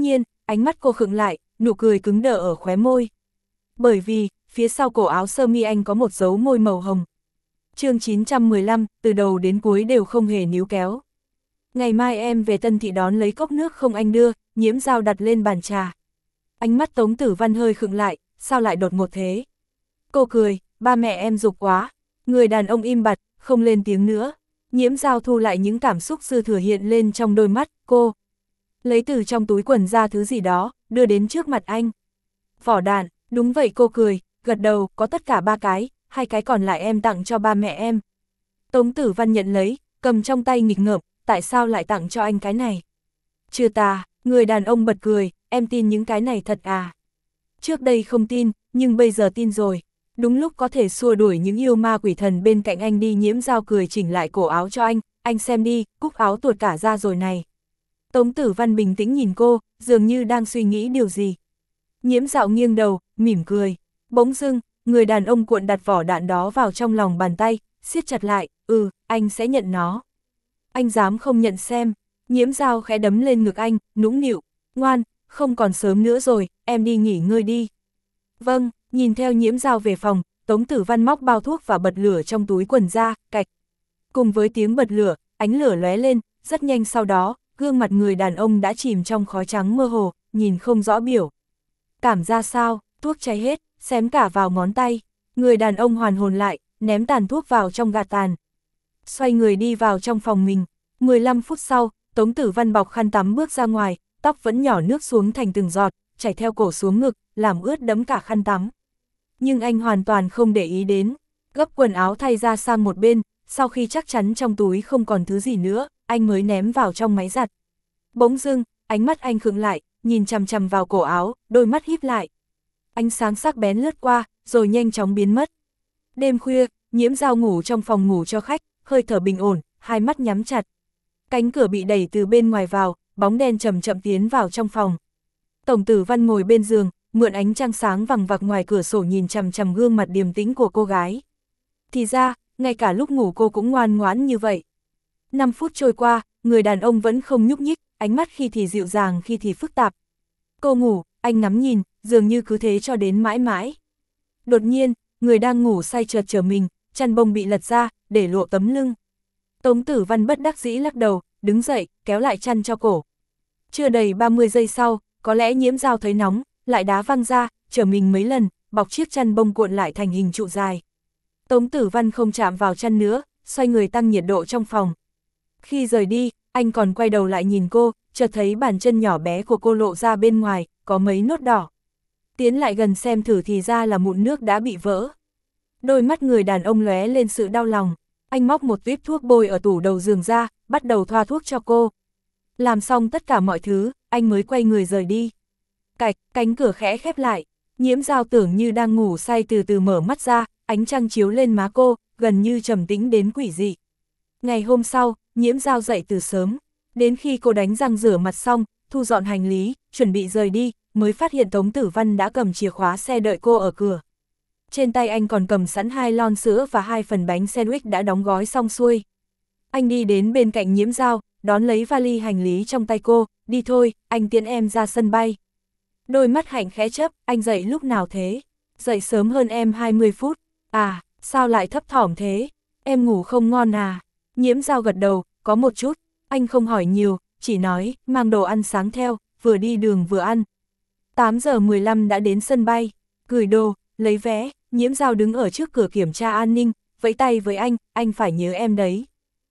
S1: ánh mắt cô khựng lại, nụ cười cứng đờ ở khóe môi. Bởi vì, phía sau cổ áo sơ mi anh có một dấu môi màu hồng. Chương chín trăm mười lăm, từ đầu đến cuối đều không hề níu kéo. Ngày mai em về Tân Thị đón lấy cốc nước không anh đưa, Nhiễm Dao đặt lên bàn trà. Ánh mắt Tống Tử Văn hơi khựng lại, sao lại đột ngột thế? Cô cười, ba mẹ em giục quá. Người đàn ông im bặt, không lên tiếng nữa. Nhiễm Dao thu lại những cảm xúc dư thừa hiện lên trong đôi mắt, cô lấy từ trong túi quần ra thứ gì đó, đưa đến trước mặt anh. Vỏ đạn, đúng vậy, cô cười, gật đầu, có tất cả ba cái, hai cái còn lại em tặng cho ba mẹ em. Tống Tử Văn nhận lấy, cầm trong tay nghịch ngợm, tại sao lại tặng cho anh cái này? Chưa ta, người đàn ông bật cười, em tin những cái này thật à? Trước đây không tin, nhưng bây giờ tin rồi. Đúng lúc có thể xua đuổi những yêu ma quỷ thần bên cạnh anh đi. Nhiễm Dao cười chỉnh lại cổ áo cho anh, anh xem đi, cúc áo tuột cả ra rồi này. Tống Tử Văn bình tĩnh nhìn cô, dường như đang suy nghĩ điều gì. Nhiễm Dao nghiêng đầu, mỉm cười. Bỗng dưng, người đàn ông cuộn đặt vỏ đạn đó vào trong lòng bàn tay, siết chặt lại, ừ, anh sẽ nhận nó. Anh dám không nhận xem. Nhiễm Dao khẽ đấm lên ngực anh, nũng nịu, ngoan, không còn sớm nữa rồi, em đi nghỉ ngơi đi. Vâng, nhìn theo Nhiễm Dao về phòng, Tống Tử Văn móc bao thuốc và bật lửa trong túi quần ra, cạch. Cùng với tiếng bật lửa, ánh lửa lóe lên, rất nhanh sau đó, gương mặt người đàn ông đã chìm trong khói trắng mơ hồ, nhìn không rõ biểu. Cảm ra sao, thuốc cháy hết, xém cả vào ngón tay. Người đàn ông hoàn hồn lại, ném tàn thuốc vào trong gạt tàn. Xoay người đi vào trong phòng mình. mười lăm phút sau, Tống Tử Văn bọc khăn tắm bước ra ngoài, tóc vẫn nhỏ nước xuống thành từng giọt, chảy theo cổ xuống ngực, làm ướt đẫm cả khăn tắm. Nhưng anh hoàn toàn không để ý đến, gấp quần áo thay ra sang một bên, sau khi chắc chắn trong túi không còn thứ gì nữa, anh mới ném vào trong máy giặt. Bỗng dưng, ánh mắt anh khựng lại, nhìn chằm chằm vào cổ áo, đôi mắt híp lại. Ánh sáng sắc bén lướt qua, rồi nhanh chóng biến mất. Đêm khuya, Nhiễm Dao ngủ trong phòng ngủ cho khách, hơi thở bình ổn, hai mắt nhắm chặt. Cánh cửa bị đẩy từ bên ngoài vào, bóng đen chậm chậm tiến vào trong phòng. Tống Tử Văn ngồi bên giường, mượn ánh trăng sáng vằng vặc ngoài cửa sổ nhìn chằm chằm gương mặt điềm tĩnh của cô gái. Thì ra, ngay cả lúc ngủ cô cũng ngoan ngoãn như vậy. Năm phút trôi qua, người đàn ông vẫn không nhúc nhích, ánh mắt khi thì dịu dàng khi thì phức tạp. Cô ngủ, anh ngắm nhìn, dường như cứ thế cho đến mãi mãi. Đột nhiên, người đang ngủ say chợt trở mình, chăn bông bị lật ra, để lộ tấm lưng. Tống Tử Văn bất đắc dĩ lắc đầu, đứng dậy, kéo lại chăn cho cổ. Chưa đầy ba mươi giây sau, có lẽ Nhiễm Dao thấy nóng, lại đá văng ra, trở mình mấy lần, bọc chiếc chăn bông cuộn lại thành hình trụ dài. Tống Tử Văn không chạm vào chăn nữa, xoay người tăng nhiệt độ trong phòng. Khi rời đi, anh còn quay đầu lại nhìn cô, chợt thấy bàn chân nhỏ bé của cô lộ ra bên ngoài, có mấy nốt đỏ. Tiến lại gần xem thử thì ra là mụn nước đã bị vỡ. Đôi mắt người đàn ông lóe lên sự đau lòng, anh móc một tuýp thuốc bôi ở tủ đầu giường ra, bắt đầu thoa thuốc cho cô. Làm xong tất cả mọi thứ, anh mới quay người rời đi. Cạch, cánh cửa khẽ khép lại, Nhiễm Dao tưởng như đang ngủ say từ từ mở mắt ra, ánh trăng chiếu lên má cô, gần như trầm tĩnh đến quỷ dị. Ngày hôm sau, Nhiễm Dao dậy từ sớm, đến khi cô đánh răng rửa mặt xong, thu dọn hành lý, chuẩn bị rời đi, mới phát hiện Tống Tử Văn đã cầm chìa khóa xe đợi cô ở cửa. Trên tay anh còn cầm sẵn hai lon sữa và hai phần bánh sandwich đã đóng gói xong xuôi. Anh đi đến bên cạnh Nhiễm Dao, đón lấy vali hành lý trong tay cô, đi thôi, anh tiễn em ra sân bay. Đôi mắt Hạnh khẽ chớp, anh dậy lúc nào thế? Dậy sớm hơn em hai mươi phút. À, sao lại thấp thỏm thế? Em ngủ không ngon à? Nhiễm Dao gật đầu, có một chút. Anh không hỏi nhiều, chỉ nói, mang đồ ăn sáng theo, vừa đi đường vừa ăn. tám giờ mười lăm đã đến sân bay, gửi đồ, lấy vé. Nhiễm Dao đứng ở trước cửa kiểm tra an ninh, vẫy tay với anh, anh phải nhớ em đấy.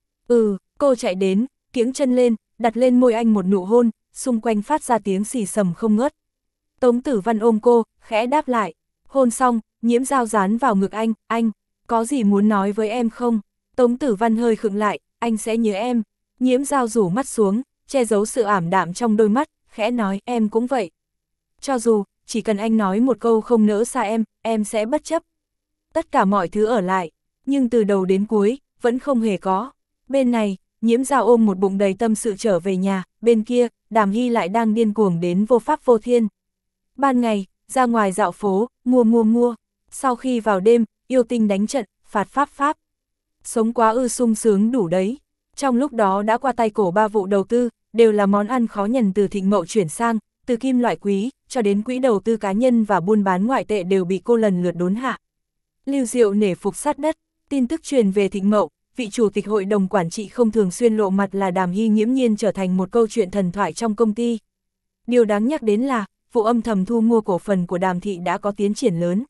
S1: Ừ, cô chạy đến, kiếng chân lên, đặt lên môi anh một nụ hôn, xung quanh phát ra tiếng xì xầm không ngớt. Tống Tử Văn ôm cô, khẽ đáp lại. Hôn xong, Nhiễm Dao dán vào ngực anh, anh, có gì muốn nói với em không? Tống Tử Văn hơi khựng lại, anh sẽ nhớ em. Nhiễm Dao rủ mắt xuống, che giấu sự ảm đạm trong đôi mắt, khẽ nói, em cũng vậy. Cho dù, chỉ cần anh nói một câu không nỡ xa em, em sẽ bất chấp. Tất cả mọi thứ ở lại, nhưng từ đầu đến cuối, vẫn không hề có. Bên này, Nhiễm Dao ôm một bụng đầy tâm sự trở về nhà, bên kia, Đàm Hy lại đang điên cuồng đến vô pháp vô thiên. Ban ngày, ra ngoài dạo phố, mua mua mua. Sau khi vào đêm, yêu tinh đánh trận, phạt pháp pháp. Sống quá ư sung sướng đủ đấy. Trong lúc đó đã qua tay cổ ba vụ đầu tư, đều là món ăn khó nhằn từ Thịnh Mậu chuyển sang, từ kim loại quý, cho đến quỹ đầu tư cá nhân và buôn bán ngoại tệ đều bị cô lần lượt đốn hạ. Lưu Diệu nể phục sát đất, tin tức truyền về Thịnh Mậu, vị chủ tịch hội đồng quản trị không thường xuyên lộ mặt là Đàm Hy nghiễm nhiên trở thành một câu chuyện thần thoại trong công ty. Điều đáng nhắc đến là, vụ âm thầm thu mua cổ phần của Đàm thị đã có tiến triển lớn.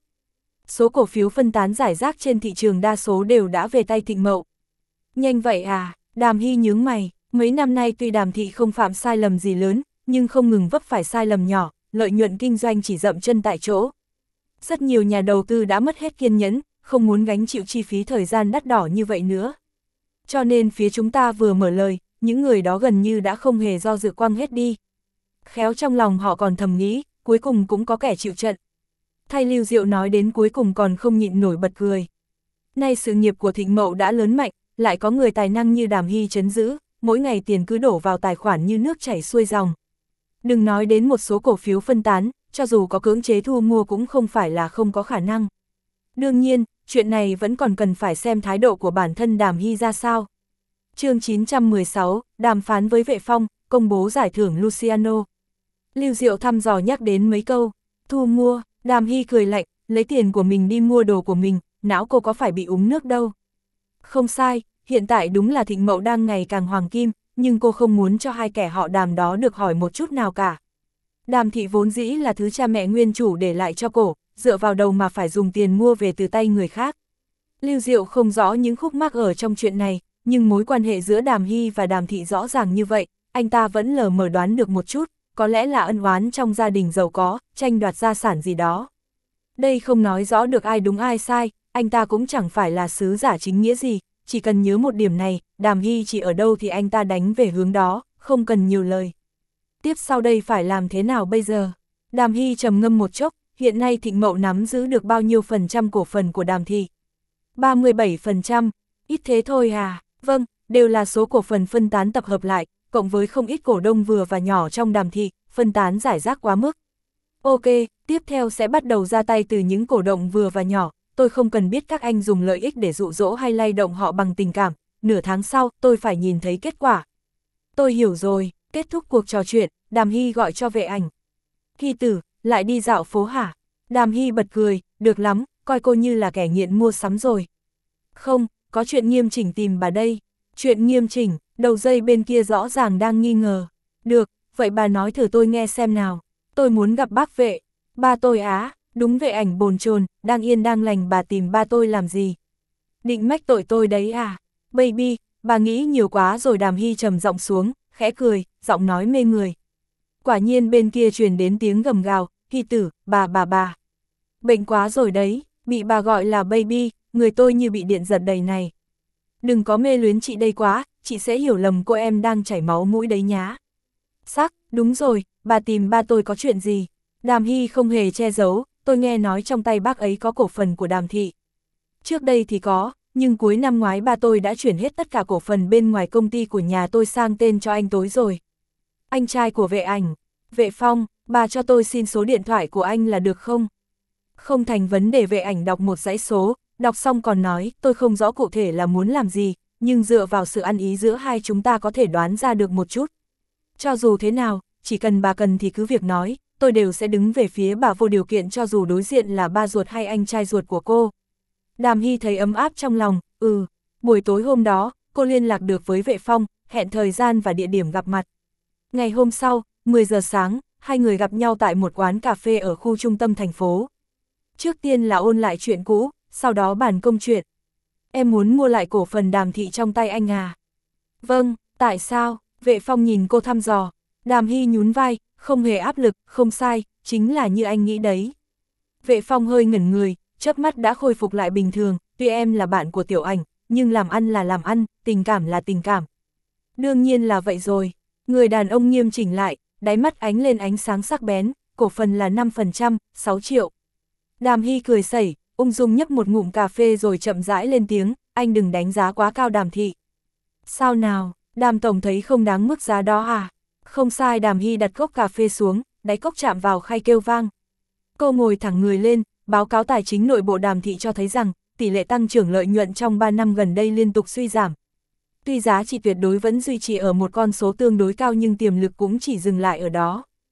S1: Số cổ phiếu phân tán rải rác trên thị trường đa số đều đã về tay Thịnh Mậu. Nhanh vậy à, Đàm Hy nhướng mày, mấy năm nay tuy Đàm thị không phạm sai lầm gì lớn, nhưng không ngừng vấp phải sai lầm nhỏ, lợi nhuận kinh doanh chỉ dậm chân tại chỗ. Rất nhiều nhà đầu tư đã mất hết kiên nhẫn, không muốn gánh chịu chi phí thời gian đắt đỏ như vậy nữa. Cho nên phía chúng ta vừa mở lời, những người đó gần như đã không hề do dự quăng hết đi. Khéo trong lòng họ còn thầm nghĩ, cuối cùng cũng có kẻ chịu trận. Thay Lưu Diệu nói đến cuối cùng còn không nhịn nổi bật cười. Nay sự nghiệp của Thịnh Mậu đã lớn mạnh, lại có người tài năng như Đàm Hy trấn giữ, mỗi ngày tiền cứ đổ vào tài khoản như nước chảy xuôi dòng. Đừng nói đến một số cổ phiếu phân tán, cho dù có cưỡng chế thu mua cũng không phải là không có khả năng. Đương nhiên, chuyện này vẫn còn cần phải xem thái độ của bản thân Đàm Hy ra sao. Chương chín trăm mười sáu, đàm phán với Vệ Phong, công bố giải thưởng Luciano. Lưu Diệu thăm dò nhắc đến mấy câu, thu mua, Đàm Hy cười lạnh, lấy tiền của mình đi mua đồ của mình, não cô có phải bị uống nước đâu. Không sai, hiện tại đúng là Thịnh Mậu đang ngày càng hoàng kim, nhưng cô không muốn cho hai kẻ họ Đàm đó được hỏi một chút nào cả. Đàm thị vốn dĩ là thứ cha mẹ nguyên chủ để lại cho cổ, dựa vào đầu mà phải dùng tiền mua về từ tay người khác. Lưu Diệu không rõ những khúc mắc ở trong chuyện này, nhưng mối quan hệ giữa Đàm Hy và Đàm thị rõ ràng như vậy, anh ta vẫn lờ mờ đoán được một chút, có lẽ là ân oán trong gia đình giàu có, tranh đoạt gia sản gì đó. Đây không nói rõ được ai đúng ai sai, anh ta cũng chẳng phải là sứ giả chính nghĩa gì, chỉ cần nhớ một điểm này, Đàm Hy chỉ ở đâu thì anh ta đánh về hướng đó, không cần nhiều lời. Tiếp sau đây phải làm thế nào bây giờ? Đàm Hy trầm ngâm một chốc, hiện nay Thịnh Mậu nắm giữ được bao nhiêu phần trăm cổ phần của Đàm thị? ba mươi bảy phần trăm, ít thế thôi à? Vâng, đều là số cổ phần phân tán tập hợp lại, cộng với không ít cổ đông vừa và nhỏ trong Đàm thị, phân tán giải rác quá mức. Ok, tiếp theo sẽ bắt đầu ra tay từ những cổ đông vừa và nhỏ, tôi không cần biết các anh dùng lợi ích để dụ dỗ hay lay động họ bằng tình cảm, nửa tháng sau tôi phải nhìn thấy kết quả. Tôi hiểu rồi, kết thúc cuộc trò chuyện, Đàm Hy gọi cho Vệ Ảnh. Hy tử, lại đi dạo phố hả? Đàm Hy bật cười, được lắm, coi cô như là kẻ nghiện mua sắm rồi. Không, có chuyện nghiêm chỉnh tìm bà đây. Chuyện nghiêm chỉnh, đầu dây bên kia rõ ràng đang nghi ngờ. Được, vậy bà nói thử tôi nghe xem nào. Tôi muốn gặp bác Vệ. Ba tôi á, đúng. Vệ Ảnh bồn chồn, đang yên đang lành bà tìm ba tôi làm gì? Định mách tội tôi đấy à? Baby, bà nghĩ nhiều quá rồi. Đàm Hy trầm giọng xuống, khẽ cười, giọng nói mê người. Quả nhiên bên kia truyền đến tiếng gầm gào, Hy tử, bà bà bà. Bệnh quá rồi đấy, bị bà gọi là baby, người tôi như bị điện giật đầy này. Đừng có mê luyến chị đây quá, chị sẽ hiểu lầm cô em đang chảy máu mũi đấy nhá. Sắc, đúng rồi, bà tìm ba tôi có chuyện gì? Đàm Hy không hề che giấu, tôi nghe nói trong tay bác ấy có cổ phần của Đàm thị. Trước đây thì có, nhưng cuối năm ngoái ba tôi đã chuyển hết tất cả cổ phần bên ngoài công ty của nhà tôi sang tên cho anh tối rồi. Anh trai của Vệ Ảnh, Vệ Phong, bà cho tôi xin số điện thoại của anh là được không? Không thành vấn đề. Vệ Ảnh đọc một dãy số, đọc xong còn nói, tôi không rõ cụ thể là muốn làm gì, nhưng dựa vào sự ăn ý giữa hai chúng ta có thể đoán ra được một chút. Cho dù thế nào, chỉ cần bà cần thì cứ việc nói, tôi đều sẽ đứng về phía bà vô điều kiện cho dù đối diện là ba ruột hay anh trai ruột của cô. Đàm Hy thấy ấm áp trong lòng, ừ, buổi tối hôm đó, cô liên lạc được với Vệ Phong, hẹn thời gian và địa điểm gặp mặt. Ngày hôm sau, mười giờ sáng, hai người gặp nhau tại một quán cà phê ở khu trung tâm thành phố. Trước tiên là ôn lại chuyện cũ, sau đó bàn công chuyện. Em muốn mua lại cổ phần Đàm thị trong tay anh à? Vâng, tại sao? Vệ Phong nhìn cô thăm dò. Đàm Hy nhún vai, không hề áp lực, không sai, chính là như anh nghĩ đấy. Vệ Phong hơi ngẩn người, chớp mắt đã khôi phục lại bình thường, tuy em là bạn của Tiểu Ảnh, nhưng làm ăn là làm ăn, tình cảm là tình cảm. Đương nhiên là vậy rồi. Người đàn ông nghiêm chỉnh lại, đáy mắt ánh lên ánh sáng sắc bén, cổ phần là năm phần trăm, sáu triệu. Đàm Hy cười sẩy, ung dung nhấp một ngụm cà phê rồi chậm rãi lên tiếng, anh đừng đánh giá quá cao Đàm thị. Sao nào, Đàm tổng thấy không đáng mức giá đó à? Không sai. Đàm Hy đặt cốc cà phê xuống, đáy cốc chạm vào khay kêu vang. Cô ngồi thẳng người lên, báo cáo tài chính nội bộ Đàm thị cho thấy rằng, tỷ lệ tăng trưởng lợi nhuận trong ba năm gần đây liên tục suy giảm. Tuy giá trị tuyệt đối vẫn duy trì ở một con số tương đối cao nhưng tiềm lực cũng chỉ dừng lại ở đó.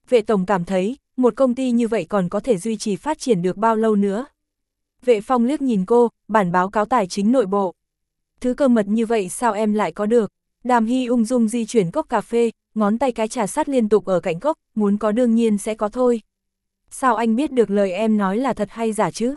S1: Vệ tổng cảm thấy, một công ty như vậy còn có thể duy trì phát triển được bao lâu nữa. Vệ Phong liếc nhìn cô, bản báo cáo tài chính nội bộ. Thứ cơ mật như vậy sao em lại có được? Đàm Hy ung dung di chuyển cốc cà phê, ngón tay cái trà sát liên tục ở cạnh cốc, muốn có đương nhiên sẽ có thôi. Sao anh biết được lời em nói là thật hay giả chứ?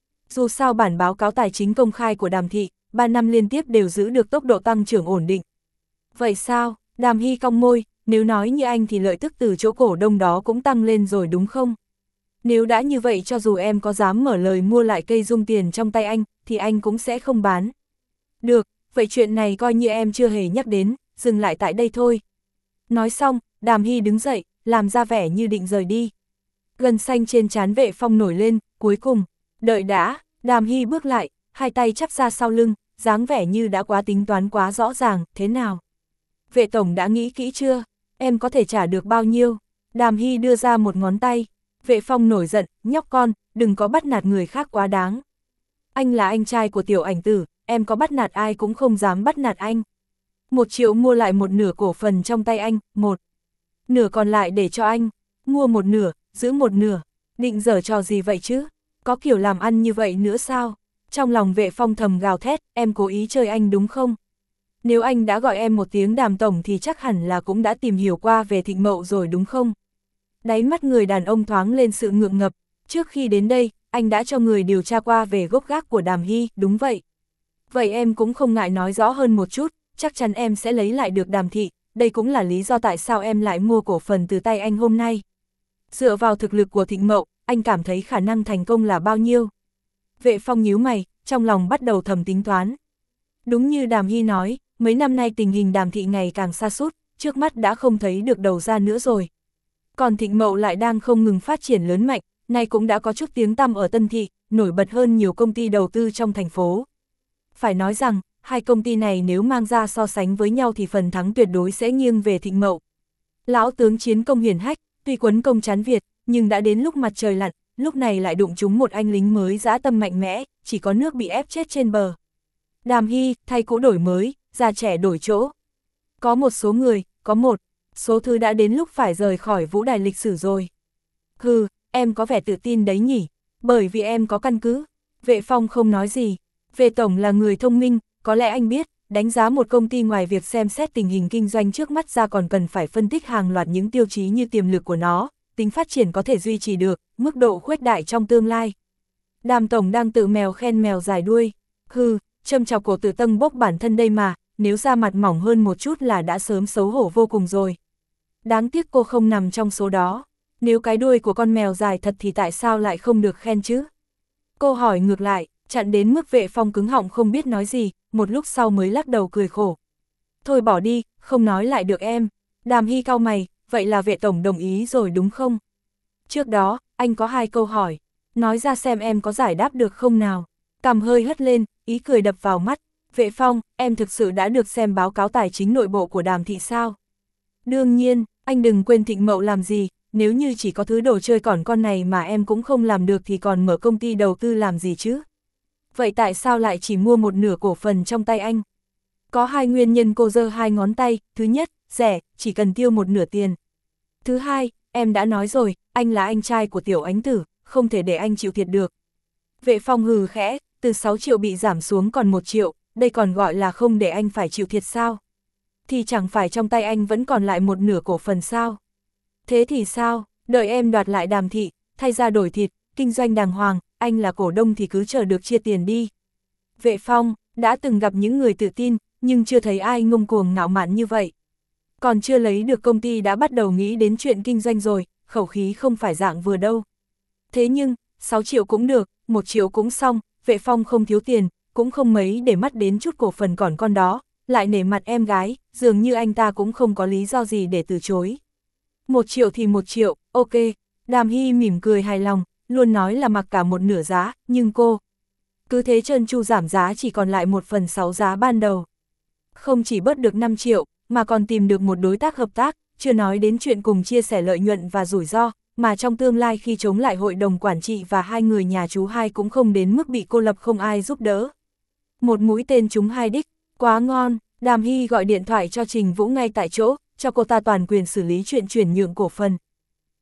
S1: Dù sao bản báo cáo tài chính công khai của Đàm thị, ba năm liên tiếp đều giữ được tốc độ tăng trưởng ổn định. Vậy sao? Đàm Hy cong môi, nếu nói như anh thì lợi tức từ chỗ cổ đông đó cũng tăng lên rồi đúng không? Nếu đã như vậy cho dù em có dám mở lời mua lại cây dung tiền trong tay anh, thì anh cũng sẽ không bán. Được, vậy chuyện này coi như em chưa hề nhắc đến, dừng lại tại đây thôi. Nói xong, Đàm Hy đứng dậy, làm ra vẻ như định rời đi. Gân xanh trên trán Vệ Phong nổi lên, cuối cùng, đợi đã, Đàm Hy bước lại, hai tay chắp ra sau lưng, dáng vẻ như đã quá tính toán quá rõ ràng, thế nào? Vệ tổng đã nghĩ kỹ chưa? Em có thể trả được bao nhiêu? Đàm Hy đưa ra một ngón tay. Vệ Phong nổi giận, nhóc con, đừng có bắt nạt người khác quá đáng. Anh là anh trai của Tiểu Ảnh Tử, em có bắt nạt ai cũng không dám bắt nạt anh. Một triệu mua lại một nửa cổ phần trong tay anh, một nửa còn lại để cho anh. Mua một nửa, giữ một nửa. Định giở trò gì vậy chứ? Có kiểu làm ăn như vậy nữa sao? Trong lòng Vệ Phong thầm gào thét, em cố ý chơi anh đúng không? Nếu anh đã gọi em một tiếng Đàm tổng thì chắc hẳn là cũng đã tìm hiểu qua về Thịnh Mậu rồi đúng không? Đáy mắt người đàn ông thoáng lên sự ngượng ngập, trước khi đến đây, anh đã cho người điều tra qua về gốc gác của Đàm Hy, đúng vậy. Vậy em cũng không ngại nói rõ hơn một chút, chắc chắn em sẽ lấy lại được Đàm thị, đây cũng là lý do tại sao em lại mua cổ phần từ tay anh hôm nay. Dựa vào thực lực của Thịnh Mậu, anh cảm thấy khả năng thành công là bao nhiêu? Vệ Phong nhíu mày, trong lòng bắt đầu thầm tính toán. Đúng như Đàm Hy nói, mấy năm nay tình hình Đàm thị ngày càng sa sút, trước mắt đã không thấy được đầu ra nữa rồi. Còn Thịnh Mậu lại đang không ngừng phát triển lớn mạnh, nay cũng đã có chút tiếng tăm ở Tân Thị, nổi bật hơn nhiều công ty đầu tư trong thành phố. Phải nói rằng, hai công ty này nếu mang ra so sánh với nhau thì phần thắng tuyệt đối sẽ nghiêng về Thịnh Mậu. Lão tướng chiến công hiển hách, tuy quấn công chán Việt, nhưng đã đến lúc mặt trời lặn, lúc này lại đụng trúng một anh lính mới dã tâm mạnh mẽ, chỉ có nước bị ép chết trên bờ. Đàm Hy, thay cũ đổi mới, già trẻ đổi chỗ. Có một số người, có một số thứ đã đến lúc phải rời khỏi vũ đài lịch sử rồi. Hừ, em có vẻ tự tin đấy nhỉ, bởi vì em có căn cứ. Vệ Phong không nói gì. Vệ tổng là người thông minh, có lẽ anh biết, đánh giá một công ty ngoài việc xem xét tình hình kinh doanh trước mắt ra còn cần phải phân tích hàng loạt những tiêu chí như tiềm lực của nó, tính phát triển có thể duy trì được, mức độ khuếch đại trong tương lai. Đàm tổng đang tự mèo khen mèo dài đuôi. Hừ, châm chọc cổ tự tâng bốc bản thân đây mà, nếu da mặt mỏng hơn một chút là đã sớm xấu hổ vô cùng rồi. Đáng tiếc cô không nằm trong số đó. Nếu cái đuôi của con mèo dài thật thì tại sao lại không được khen chứ? Cô hỏi ngược lại, chặn đến mức Vệ Phong cứng họng không biết nói gì, một lúc sau mới lắc đầu cười khổ. Thôi bỏ đi, không nói lại được em. Đàm Hy cau mày, vậy là Vệ tổng đồng ý rồi đúng không? Trước đó, anh có hai câu hỏi, nói ra xem em có giải đáp được không nào. Cằm hơi hất lên, ý cười đập vào mắt. Vệ Phong, em thực sự đã được xem báo cáo tài chính nội bộ của Đàm thị sao? Đương nhiên, anh đừng quên Thịnh Mậu làm gì, nếu như chỉ có thứ đồ chơi còn con này mà em cũng không làm được thì còn mở công ty đầu tư làm gì chứ? Vậy tại sao lại chỉ mua một nửa cổ phần trong tay anh? Có hai nguyên nhân, cô giơ hai ngón tay, thứ nhất, rẻ, chỉ cần tiêu một nửa tiền. Thứ hai, em đã nói rồi, anh là anh trai của Tiểu Ánh Tử, không thể để anh chịu thiệt được. Vệ Phong hừ khẽ, từ sáu triệu bị giảm xuống còn một triệu, đây còn gọi là không để anh phải chịu thiệt sao? Thì chẳng phải trong tay anh vẫn còn lại một nửa cổ phần sao? Thế thì sao, đợi em đoạt lại Đàm thị, thay ra đổi thịt, kinh doanh đàng hoàng, anh là cổ đông thì cứ chờ được chia tiền đi. Vệ Phong, đã từng gặp những người tự tin, nhưng chưa thấy ai ngông cuồng ngạo mạn như vậy. Còn chưa lấy được công ty đã bắt đầu nghĩ đến chuyện kinh doanh rồi, khẩu khí không phải dạng vừa đâu. Thế nhưng, sáu triệu cũng được, một triệu cũng xong, Vệ Phong không thiếu tiền, cũng không mấy để mắt đến chút cổ phần còn con đó, lại nể mặt em gái, dường như anh ta cũng không có lý do gì để từ chối. Một triệu thì một triệu, ok, Đàm Hy mỉm cười hài lòng, luôn nói là mặc cả một nửa giá, nhưng cô cứ thế trơn tru giảm giá chỉ còn lại một phần sáu giá ban đầu. Không chỉ bớt được năm triệu, mà còn tìm được một đối tác hợp tác, chưa nói đến chuyện cùng chia sẻ lợi nhuận và rủi ro, mà trong tương lai khi chống lại hội đồng quản trị và hai người nhà chú hai cũng không đến mức bị cô lập không ai giúp đỡ. Một mũi tên trúng hai đích, quá ngon. Đàm Hy gọi điện thoại cho Trình Vũ ngay tại chỗ, cho cô ta toàn quyền xử lý chuyện chuyển nhượng cổ phần.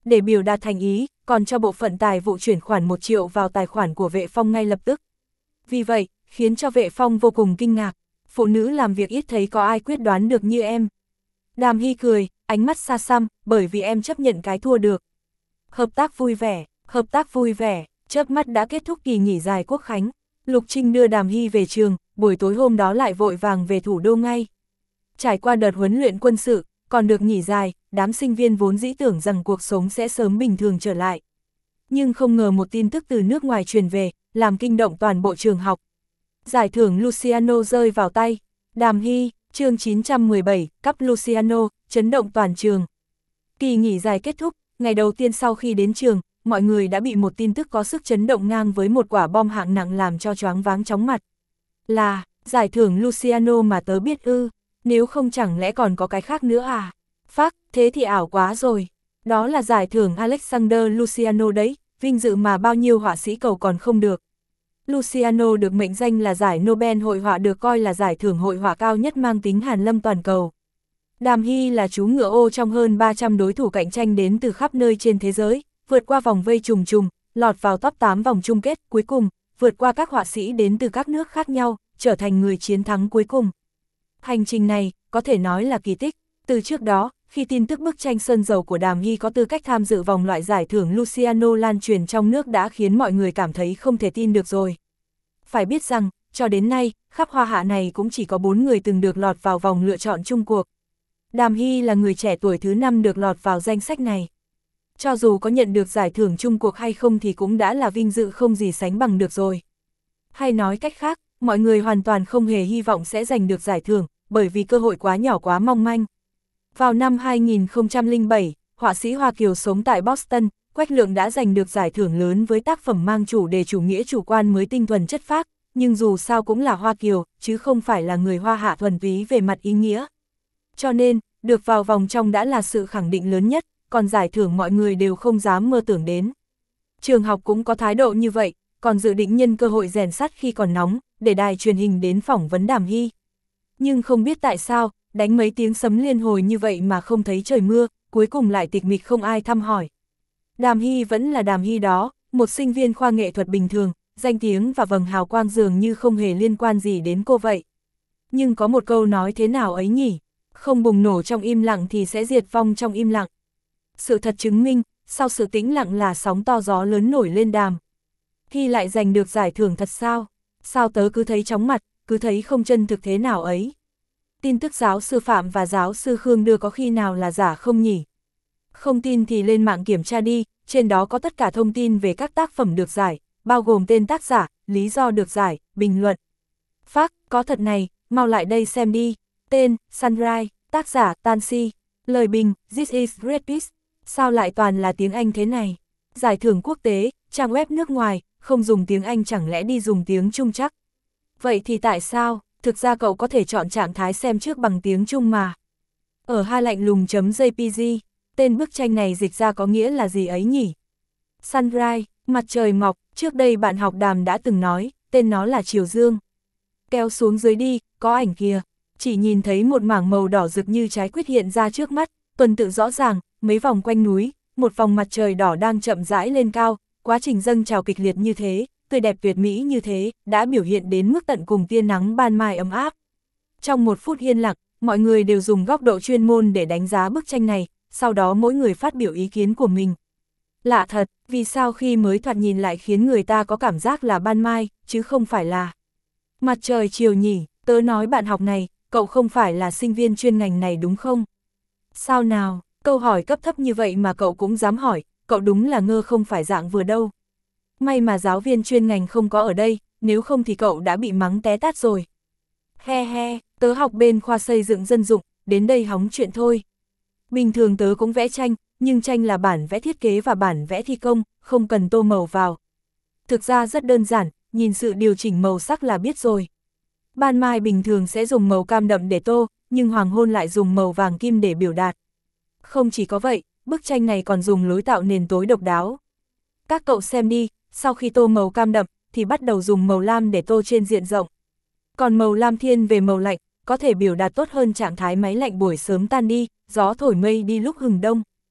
S1: để biểu đạt thành ý, còn cho bộ phận tài vụ chuyển khoản một triệu vào tài khoản của Vệ Phong ngay lập tức. Vì vậy, khiến cho Vệ Phong vô cùng kinh ngạc, phụ nữ làm việc ít thấy có ai quyết đoán được như em. Đàm Hy cười, ánh mắt xa xăm, bởi vì em chấp nhận cái thua được. Hợp tác vui vẻ, hợp tác vui vẻ, chớp mắt đã kết thúc kỳ nghỉ dài Quốc khánh. Lục Trinh đưa Đàm Hy về trường, buổi tối hôm đó lại vội vàng về thủ đô ngay. Trải qua đợt huấn luyện quân sự, còn được nghỉ dài, đám sinh viên vốn dĩ tưởng rằng cuộc sống sẽ sớm bình thường trở lại. Nhưng không ngờ một tin tức từ nước ngoài truyền về, làm kinh động toàn bộ trường học. Giải thưởng Luciano rơi vào tay. Đàm Hy, chương chín trăm mười bảy, cắp Luciano, chấn động toàn trường. Kỳ nghỉ dài kết thúc, ngày đầu tiên sau khi đến trường, mọi người đã bị một tin tức có sức chấn động ngang với một quả bom hạng nặng làm cho choáng váng chóng mặt. Là, giải thưởng Luciano mà tớ biết ư, nếu không chẳng lẽ còn có cái khác nữa à? Phác, thế thì ảo quá rồi. Đó là giải thưởng Alexander Luciano đấy, vinh dự mà bao nhiêu họa sĩ cầu còn không được. Luciano được mệnh danh là giải Nobel hội họa, được coi là giải thưởng hội họa cao nhất mang tính hàn lâm toàn cầu. Đàm Hy là chú ngựa ô trong hơn ba trăm đối thủ cạnh tranh đến từ khắp nơi trên thế giới, vượt qua vòng vây trùng trùng, lọt vào top tám vòng chung kết, cuối cùng, vượt qua các họa sĩ đến từ các nước khác nhau, trở thành người chiến thắng cuối cùng. Hành trình này, có thể nói là kỳ tích. Từ trước đó, khi tin tức bức tranh sơn dầu của Đàm Hy có tư cách tham dự vòng loại giải thưởng Luciano lan truyền trong nước đã khiến mọi người cảm thấy không thể tin được rồi. Phải biết rằng, cho đến nay, khắp Hoa Hạ này cũng chỉ có bốn người từng được lọt vào vòng lựa chọn chung cuộc. Đàm Hy là người trẻ tuổi thứ năm được lọt vào danh sách này. Cho dù có nhận được giải thưởng chung cuộc hay không thì cũng đã là vinh dự không gì sánh bằng được rồi. Hay nói cách khác, mọi người hoàn toàn không hề hy vọng sẽ giành được giải thưởng, bởi vì cơ hội quá nhỏ quá mong manh. Vào năm hai nghìn không trăm lẻ bảy, họa sĩ Hoa Kiều sống tại Boston, Quách Lượng đã giành được giải thưởng lớn với tác phẩm mang chủ đề chủ nghĩa chủ quan mới tinh thuần chất phác, nhưng dù sao cũng là Hoa Kiều, chứ không phải là người Hoa Hạ thuần túy về mặt ý nghĩa. Cho nên, được vào vòng trong đã là sự khẳng định lớn nhất, còn giải thưởng mọi người đều không dám mơ tưởng đến. Trường học cũng có thái độ như vậy, còn dự định nhân cơ hội rèn sắt khi còn nóng, để đài truyền hình đến phỏng vấn Đàm Hy. Nhưng không biết tại sao, đánh mấy tiếng sấm liên hồi như vậy mà không thấy trời mưa, cuối cùng lại tịch mịch không ai thăm hỏi. Đàm Hy vẫn là Đàm Hy đó, một sinh viên khoa nghệ thuật bình thường, danh tiếng và vầng hào quang dường như không hề liên quan gì đến cô vậy. Nhưng có một câu nói thế nào ấy nhỉ, không bùng nổ trong im lặng thì sẽ diệt vong trong im lặng. Sự thật chứng minh, sau sự tĩnh lặng là sóng to gió lớn nổi lên Đàm Hy lại giành được giải thưởng thật sao? Sao tớ cứ thấy chóng mặt, cứ thấy không chân thực thế nào ấy? Tin tức giáo sư Phạm và giáo sư Khương đưa có khi nào là giả không nhỉ? Không tin thì lên mạng kiểm tra đi, trên đó có tất cả thông tin về các tác phẩm được giải, bao gồm tên tác giả, lý do được giải, bình luận. Phác, có thật này, mau lại đây xem đi. Tên, Sunrise, tác giả, Tansy, lời bình, This is Great Peace. Sao lại toàn là tiếng Anh thế này? Giải thưởng quốc tế, trang web nước ngoài, không dùng tiếng Anh chẳng lẽ đi dùng tiếng Trung chắc? Vậy thì tại sao? Thực ra cậu có thể chọn trạng thái xem trước bằng tiếng Trung mà. Ở hai lạnh lùng.jpg, tên bức tranh này dịch ra có nghĩa là gì ấy nhỉ? Sunrise, mặt trời mọc, trước đây bạn học Đàm đã từng nói, tên nó là Triều Dương. Kéo xuống dưới đi, có ảnh kìa. Chỉ nhìn thấy một mảng màu đỏ rực như trái quýt hiện ra trước mắt, tuần tự rõ ràng, mấy vòng quanh núi, một vòng mặt trời đỏ đang chậm rãi lên cao, quá trình dâng trào kịch liệt như thế, tươi đẹp tuyệt mỹ như thế, đã biểu hiện đến mức tận cùng tia nắng ban mai ấm áp. Trong một phút yên lặng, mọi người đều dùng góc độ chuyên môn để đánh giá bức tranh này, sau đó mỗi người phát biểu ý kiến của mình. Lạ thật, vì sao khi mới thoạt nhìn lại khiến người ta có cảm giác là ban mai, chứ không phải là mặt trời chiều nhỉ? Tớ nói bạn học này, cậu không phải là sinh viên chuyên ngành này đúng không? Sao nào, câu hỏi cấp thấp như vậy mà cậu cũng dám hỏi, cậu đúng là ngơ không phải dạng vừa đâu. May mà giáo viên chuyên ngành không có ở đây, nếu không thì cậu đã bị mắng té tát rồi. He he, tớ học bên khoa xây dựng dân dụng, đến đây hóng chuyện thôi. Bình thường tớ cũng vẽ tranh, nhưng tranh là bản vẽ thiết kế và bản vẽ thi công, không cần tô màu vào. Thực ra rất đơn giản, nhìn sự điều chỉnh màu sắc là biết rồi. Ban mai bình thường sẽ dùng màu cam đậm để tô, nhưng hoàng hôn lại dùng màu vàng kim để biểu đạt. Không chỉ có vậy, bức tranh này còn dùng lối tạo nền tối độc đáo. Các cậu xem đi, sau khi tô màu cam đậm, thì bắt đầu dùng màu lam để tô trên diện rộng. Còn màu lam thiên về màu lạnh, có thể biểu đạt tốt hơn trạng thái máy lạnh buổi sớm tan đi, gió thổi mây đi lúc hừng đông.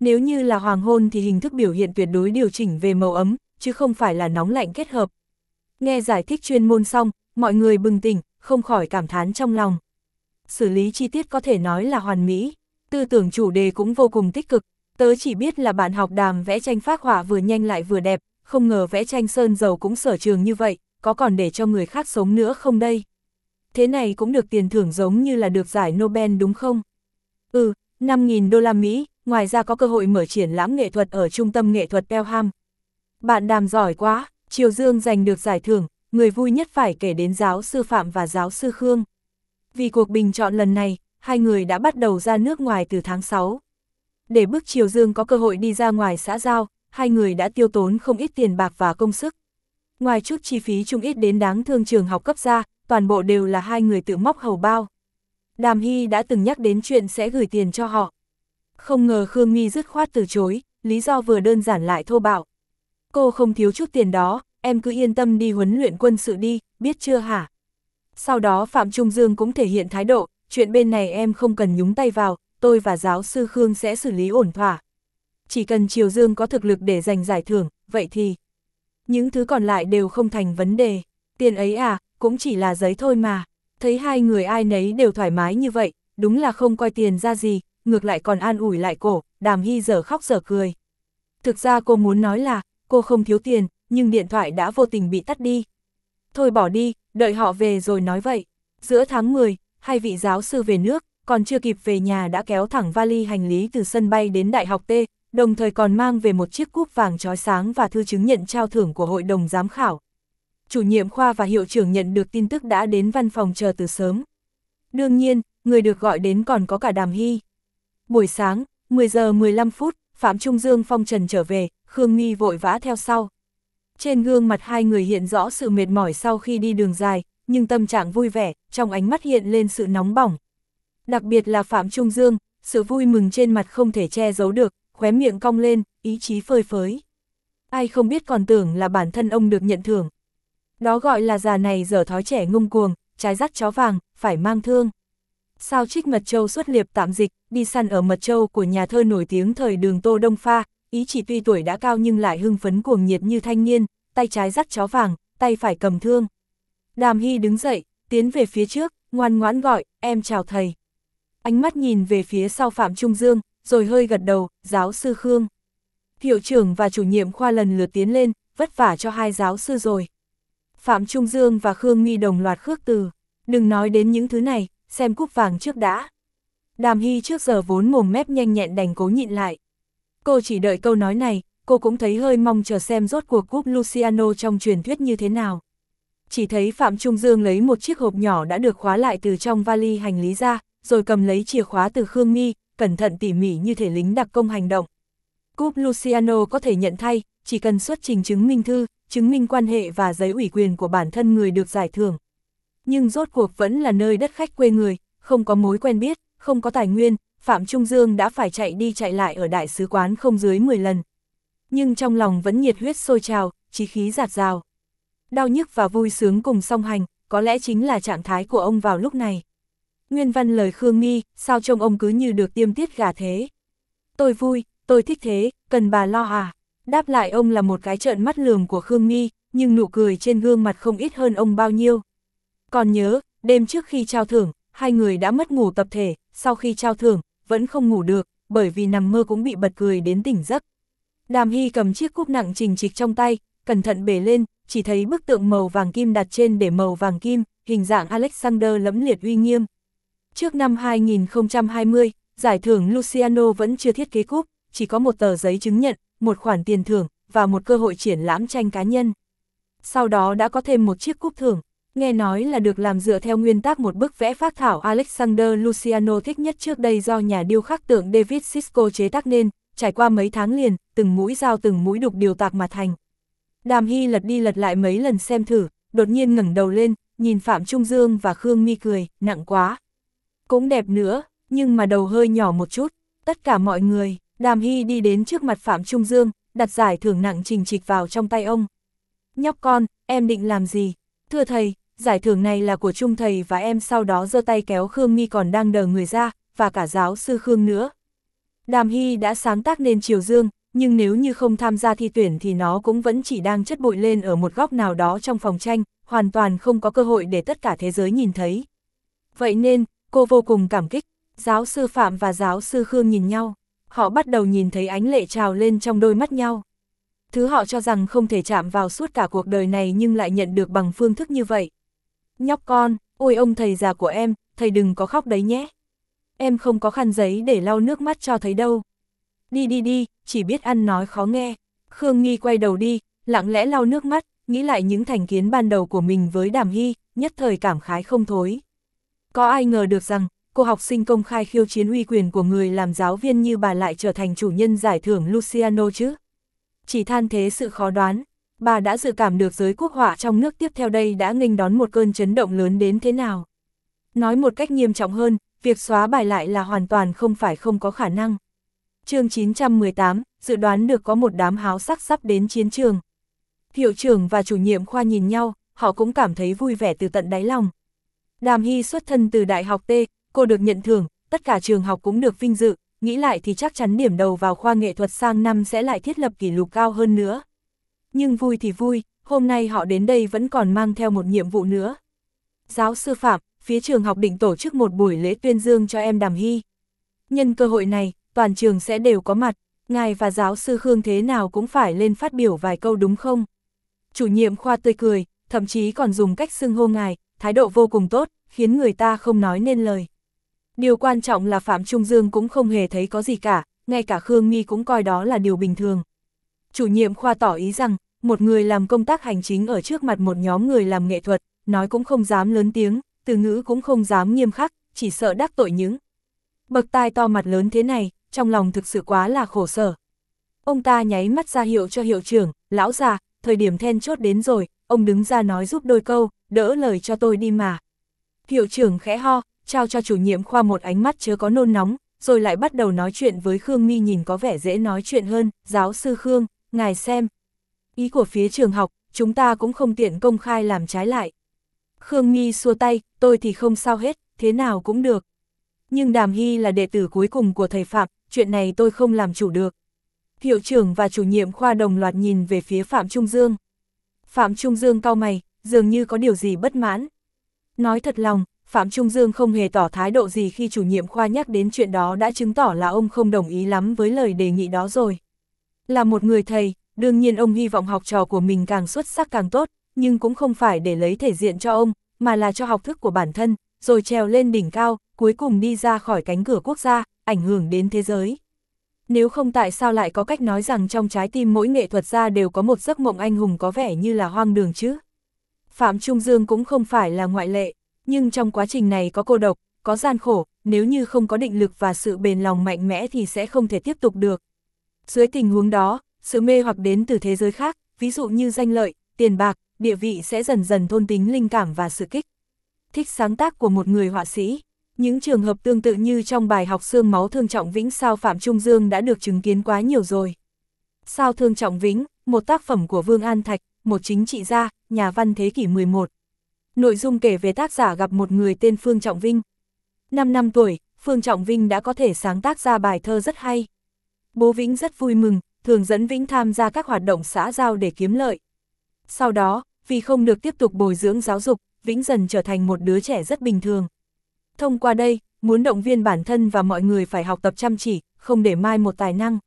S1: Nếu như là hoàng hôn thì hình thức biểu hiện tuyệt đối điều chỉnh về màu ấm, chứ không phải là nóng lạnh kết hợp. Nghe giải thích chuyên môn xong, mọi người bừng tỉnh, không khỏi cảm thán trong lòng. Xử lý chi tiết có thể nói là hoàn mỹ, tư tưởng chủ đề cũng vô cùng tích cực. Tớ chỉ biết là bạn học Đàm vẽ tranh phác họa vừa nhanh lại vừa đẹp, không ngờ vẽ tranh sơn dầu cũng sở trường như vậy, có còn để cho người khác sống nữa không đây? Thế này cũng được tiền thưởng giống như là được giải Nobel đúng không? Ừ, năm nghìn đô la Mỹ, ngoài ra có cơ hội mở triển lãm nghệ thuật ở Trung tâm Nghệ thuật Pelham. Bạn Đàm giỏi quá, Triều Dương giành được giải thưởng, người vui nhất phải kể đến giáo sư Phạm và giáo sư Khương. Vì cuộc bình chọn lần này, hai người đã bắt đầu ra nước ngoài từ tháng sáu. Để bức Triều Dương có cơ hội đi ra ngoài xã giao, hai người đã tiêu tốn không ít tiền bạc và công sức. Ngoài chút chi phí chung ít đến đáng thương trường học cấp ra, toàn bộ đều là hai người tự móc hầu bao. Đàm Hy đã từng nhắc đến chuyện sẽ gửi tiền cho họ. Không ngờ Khương My dứt khoát từ chối, lý do vừa đơn giản lại thô bạo. Cô không thiếu chút tiền đó, em cứ yên tâm đi huấn luyện quân sự đi, biết chưa hả? Sau đó Phạm Trung Dương cũng thể hiện thái độ, chuyện bên này em không cần nhúng tay vào, tôi và giáo sư Khương sẽ xử lý ổn thỏa. Chỉ cần Triều Dương có thực lực để giành giải thưởng, vậy thì những thứ còn lại đều không thành vấn đề. Tiền ấy à, cũng chỉ là giấy thôi mà. Thấy hai người ai nấy đều thoải mái như vậy, đúng là không coi tiền ra gì, ngược lại còn an ủi lại cổ, Đàm Hy dở khóc dở cười. Thực ra cô muốn nói là, cô không thiếu tiền, nhưng điện thoại đã vô tình bị tắt đi. Thôi bỏ đi, đợi họ về rồi nói vậy. Giữa tháng mười, hai vị giáo sư về nước, còn chưa kịp về nhà đã kéo thẳng vali hành lý từ sân bay đến Đại học T, đồng thời còn mang về một chiếc cúp vàng chói sáng và thư chứng nhận trao thưởng của hội đồng giám khảo. Chủ nhiệm khoa và hiệu trưởng nhận được tin tức đã đến văn phòng chờ từ sớm. Đương nhiên, người được gọi đến còn có cả Đàm Hy. Buổi sáng, mười giờ mười lăm phút, Phạm Trung Dương phong trần trở về, Khương My vội vã theo sau. Trên gương mặt hai người hiện rõ sự mệt mỏi sau khi đi đường dài, nhưng tâm trạng vui vẻ, trong ánh mắt hiện lên sự nóng bỏng. Đặc biệt là Phạm Trung Dương, sự vui mừng trên mặt không thể che giấu được, khóe miệng cong lên, ý chí phơi phới. Ai không biết còn tưởng là bản thân ông được nhận thưởng. Đó gọi là già này dở thói trẻ ngông cuồng, trái dắt chó vàng, phải mang thương. Sao Trích Mật Châu xuất liệp tạm dịch, đi săn ở Mật Châu của nhà thơ nổi tiếng thời Đường Tô Đông Pha, ý chỉ tuy tuổi đã cao nhưng lại hưng phấn cuồng nhiệt như thanh niên, tay trái dắt chó vàng, tay phải cầm thương. Đàm Hy đứng dậy, tiến về phía trước, ngoan ngoãn gọi, em chào thầy. Ánh mắt nhìn về phía sau Phạm Trung Dương, rồi hơi gật đầu, giáo sư Khương. Hiệu trưởng và chủ nhiệm khoa lần lượt tiến lên, vất vả cho hai giáo sư rồi. Phạm Trung Dương và Khương My đồng loạt khước từ, đừng nói đến những thứ này, xem cúp vàng trước đã. Đàm Hy trước giờ vốn mồm mép nhanh nhẹn đành cố nhịn lại. Cô chỉ đợi câu nói này, cô cũng thấy hơi mong chờ xem rốt cuộc cúp Luciano trong truyền thuyết như thế nào. Chỉ thấy Phạm Trung Dương lấy một chiếc hộp nhỏ đã được khóa lại từ trong vali hành lý ra, rồi cầm lấy chìa khóa từ Khương My, cẩn thận tỉ mỉ như thể lính đặc công hành động. Cúp Luciano có thể nhận thay, chỉ cần xuất trình chứng minh thư, chứng minh quan hệ và giấy ủy quyền của bản thân người được giải thưởng. Nhưng rốt cuộc vẫn là nơi đất khách quê người, không có mối quen biết, không có tài nguyên, Phạm Trung Dương đã phải chạy đi chạy lại ở đại sứ quán không dưới mười lần. Nhưng trong lòng vẫn nhiệt huyết sôi trào, chí khí dạt dào. Đau nhức và vui sướng cùng song hành, có lẽ chính là trạng thái của ông vào lúc này. Nguyên văn lời Khương My, sao trông ông cứ như được tiêm tiết gà thế? Tôi vui, tôi thích thế, cần bà lo à? Đáp lại ông là một cái trợn mắt lườm của Khương My, nhưng nụ cười trên gương mặt không ít hơn ông bao nhiêu. Còn nhớ, đêm trước khi trao thưởng, hai người đã mất ngủ tập thể, sau khi trao thưởng, vẫn không ngủ được, bởi vì nằm mơ cũng bị bật cười đến tỉnh giấc. Đàm Hy cầm chiếc cúp nặng trình trịch trong tay, cẩn thận bể lên, chỉ thấy bức tượng màu vàng kim đặt trên để màu vàng kim, hình dạng Alexander lẫm liệt uy nghiêm. Trước năm hai nghìn không trăm hai mươi, giải thưởng Luciano vẫn chưa thiết kế cúp, chỉ có một tờ giấy chứng nhận, một khoản tiền thưởng, và một cơ hội triển lãm tranh cá nhân. Sau đó đã có thêm một chiếc cúp thưởng, nghe nói là được làm dựa theo nguyên tắc một bức vẽ phác thảo Alexander Luciano thích nhất trước đây do nhà điêu khắc tượng David Sisko chế tác nên, trải qua mấy tháng liền, từng mũi dao từng mũi đục điều tạc mà thành. Đàm Hy lật đi lật lại mấy lần xem thử, đột nhiên ngẩng đầu lên, nhìn Phạm Trung Dương và Khương My cười, nặng quá. Cũng đẹp nữa, nhưng mà đầu hơi nhỏ một chút. Tất cả mọi người, Đàm Hy đi đến trước mặt Phạm Trung Dương, đặt giải thưởng nặng trình trịch vào trong tay ông. Nhóc con, em định làm gì? Thưa thầy, giải thưởng này là của Trung thầy và em. Sau đó giơ tay kéo Khương My còn đang đờ người ra, và cả giáo sư Khương nữa. Đàm Hy đã sáng tác nên Triều Dương, nhưng nếu như không tham gia thi tuyển thì nó cũng vẫn chỉ đang chất bụi lên ở một góc nào đó trong phòng tranh, hoàn toàn không có cơ hội để tất cả thế giới nhìn thấy. Vậy nên, cô vô cùng cảm kích. Giáo sư Phạm và giáo sư Khương nhìn nhau, họ bắt đầu nhìn thấy ánh lệ trào lên trong đôi mắt nhau. Thứ họ cho rằng không thể chạm vào suốt cả cuộc đời này nhưng lại nhận được bằng phương thức như vậy. Nhóc con, ôi ông thầy già của em, thầy đừng có khóc đấy nhé. Em không có khăn giấy để lau nước mắt cho thấy đâu. Đi đi đi, chỉ biết ăn nói khó nghe. Khương Nghi quay đầu đi, lặng lẽ lau nước mắt, nghĩ lại những thành kiến ban đầu của mình với Đàm Hy, nhất thời cảm khái không thối. Có ai ngờ được rằng, cô học sinh công khai khiêu chiến uy quyền của người làm giáo viên như bà lại trở thành chủ nhân giải thưởng Luciano chứ? Chỉ than thế sự khó đoán, bà đã dự cảm được giới quốc họa trong nước tiếp theo đây đã nghênh đón một cơn chấn động lớn đến thế nào. Nói một cách nghiêm trọng hơn, việc xóa bài lại là hoàn toàn không phải không có khả năng. Chương chín trăm mười tám, dự đoán được có một đám háo sắc sắp đến chiến trường. Hiệu trưởng và chủ nhiệm khoa nhìn nhau, họ cũng cảm thấy vui vẻ từ tận đáy lòng. Đàm Hy xuất thân từ Đại học T, cô được nhận thưởng, tất cả trường học cũng được vinh dự, nghĩ lại thì chắc chắn điểm đầu vào khoa nghệ thuật sang năm sẽ lại thiết lập kỷ lục cao hơn nữa. Nhưng vui thì vui, hôm nay họ đến đây vẫn còn mang theo một nhiệm vụ nữa. Giáo sư Phạm, phía trường học định tổ chức một buổi lễ tuyên dương cho em Đàm Hy. Nhân cơ hội này, toàn trường sẽ đều có mặt, ngài và giáo sư Khương thế nào cũng phải lên phát biểu vài câu đúng không? Chủ nhiệm khoa tươi cười, thậm chí còn dùng cách xưng hô ngài, thái độ vô cùng tốt, khiến người ta không nói nên lời. Điều quan trọng là Phạm Trung Dương cũng không hề thấy có gì cả, ngay cả Khương Nghi cũng coi đó là điều bình thường. Chủ nhiệm khoa tỏ ý rằng, một người làm công tác hành chính ở trước mặt một nhóm người làm nghệ thuật, nói cũng không dám lớn tiếng, từ ngữ cũng không dám nghiêm khắc, chỉ sợ đắc tội những bậc tai to mặt lớn thế này, trong lòng thực sự quá là khổ sở. Ông ta nháy mắt ra hiệu cho hiệu trưởng, lão già, thời điểm then chốt đến rồi, ông đứng ra nói giúp đôi câu, đỡ lời cho tôi đi mà. Hiệu trưởng khẽ ho, trao cho chủ nhiệm khoa một ánh mắt chớ có nôn nóng, rồi lại bắt đầu nói chuyện với Khương Nghi nhìn có vẻ dễ nói chuyện hơn, giáo sư Khương, ngài xem. Ý của phía trường học, chúng ta cũng không tiện công khai làm trái lại. Khương Nghi xua tay, tôi thì không sao hết, thế nào cũng được. Nhưng Đàm Hy là đệ tử cuối cùng của thầy Phạm, chuyện này tôi không làm chủ được. Hiệu trưởng và chủ nhiệm khoa đồng loạt nhìn về phía Phạm Trung Dương. Phạm Trung Dương cau mày, dường như có điều gì bất mãn. Nói thật lòng, Phạm Trung Dương không hề tỏ thái độ gì khi chủ nhiệm khoa nhắc đến chuyện đó đã chứng tỏ là ông không đồng ý lắm với lời đề nghị đó rồi. Là một người thầy, đương nhiên ông hy vọng học trò của mình càng xuất sắc càng tốt, nhưng cũng không phải để lấy thể diện cho ông, mà là cho học thức của bản thân, rồi trèo lên đỉnh cao, cuối cùng đi ra khỏi cánh cửa quốc gia, ảnh hưởng đến thế giới. Nếu không tại sao lại có cách nói rằng trong trái tim mỗi nghệ thuật gia đều có một giấc mộng anh hùng có vẻ như là hoang đường chứ? Phạm Trung Dương cũng không phải là ngoại lệ, nhưng trong quá trình này có cô độc, có gian khổ, nếu như không có định lực và sự bền lòng mạnh mẽ thì sẽ không thể tiếp tục được. Dưới tình huống đó, sự mê hoặc đến từ thế giới khác, ví dụ như danh lợi, tiền bạc, địa vị sẽ dần dần thôn tính linh cảm và sự kích thích sáng tác của một người họa sĩ. Những trường hợp tương tự như trong bài học Xương máu Thương Trọng Vĩnh sao Phạm Trung Dương đã được chứng kiến quá nhiều rồi. Sao Thương Trọng Vĩnh, một tác phẩm của Vương An Thạch, một chính trị gia, nhà văn thế kỷ mười một. Nội dung kể về tác giả gặp một người tên Phương Trọng Vinh. năm năm tuổi, Phương Trọng Vinh đã có thể sáng tác ra bài thơ rất hay. Bố Vĩnh rất vui mừng, thường dẫn Vĩnh tham gia các hoạt động xã giao để kiếm lợi. Sau đó, vì không được tiếp tục bồi dưỡng giáo dục, Vĩnh dần trở thành một đứa trẻ rất bình thường. Thông qua đây, muốn động viên bản thân và mọi người phải học tập chăm chỉ, không để mai một tài năng.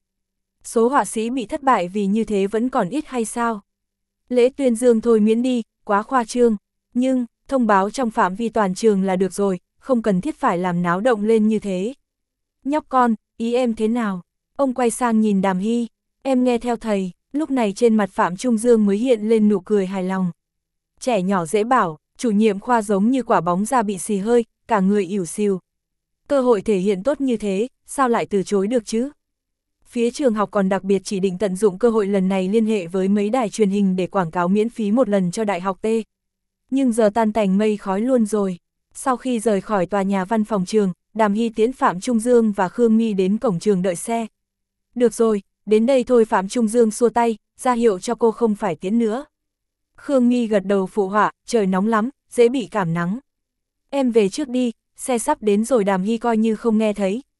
S1: Số họa sĩ bị thất bại vì như thế vẫn còn ít hay sao? Lễ tuyên dương thôi miễn đi, quá khoa trương. Nhưng, thông báo trong phạm vi toàn trường là được rồi, không cần thiết phải làm náo động lên như thế. Nhóc con, ý em thế nào? Ông quay sang nhìn Đàm Hy, em nghe theo thầy, lúc này trên mặt Phạm Trung Dương mới hiện lên nụ cười hài lòng. Trẻ nhỏ dễ bảo, chủ nhiệm khoa giống như quả bóng da bị xì hơi, cả người ỉu xìu. Cơ hội thể hiện tốt như thế, sao lại từ chối được chứ? Phía trường học còn đặc biệt chỉ định tận dụng cơ hội lần này liên hệ với mấy đài truyền hình để quảng cáo miễn phí một lần cho Đại học T. Nhưng giờ tan tành mây khói luôn rồi. Sau khi rời khỏi tòa nhà văn phòng trường, Đàm Hy tiễn Phạm Trung Dương và Khương Nghi đến cổng trường đợi xe. Được rồi, đến đây thôi. Phạm Trung Dương xua tay, ra hiệu cho cô không phải tiễn nữa. Khương Nghi gật đầu phụ họa, trời nóng lắm, dễ bị cảm nắng. Em về trước đi, xe sắp đến rồi. Đàm Hy coi như không nghe thấy,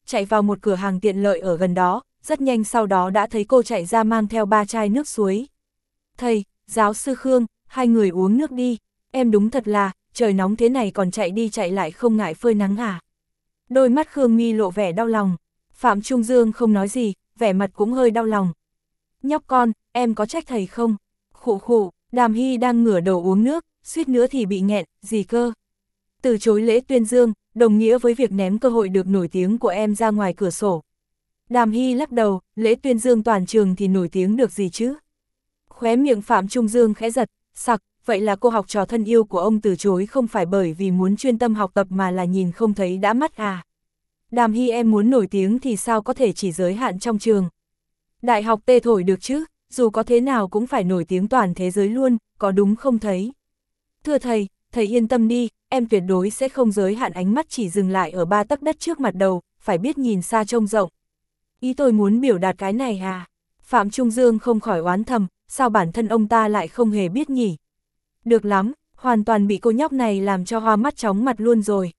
S1: chạy vào một cửa hàng tiện lợi ở gần đó, rất nhanh sau đó đã thấy cô chạy ra mang theo ba chai nước suối. Thầy, giáo sư Khương, hai người uống nước đi, em đúng thật là, trời nóng thế này còn chạy đi chạy lại không ngại phơi nắng à. Đôi mắt Khương Mi lộ vẻ đau lòng, Phạm Trung Dương không nói gì, vẻ mặt cũng hơi đau lòng. Nhóc con, em có trách thầy không? Khụ khụ, Đàm Hy đang ngửa đầu uống nước, suýt nữa thì bị nghẹn, gì cơ? Từ chối lễ tuyên dương, đồng nghĩa với việc ném cơ hội được nổi tiếng của em ra ngoài cửa sổ. Đàm Hy lắc đầu, lễ tuyên dương toàn trường thì nổi tiếng được gì chứ? Khóe miệng Phạm Trung Dương khẽ giật, sặc, vậy là cô học trò thân yêu của ông từ chối không phải bởi vì muốn chuyên tâm học tập mà là nhìn không thấy đã mắt à? Đàm Hy em muốn nổi tiếng thì sao có thể chỉ giới hạn trong trường? Đại học tê thổi được chứ, dù có thế nào cũng phải nổi tiếng toàn thế giới luôn, có đúng không thấy? Thưa thầy, thầy yên tâm đi, em tuyệt đối sẽ không giới hạn ánh mắt chỉ dừng lại ở ba tấc đất trước mặt đầu, phải biết nhìn xa trông rộng. Ý tôi muốn biểu đạt cái này à? Phạm Trung Dương không khỏi oán thầm, sao bản thân ông ta lại không hề biết nhỉ? Được lắm, hoàn toàn bị cô nhóc này làm cho hoa mắt chóng mặt luôn rồi.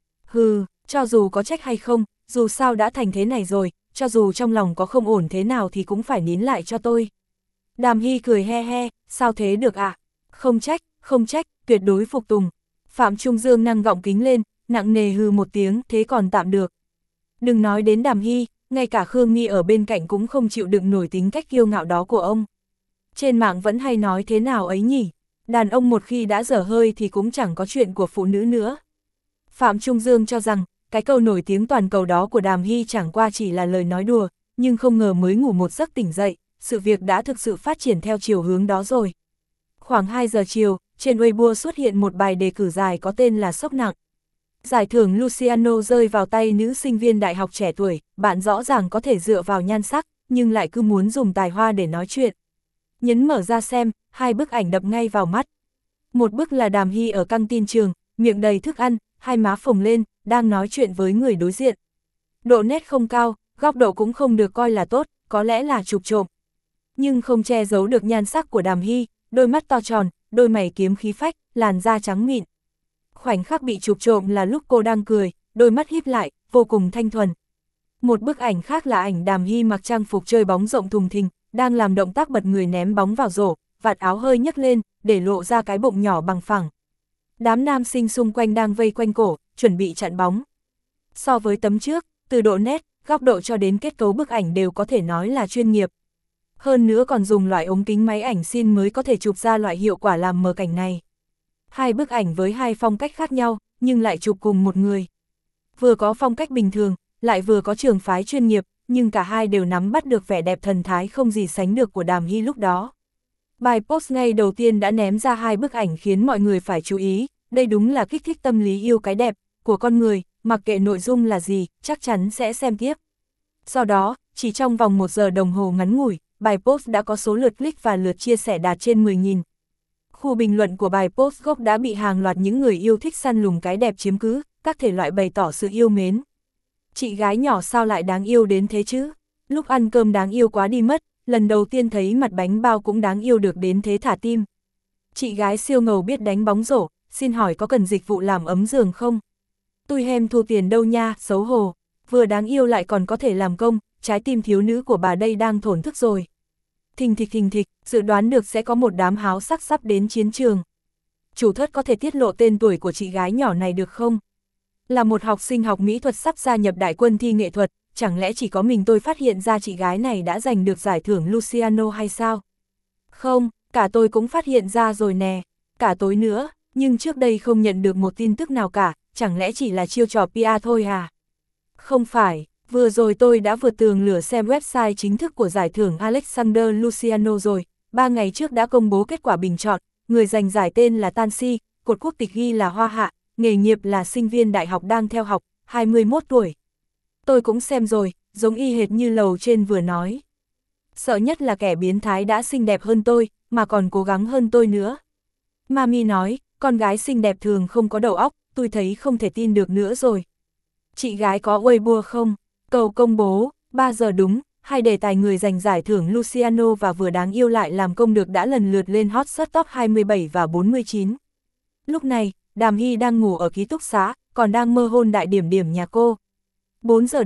S1: Hừ, cho dù có trách hay không, dù sao đã thành thế này rồi, cho dù trong lòng có không ổn thế nào thì cũng phải nín lại cho tôi. Đàm Hy cười he he, sao thế được ạ? À? Không trách, không trách, tuyệt đối phục tùng. Phạm Trung Dương nâng gọng kính lên, nặng nề hừ một tiếng, thế còn tạm được. Đừng nói đến Đàm Hy, ngay cả Khương Mi ở bên cạnh cũng không chịu đựng nổi tính cách kiêu ngạo đó của ông. Trên mạng vẫn hay nói thế nào ấy nhỉ? Đàn ông một khi đã dở hơi thì cũng chẳng có chuyện của phụ nữ nữa. Phạm Trung Dương cho rằng, cái câu nổi tiếng toàn cầu đó của Đàm Hy chẳng qua chỉ là lời nói đùa, nhưng không ngờ mới ngủ một giấc tỉnh dậy, sự việc đã thực sự phát triển theo chiều hướng đó rồi. Khoảng hai giờ chiều, trên Weibo xuất hiện một bài đề cử dài có tên là Sốc nặng. Giải thưởng Luciano rơi vào tay nữ sinh viên đại học trẻ tuổi, bạn rõ ràng có thể dựa vào nhan sắc, nhưng lại cứ muốn dùng tài hoa để nói chuyện. Nhấn mở ra xem, hai bức ảnh đập ngay vào mắt. Một bức là Đàm Hy ở căng tin trường, miệng đầy thức ăn, hai má phồng lên, đang nói chuyện với người đối diện. Độ nét không cao, góc độ cũng không được coi là tốt, có lẽ là chụp trộm. Nhưng không che giấu được nhan sắc của Đàm Hy, đôi mắt to tròn, đôi mày kiếm khí phách, làn da trắng mịn. Khoảnh khắc bị chụp trộm là lúc cô đang cười, đôi mắt híp lại, vô cùng thanh thuần. Một bức ảnh khác là ảnh Đàm Hy mặc trang phục chơi bóng rộng thùng thình, đang làm động tác bật người ném bóng vào rổ, vạt áo hơi nhấc lên, để lộ ra cái bụng nhỏ bằng phẳng. Đám nam sinh xung quanh đang vây quanh cổ, chuẩn bị chặn bóng. So với tấm trước, từ độ nét, góc độ cho đến kết cấu bức ảnh đều có thể nói là chuyên nghiệp. Hơn nữa còn dùng loại ống kính máy ảnh xin mới có thể chụp ra loại hiệu quả làm mờ cảnh này. Hai bức ảnh với hai phong cách khác nhau, nhưng lại chụp cùng một người. Vừa có phong cách bình thường, lại vừa có trường phái chuyên nghiệp, nhưng cả hai đều nắm bắt được vẻ đẹp thần thái không gì sánh được của Đàm Hy lúc đó. Bài post ngay đầu tiên đã ném ra hai bức ảnh khiến mọi người phải chú ý, đây đúng là kích thích tâm lý yêu cái đẹp của con người, mặc kệ nội dung là gì, chắc chắn sẽ xem tiếp. Sau đó, chỉ trong vòng một giờ đồng hồ ngắn ngủi, bài post đã có số lượt click và lượt chia sẻ đạt trên mười nghìn. Khu bình luận của bài post gốc đã bị hàng loạt những người yêu thích săn lùng cái đẹp chiếm cứ, các thể loại bày tỏ sự yêu mến. Chị gái nhỏ sao lại đáng yêu đến thế chứ? Lúc ăn cơm đáng yêu quá đi mất, lần đầu tiên thấy mặt bánh bao cũng đáng yêu được đến thế thả tim. Chị gái siêu ngầu biết đánh bóng rổ, xin hỏi có cần dịch vụ làm ấm giường không? Tôi hem thu tiền đâu nha, xấu hổ. Vừa đáng yêu lại còn có thể làm công, trái tim thiếu nữ của bà đây đang thổn thức rồi. Thình thịch thình thịch, dự đoán được sẽ có một đám háo sắc sắp đến chiến trường. Chủ thất có thể tiết lộ tên tuổi của chị gái nhỏ này được không? Là một học sinh học mỹ thuật sắp gia nhập đại quân thi nghệ thuật, chẳng lẽ chỉ có mình tôi phát hiện ra chị gái này đã giành được giải thưởng Luciano hay sao? Không, cả tôi cũng phát hiện ra rồi nè, cả tối nữa, nhưng trước đây không nhận được một tin tức nào cả, chẳng lẽ chỉ là chiêu trò pê e thôi à? Không phải, vừa rồi tôi đã vượt tường lửa xem website chính thức của giải thưởng Alexander Luciano rồi, ba ngày trước đã công bố kết quả bình chọn, người giành giải tên là Tansi, cột quốc tịch ghi là Hoa Hạ, nghề nghiệp là sinh viên đại học đang theo học, hai mươi mốt tuổi. Tôi cũng xem rồi, giống y hệt như lầu trên vừa nói. Sợ nhất là kẻ biến thái đã xinh đẹp hơn tôi, mà còn cố gắng hơn tôi nữa. Mami nói, con gái xinh đẹp thường không có đầu óc, tôi thấy không thể tin được nữa rồi. Chị gái có Weibo không? Cầu công bố, ba giờ đúng, hai đề tài người giành giải thưởng Luciano và vừa đáng yêu lại làm công được đã lần lượt lên hot search top hai mươi bảy và bốn mươi chín. Lúc này, Đàm Hy đang ngủ ở ký túc xá, còn đang mơ hôn đại điểm điểm nhà cô. bốn giờ đúng,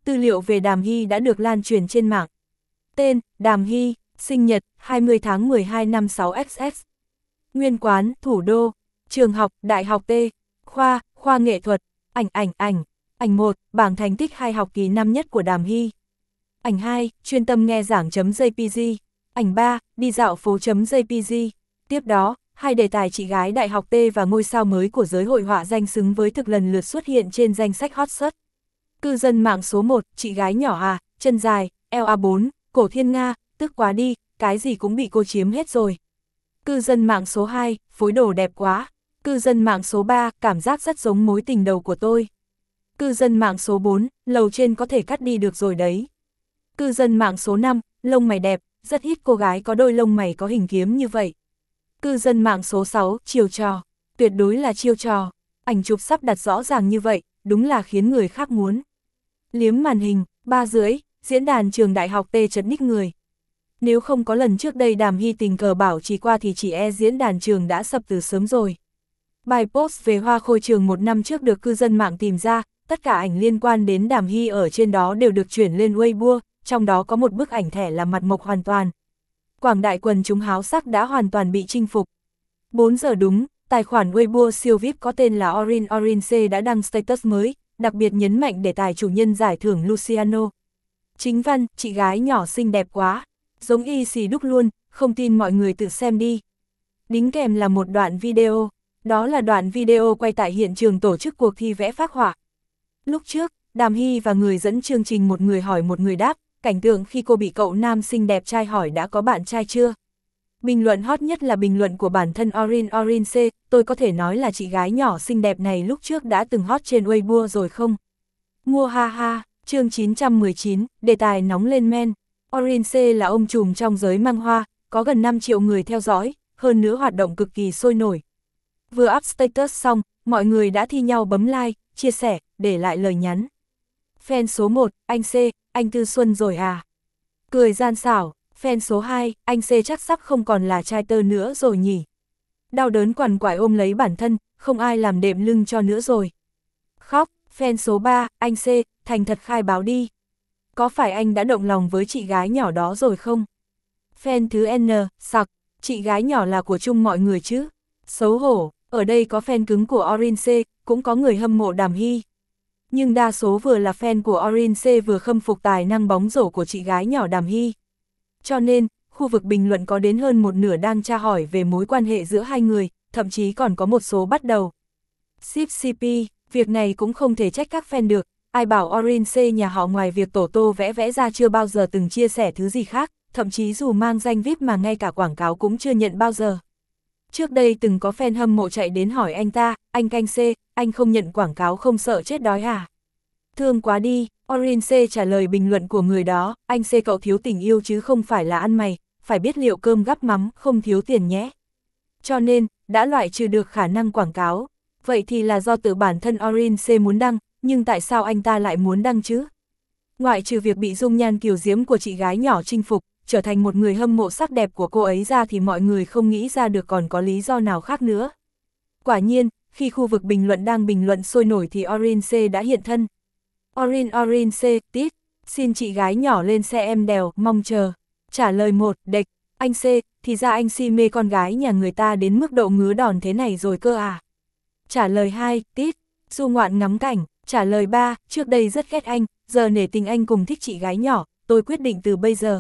S1: tư liệu về Đàm Hy đã được lan truyền trên mạng. Tên, Đàm Hy, sinh nhật, hai mươi tháng mười hai năm sáu x x. Nguyên quán, Thủ đô. Trường học, Đại học T. Khoa, Khoa nghệ thuật. Ảnh ảnh ảnh. Ảnh một, bảng thành tích hai học kỳ năm nhất của Đàm Hy. Ảnh hai, chuyên tâm nghe giảng.jpg. Ảnh ba, đi dạo phố.jpg. Tiếp đó, hai đề tài chị gái Đại học T và ngôi sao mới của giới hội họa danh xứng với thực lần lượt xuất hiện trên danh sách hot search. Cư dân mạng số một, chị gái nhỏ à, chân dài, eo a bốn, cổ thiên nga, tức quá đi, cái gì cũng bị cô chiếm hết rồi. Cư dân mạng số hai, phối đồ đẹp quá. Cư dân mạng số ba, cảm giác rất giống mối tình đầu của tôi. Cư dân mạng số bốn, lầu trên có thể cắt đi được rồi đấy. Cư dân mạng số năm, lông mày đẹp, rất ít cô gái có đôi lông mày có hình kiếm như vậy. Cư dân mạng số sáu, chiêu trò, tuyệt đối là chiêu trò, ảnh chụp sắp đặt rõ ràng như vậy, đúng là khiến người khác muốn. Liếm màn hình, ba rưỡi, diễn đàn trường Đại học T chật ních người. Nếu không có lần trước đây Đàm Hy tình cờ bảo chỉ qua thì chỉ e diễn đàn trường đã sập từ sớm rồi. Bài post về hoa khôi trường một năm trước được cư dân mạng tìm ra, tất cả ảnh liên quan đến Đàm Hy ở trên đó đều được chuyển lên Weibo, trong đó có một bức ảnh thẻ là mặt mộc hoàn toàn. Quảng đại quần chúng háo sắc đã hoàn toàn bị chinh phục. bốn giờ đúng, tài khoản Weibo siêu vi ai pi có tên là Orin Orince đã đăng status mới, đặc biệt nhấn mạnh đề tài chủ nhân giải thưởng Luciano. Chính văn, chị gái nhỏ xinh đẹp quá, giống y xì đúc luôn, không tin mọi người tự xem đi. Đính kèm là một đoạn video, đó là đoạn video quay tại hiện trường tổ chức cuộc thi vẽ phác họa. Lúc trước, Đàm Hy và người dẫn chương trình một người hỏi một người đáp, cảnh tượng khi cô bị cậu nam xinh đẹp trai hỏi đã có bạn trai chưa. Bình luận hot nhất là bình luận của bản thân Orin Orince, tôi có thể nói là chị gái nhỏ xinh đẹp này lúc trước đã từng hot trên Weibo rồi không? Mua ha ha, chương chín trăm mười chín, đề tài nóng lên men. Orince là ông trùm trong giới mang hoa, có gần năm triệu người theo dõi, hơn nữa hoạt động cực kỳ sôi nổi. Vừa up status xong, mọi người đã thi nhau bấm like, chia sẻ, để lại lời nhắn. Fan số một, anh C, anh Tư Xuân rồi à? Cười gian xảo. Fan số hai, anh C chắc sắp không còn là trai tơ nữa rồi nhỉ? Đau đớn quằn quại ôm lấy bản thân, không ai làm đệm lưng cho nữa rồi. Khóc. Fan số ba, anh C, thành thật khai báo đi. Có phải anh đã động lòng với chị gái nhỏ đó rồi không? Fan thứ N, sặc, chị gái nhỏ là của chung mọi người chứ? Xấu hổ, ở đây có fan cứng của Orin C, cũng có người hâm mộ Đàm Hy. Nhưng đa số vừa là fan của Orin C vừa khâm phục tài năng bóng rổ của chị gái nhỏ Đàm Hy. Cho nên, khu vực bình luận có đến hơn một nửa đang tra hỏi về mối quan hệ giữa hai người, thậm chí còn có một số bắt đầu ship xê pê, việc này cũng không thể trách các fan được, ai bảo Orin C nhà họ ngoài việc tổ tô vẽ vẽ ra chưa bao giờ từng chia sẻ thứ gì khác, thậm chí dù mang danh vi ai pi mà ngay cả quảng cáo cũng chưa nhận bao giờ. Trước đây từng có fan hâm mộ chạy đến hỏi anh ta, anh canh C, anh không nhận quảng cáo không sợ chết đói à? Thương quá đi, Orin C trả lời bình luận của người đó, anh C cậu thiếu tình yêu chứ không phải là ăn mày, phải biết liệu cơm gắp mắm, không thiếu tiền nhé. Cho nên, đã loại trừ được khả năng quảng cáo, vậy thì là do tự bản thân Orin C muốn đăng, nhưng tại sao anh ta lại muốn đăng chứ? Ngoại trừ việc bị dung nhan kiều diễm của chị gái nhỏ chinh phục, trở thành một người hâm mộ sắc đẹp của cô ấy ra thì mọi người không nghĩ ra được còn có lý do nào khác nữa. Quả nhiên, khi khu vực bình luận đang bình luận sôi nổi thì Orin C đã hiện thân. Orin Orin C, tít, xin chị gái nhỏ lên xe em đèo, mong chờ. Trả lời một, địch, anh C, thì ra anh si mê con gái nhà người ta đến mức độ ngứa đòn thế này rồi cơ à? Trả lời hai, tít, du ngoạn ngắm cảnh. Trả lời ba, trước đây rất ghét anh, giờ nể tình anh cùng thích chị gái nhỏ, tôi quyết định từ bây giờ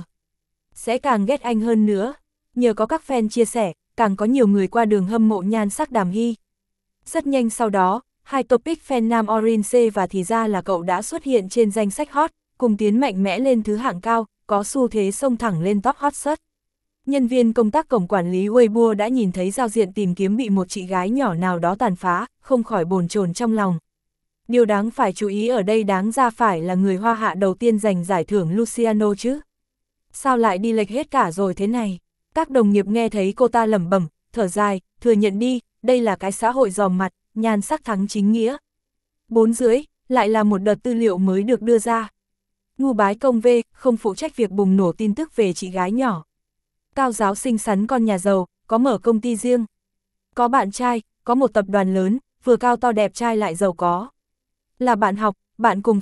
S1: sẽ càng ghét anh hơn nữa. Nhờ có các fan chia sẻ, càng có nhiều người qua đường hâm mộ nhan sắc Đàm Hy. Rất nhanh sau đó, hai topic fan nam Orin C và thì ra là cậu đã xuất hiện trên danh sách hot, cùng tiến mạnh mẽ lên thứ hạng cao, có xu thế xông thẳng lên top hot search. Nhân viên công tác cổng quản lý Weibo đã nhìn thấy giao diện tìm kiếm bị một chị gái nhỏ nào đó tàn phá, không khỏi bồn chồn trong lòng. Điều đáng phải chú ý ở đây đáng ra phải là người hoa hạ đầu tiên giành giải thưởng Luciano chứ. Sao lại đi lệch hết cả rồi thế này? Các đồng nghiệp nghe thấy cô ta lẩm bẩm, thở dài, thừa nhận đi, đây là cái xã hội dòm mặt, nhan sắc thắng chính nghĩa. Bốn rưỡi, lại là một đợt tư liệu mới được đưa ra. Ngu bái công V, không phụ trách việc bùng nổ tin tức về chị gái nhỏ. Cao giáo xinh xắn con nhà giàu, có mở công ty riêng. Có bạn trai, có một tập đoàn lớn, vừa cao to đẹp trai lại giàu có. Là bạn học, bạn cùng phòng,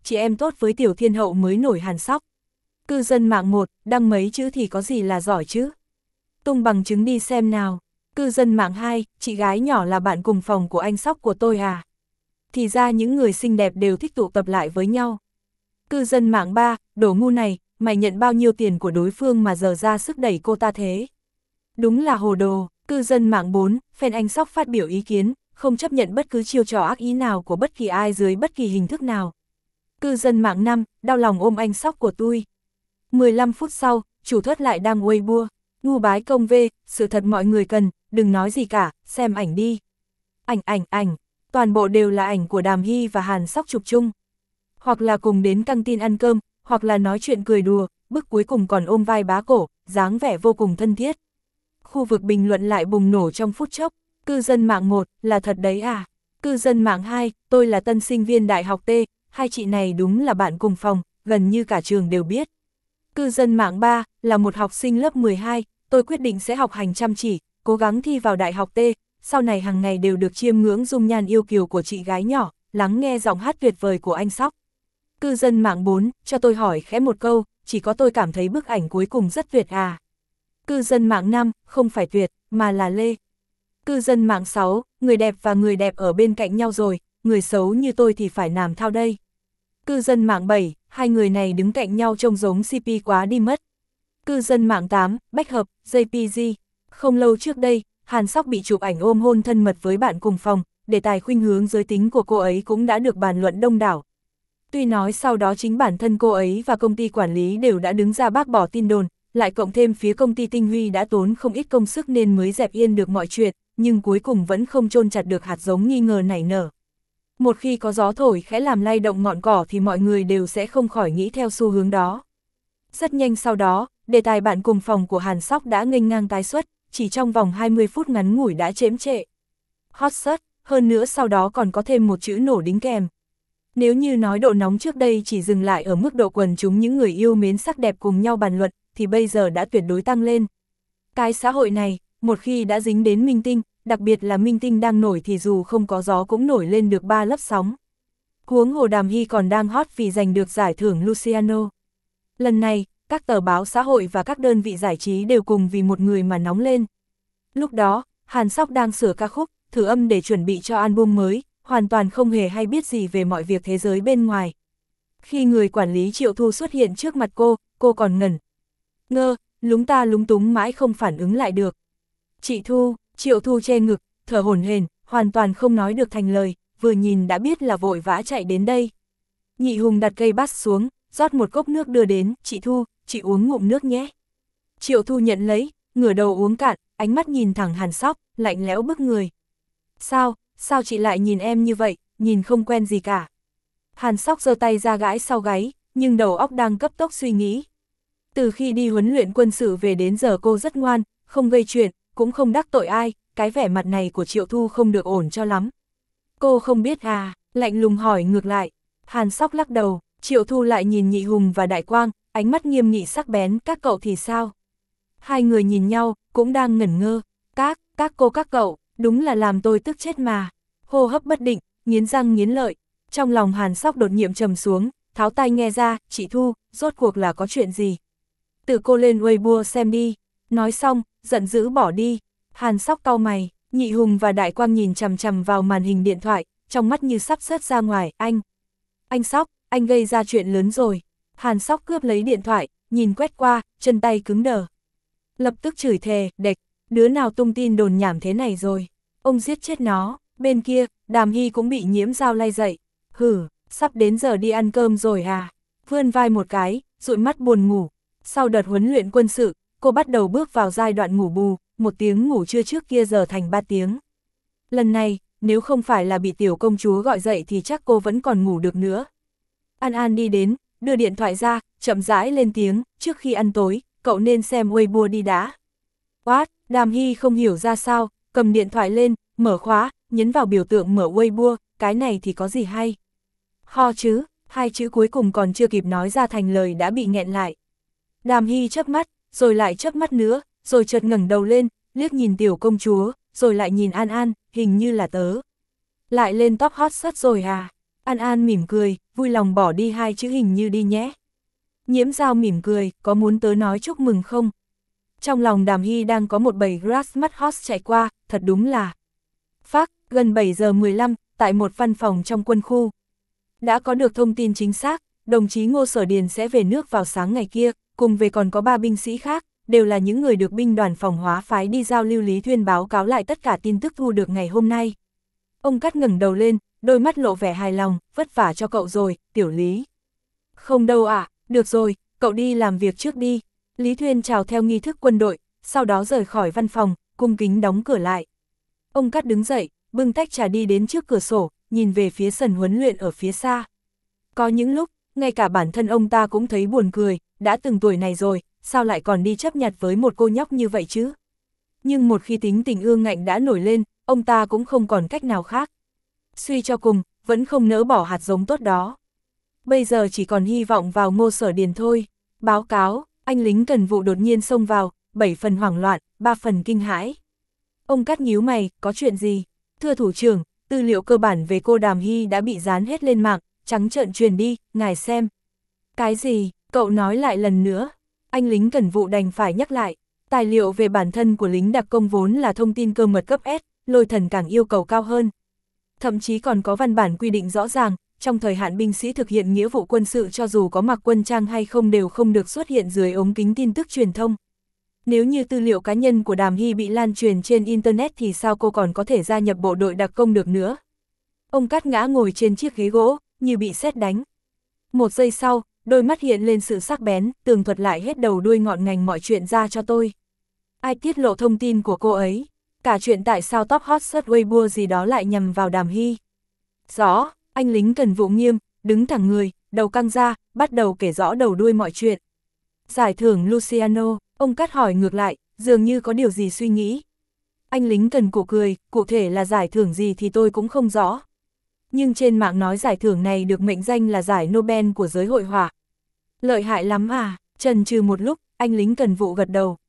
S1: chị em tốt với tiểu thiên hậu mới nổi Hàn Sóc. Cư dân mạng một, đăng mấy chữ thì có gì là giỏi chứ? Tung bằng chứng đi xem nào. Cư dân mạng hai, chị gái nhỏ là bạn cùng phòng của anh Sóc của tôi à? Thì ra những người xinh đẹp đều thích tụ tập lại với nhau. Cư dân mạng ba, đồ ngu này, mày nhận bao nhiêu tiền của đối phương mà giờ ra sức đẩy cô ta thế? Đúng là hồ đồ. Cư dân mạng bốn, fan anh Sóc phát biểu ý kiến, không chấp nhận bất cứ chiêu trò ác ý nào của bất kỳ ai dưới bất kỳ hình thức nào. Cư dân mạng năm, đau lòng ôm anh Sóc của tôi. mười lăm phút sau, chủ thất lại đang Weibo. Ngu bái công về, sự thật mọi người cần, đừng nói gì cả, xem ảnh đi. Ảnh ảnh ảnh, toàn bộ đều là ảnh của Đàm Hy và Hàn Sóc chụp chung. Hoặc là cùng đến căng tin ăn cơm, hoặc là nói chuyện cười đùa, bức cuối cùng còn ôm vai bá cổ, dáng vẻ vô cùng thân thiết. Khu vực bình luận lại bùng nổ trong phút chốc. Cư dân mạng một, là thật đấy à? Cư dân mạng hai, tôi là tân sinh viên đại học T, hai chị này đúng là bạn cùng phòng, gần như cả trường đều biết. Cư dân mạng ba, là một học sinh lớp mười hai, tôi quyết định sẽ học hành chăm chỉ, cố gắng thi vào đại học T, sau này hàng ngày đều được chiêm ngưỡng dung nhan yêu kiều của chị gái nhỏ, lắng nghe giọng hát tuyệt vời của anh Sóc. Cư dân mạng bốn, cho tôi hỏi khẽ một câu, chỉ có tôi cảm thấy bức ảnh cuối cùng rất tuyệt à? Cư dân mạng năm, không phải tuyệt, mà là lê. Cư dân mạng sáu, người đẹp và người đẹp ở bên cạnh nhau rồi, người xấu như tôi thì phải làm thao đây. Cư dân mạng bảy, hai người này đứng cạnh nhau trông giống xê pê quá đi mất. Cư dân mạng tám, bách hợp, gi pê giê. Không lâu trước đây, Hàn Sóc bị chụp ảnh ôm hôn thân mật với bạn cùng phòng, đề tài khuynh hướng giới tính của cô ấy cũng đã được bàn luận đông đảo. Tuy nói sau đó chính bản thân cô ấy và công ty quản lý đều đã đứng ra bác bỏ tin đồn, lại cộng thêm phía công ty Tinh Huy đã tốn không ít công sức nên mới dẹp yên được mọi chuyện, nhưng cuối cùng vẫn không chôn chặt được hạt giống nghi ngờ nảy nở. Một khi có gió thổi khẽ làm lay động ngọn cỏ thì mọi người đều sẽ không khỏi nghĩ theo xu hướng đó. Rất nhanh sau đó, đề tài bạn cùng phòng của Hàn Sóc đã nghênh ngang tái xuất, chỉ trong vòng hai mươi phút ngắn ngủi đã chễm trệ. Hot search, hơn nữa sau đó còn có thêm một chữ nổ đính kèm. Nếu như nói độ nóng trước đây chỉ dừng lại ở mức độ quần chúng những người yêu mến sắc đẹp cùng nhau bàn luận, thì bây giờ đã tuyệt đối tăng lên. Cái xã hội này, một khi đã dính đến minh tinh, đặc biệt là minh tinh đang nổi thì dù không có gió cũng nổi lên được ba lớp sóng. Huống hồ Đàm Hy còn đang hot vì giành được giải thưởng Luciano. Lần này, các tờ báo xã hội và các đơn vị giải trí đều cùng vì một người mà nóng lên. Lúc đó, Hàn Sóc đang sửa ca khúc, thử âm để chuẩn bị cho album mới, hoàn toàn không hề hay biết gì về mọi việc thế giới bên ngoài. Khi người quản lý Triệu Thu xuất hiện trước mặt cô, cô còn ngẩn ngơ, lúng ta lúng túng mãi không phản ứng lại được. Chị Thu, Triệu Thu che ngực, thở hổn hển, hoàn toàn không nói được thành lời, vừa nhìn đã biết là vội vã chạy đến đây. Nhị Hùng đặt cây bát xuống, rót một cốc nước đưa đến, chị Thu, chị uống ngụm nước nhé. Triệu Thu nhận lấy, ngửa đầu uống cạn, ánh mắt nhìn thẳng Hàn Sóc, lạnh lẽo bức người. Sao, sao chị lại nhìn em như vậy, nhìn không quen gì cả. Hàn Sóc giơ tay ra gãi sau gáy, nhưng đầu óc đang cấp tốc suy nghĩ. Từ khi đi huấn luyện quân sự về đến giờ cô rất ngoan, không gây chuyện, cũng không đắc tội ai, cái vẻ mặt này của Triệu Thu không được ổn cho lắm. Cô không biết à, lạnh lùng hỏi ngược lại. Hàn Sóc lắc đầu, Triệu Thu lại nhìn Nhị Hùng và Đại Quang, ánh mắt nghiêm nghị sắc bén, các cậu thì sao? Hai người nhìn nhau, cũng đang ngẩn ngơ, các, các cô các cậu, đúng là làm tôi tức chết mà. Hô hấp bất định, nghiến răng nghiến lợi, trong lòng Hàn Sóc đột nhiệm trầm xuống, tháo tai nghe ra, chị Thu, rốt cuộc là có chuyện gì? Tự cô lên Weibo xem đi, nói xong, giận dữ bỏ đi. Hàn Sóc cau mày, Nhị Hùng và Đại Quang nhìn chằm chằm vào màn hình điện thoại, trong mắt như sắp rớt ra ngoài, anh. Anh Sóc, anh gây ra chuyện lớn rồi. Hàn Sóc cướp lấy điện thoại, nhìn quét qua, chân tay cứng đờ. Lập tức chửi thề, đệch, đứa nào tung tin đồn nhảm thế này rồi. Ông giết chết nó, bên kia, Đàm Hy cũng bị nhiễm dao lay dậy. Hử, sắp đến giờ đi ăn cơm rồi à? Vươn vai một cái, dụi mắt buồn ngủ. Sau đợt huấn luyện quân sự, cô bắt đầu bước vào giai đoạn ngủ bù, một tiếng ngủ trưa trước kia giờ thành ba tiếng. Lần này, nếu không phải là bị tiểu công chúa gọi dậy thì chắc cô vẫn còn ngủ được nữa. An An đi đến, đưa điện thoại ra, chậm rãi lên tiếng, trước khi ăn tối, cậu nên xem Weibo đi đã. What, Đàm Hy không hiểu ra sao, cầm điện thoại lên, mở khóa, nhấn vào biểu tượng mở Weibo, cái này thì có gì hay. Ho chứ, hai chữ cuối cùng còn chưa kịp nói ra thành lời đã bị nghẹn lại. Đàm Hy chớp mắt, rồi lại chớp mắt nữa, rồi chợt ngẩng đầu lên, liếc nhìn tiểu công chúa, rồi lại nhìn An An, hình như là tớ. Lại lên top hot search rồi à? An An mỉm cười, vui lòng bỏ đi hai chữ hình như đi nhé. Nhiễm Giao mỉm cười, có muốn tớ nói chúc mừng không? Trong lòng Đàm Hy đang có một bầy grass mắt horse chạy qua, thật đúng là. Phác, gần bảy giờ mười lăm, tại một văn phòng trong quân khu. Đã có được thông tin chính xác, đồng chí Ngô Sở Điền sẽ về nước vào sáng ngày kia, cùng về còn có ba binh sĩ khác, đều là những người được binh đoàn phòng hóa phái đi giao lưu Lý Thuyên báo cáo lại tất cả tin tức thu được ngày hôm nay. Ông Cát ngẩng đầu lên, đôi mắt lộ vẻ hài lòng, vất vả cho cậu rồi, tiểu Lý. Không đâu ạ, à, được rồi, cậu đi làm việc trước đi. Lý Thuyên chào theo nghi thức quân đội, sau đó rời khỏi văn phòng, cung kính đóng cửa lại. Ông Cát đứng dậy, bưng tách trà đi đến trước cửa sổ, nhìn về phía sân huấn luyện ở phía xa. Có những lúc, ngay cả bản thân ông ta cũng thấy buồn cười, đã từng tuổi này rồi, sao lại còn đi chấp nhặt với một cô nhóc như vậy chứ? Nhưng một khi tính tình ương ngạnh đã nổi lên, ông ta cũng không còn cách nào khác. Suy cho cùng, vẫn không nỡ bỏ hạt giống tốt đó. Bây giờ chỉ còn hy vọng vào Ngô Sở Điền thôi. Báo cáo, anh lính cần vụ đột nhiên xông vào, bảy phần hoảng loạn, ba phần kinh hãi. Ông Cát nhíu mày, có chuyện gì? Thưa thủ trưởng, tư liệu cơ bản về cô Đàm Hy đã bị dán hết lên mạng, trắng trợn truyền đi, ngài xem. Cái gì? Cậu nói lại lần nữa. Anh lính cần vụ đành phải nhắc lại. Tài liệu về bản thân của lính đặc công vốn là thông tin cơ mật cấp S, Lôi Thần càng yêu cầu cao hơn. Thậm chí còn có văn bản quy định rõ ràng, trong thời hạn binh sĩ thực hiện nghĩa vụ quân sự cho dù có mặc quân trang hay không đều không được xuất hiện dưới ống kính tin tức truyền thông. Nếu như tư liệu cá nhân của Đàm Hy bị lan truyền trên Internet thì sao cô còn có thể gia nhập bộ đội đặc công được nữa? Ông Cát ngã ngồi trên chiếc ghế gỗ, như bị sét đánh. Một giây sau, đôi mắt hiện lên sự sắc bén, tường thuật lại hết đầu đuôi ngọn ngành mọi chuyện ra cho tôi. Ai tiết lộ thông tin của cô ấy? Cả chuyện tại sao top hot search Weibo gì đó lại nhằm vào Đàm Hy. Rõ, anh lính cần vụ nghiêm, đứng thẳng người, đầu căng ra, bắt đầu kể rõ đầu đuôi mọi chuyện. Giải thưởng Luciano, ông Cát hỏi ngược lại, dường như có điều gì suy nghĩ. Anh lính cần cụ cười, cụ thể là giải thưởng gì thì tôi cũng không rõ. Nhưng trên mạng nói giải thưởng này được mệnh danh là giải Nobel của giới hội họa. Lợi hại lắm à, chần chừ một lúc, anh lính cần vụ gật đầu.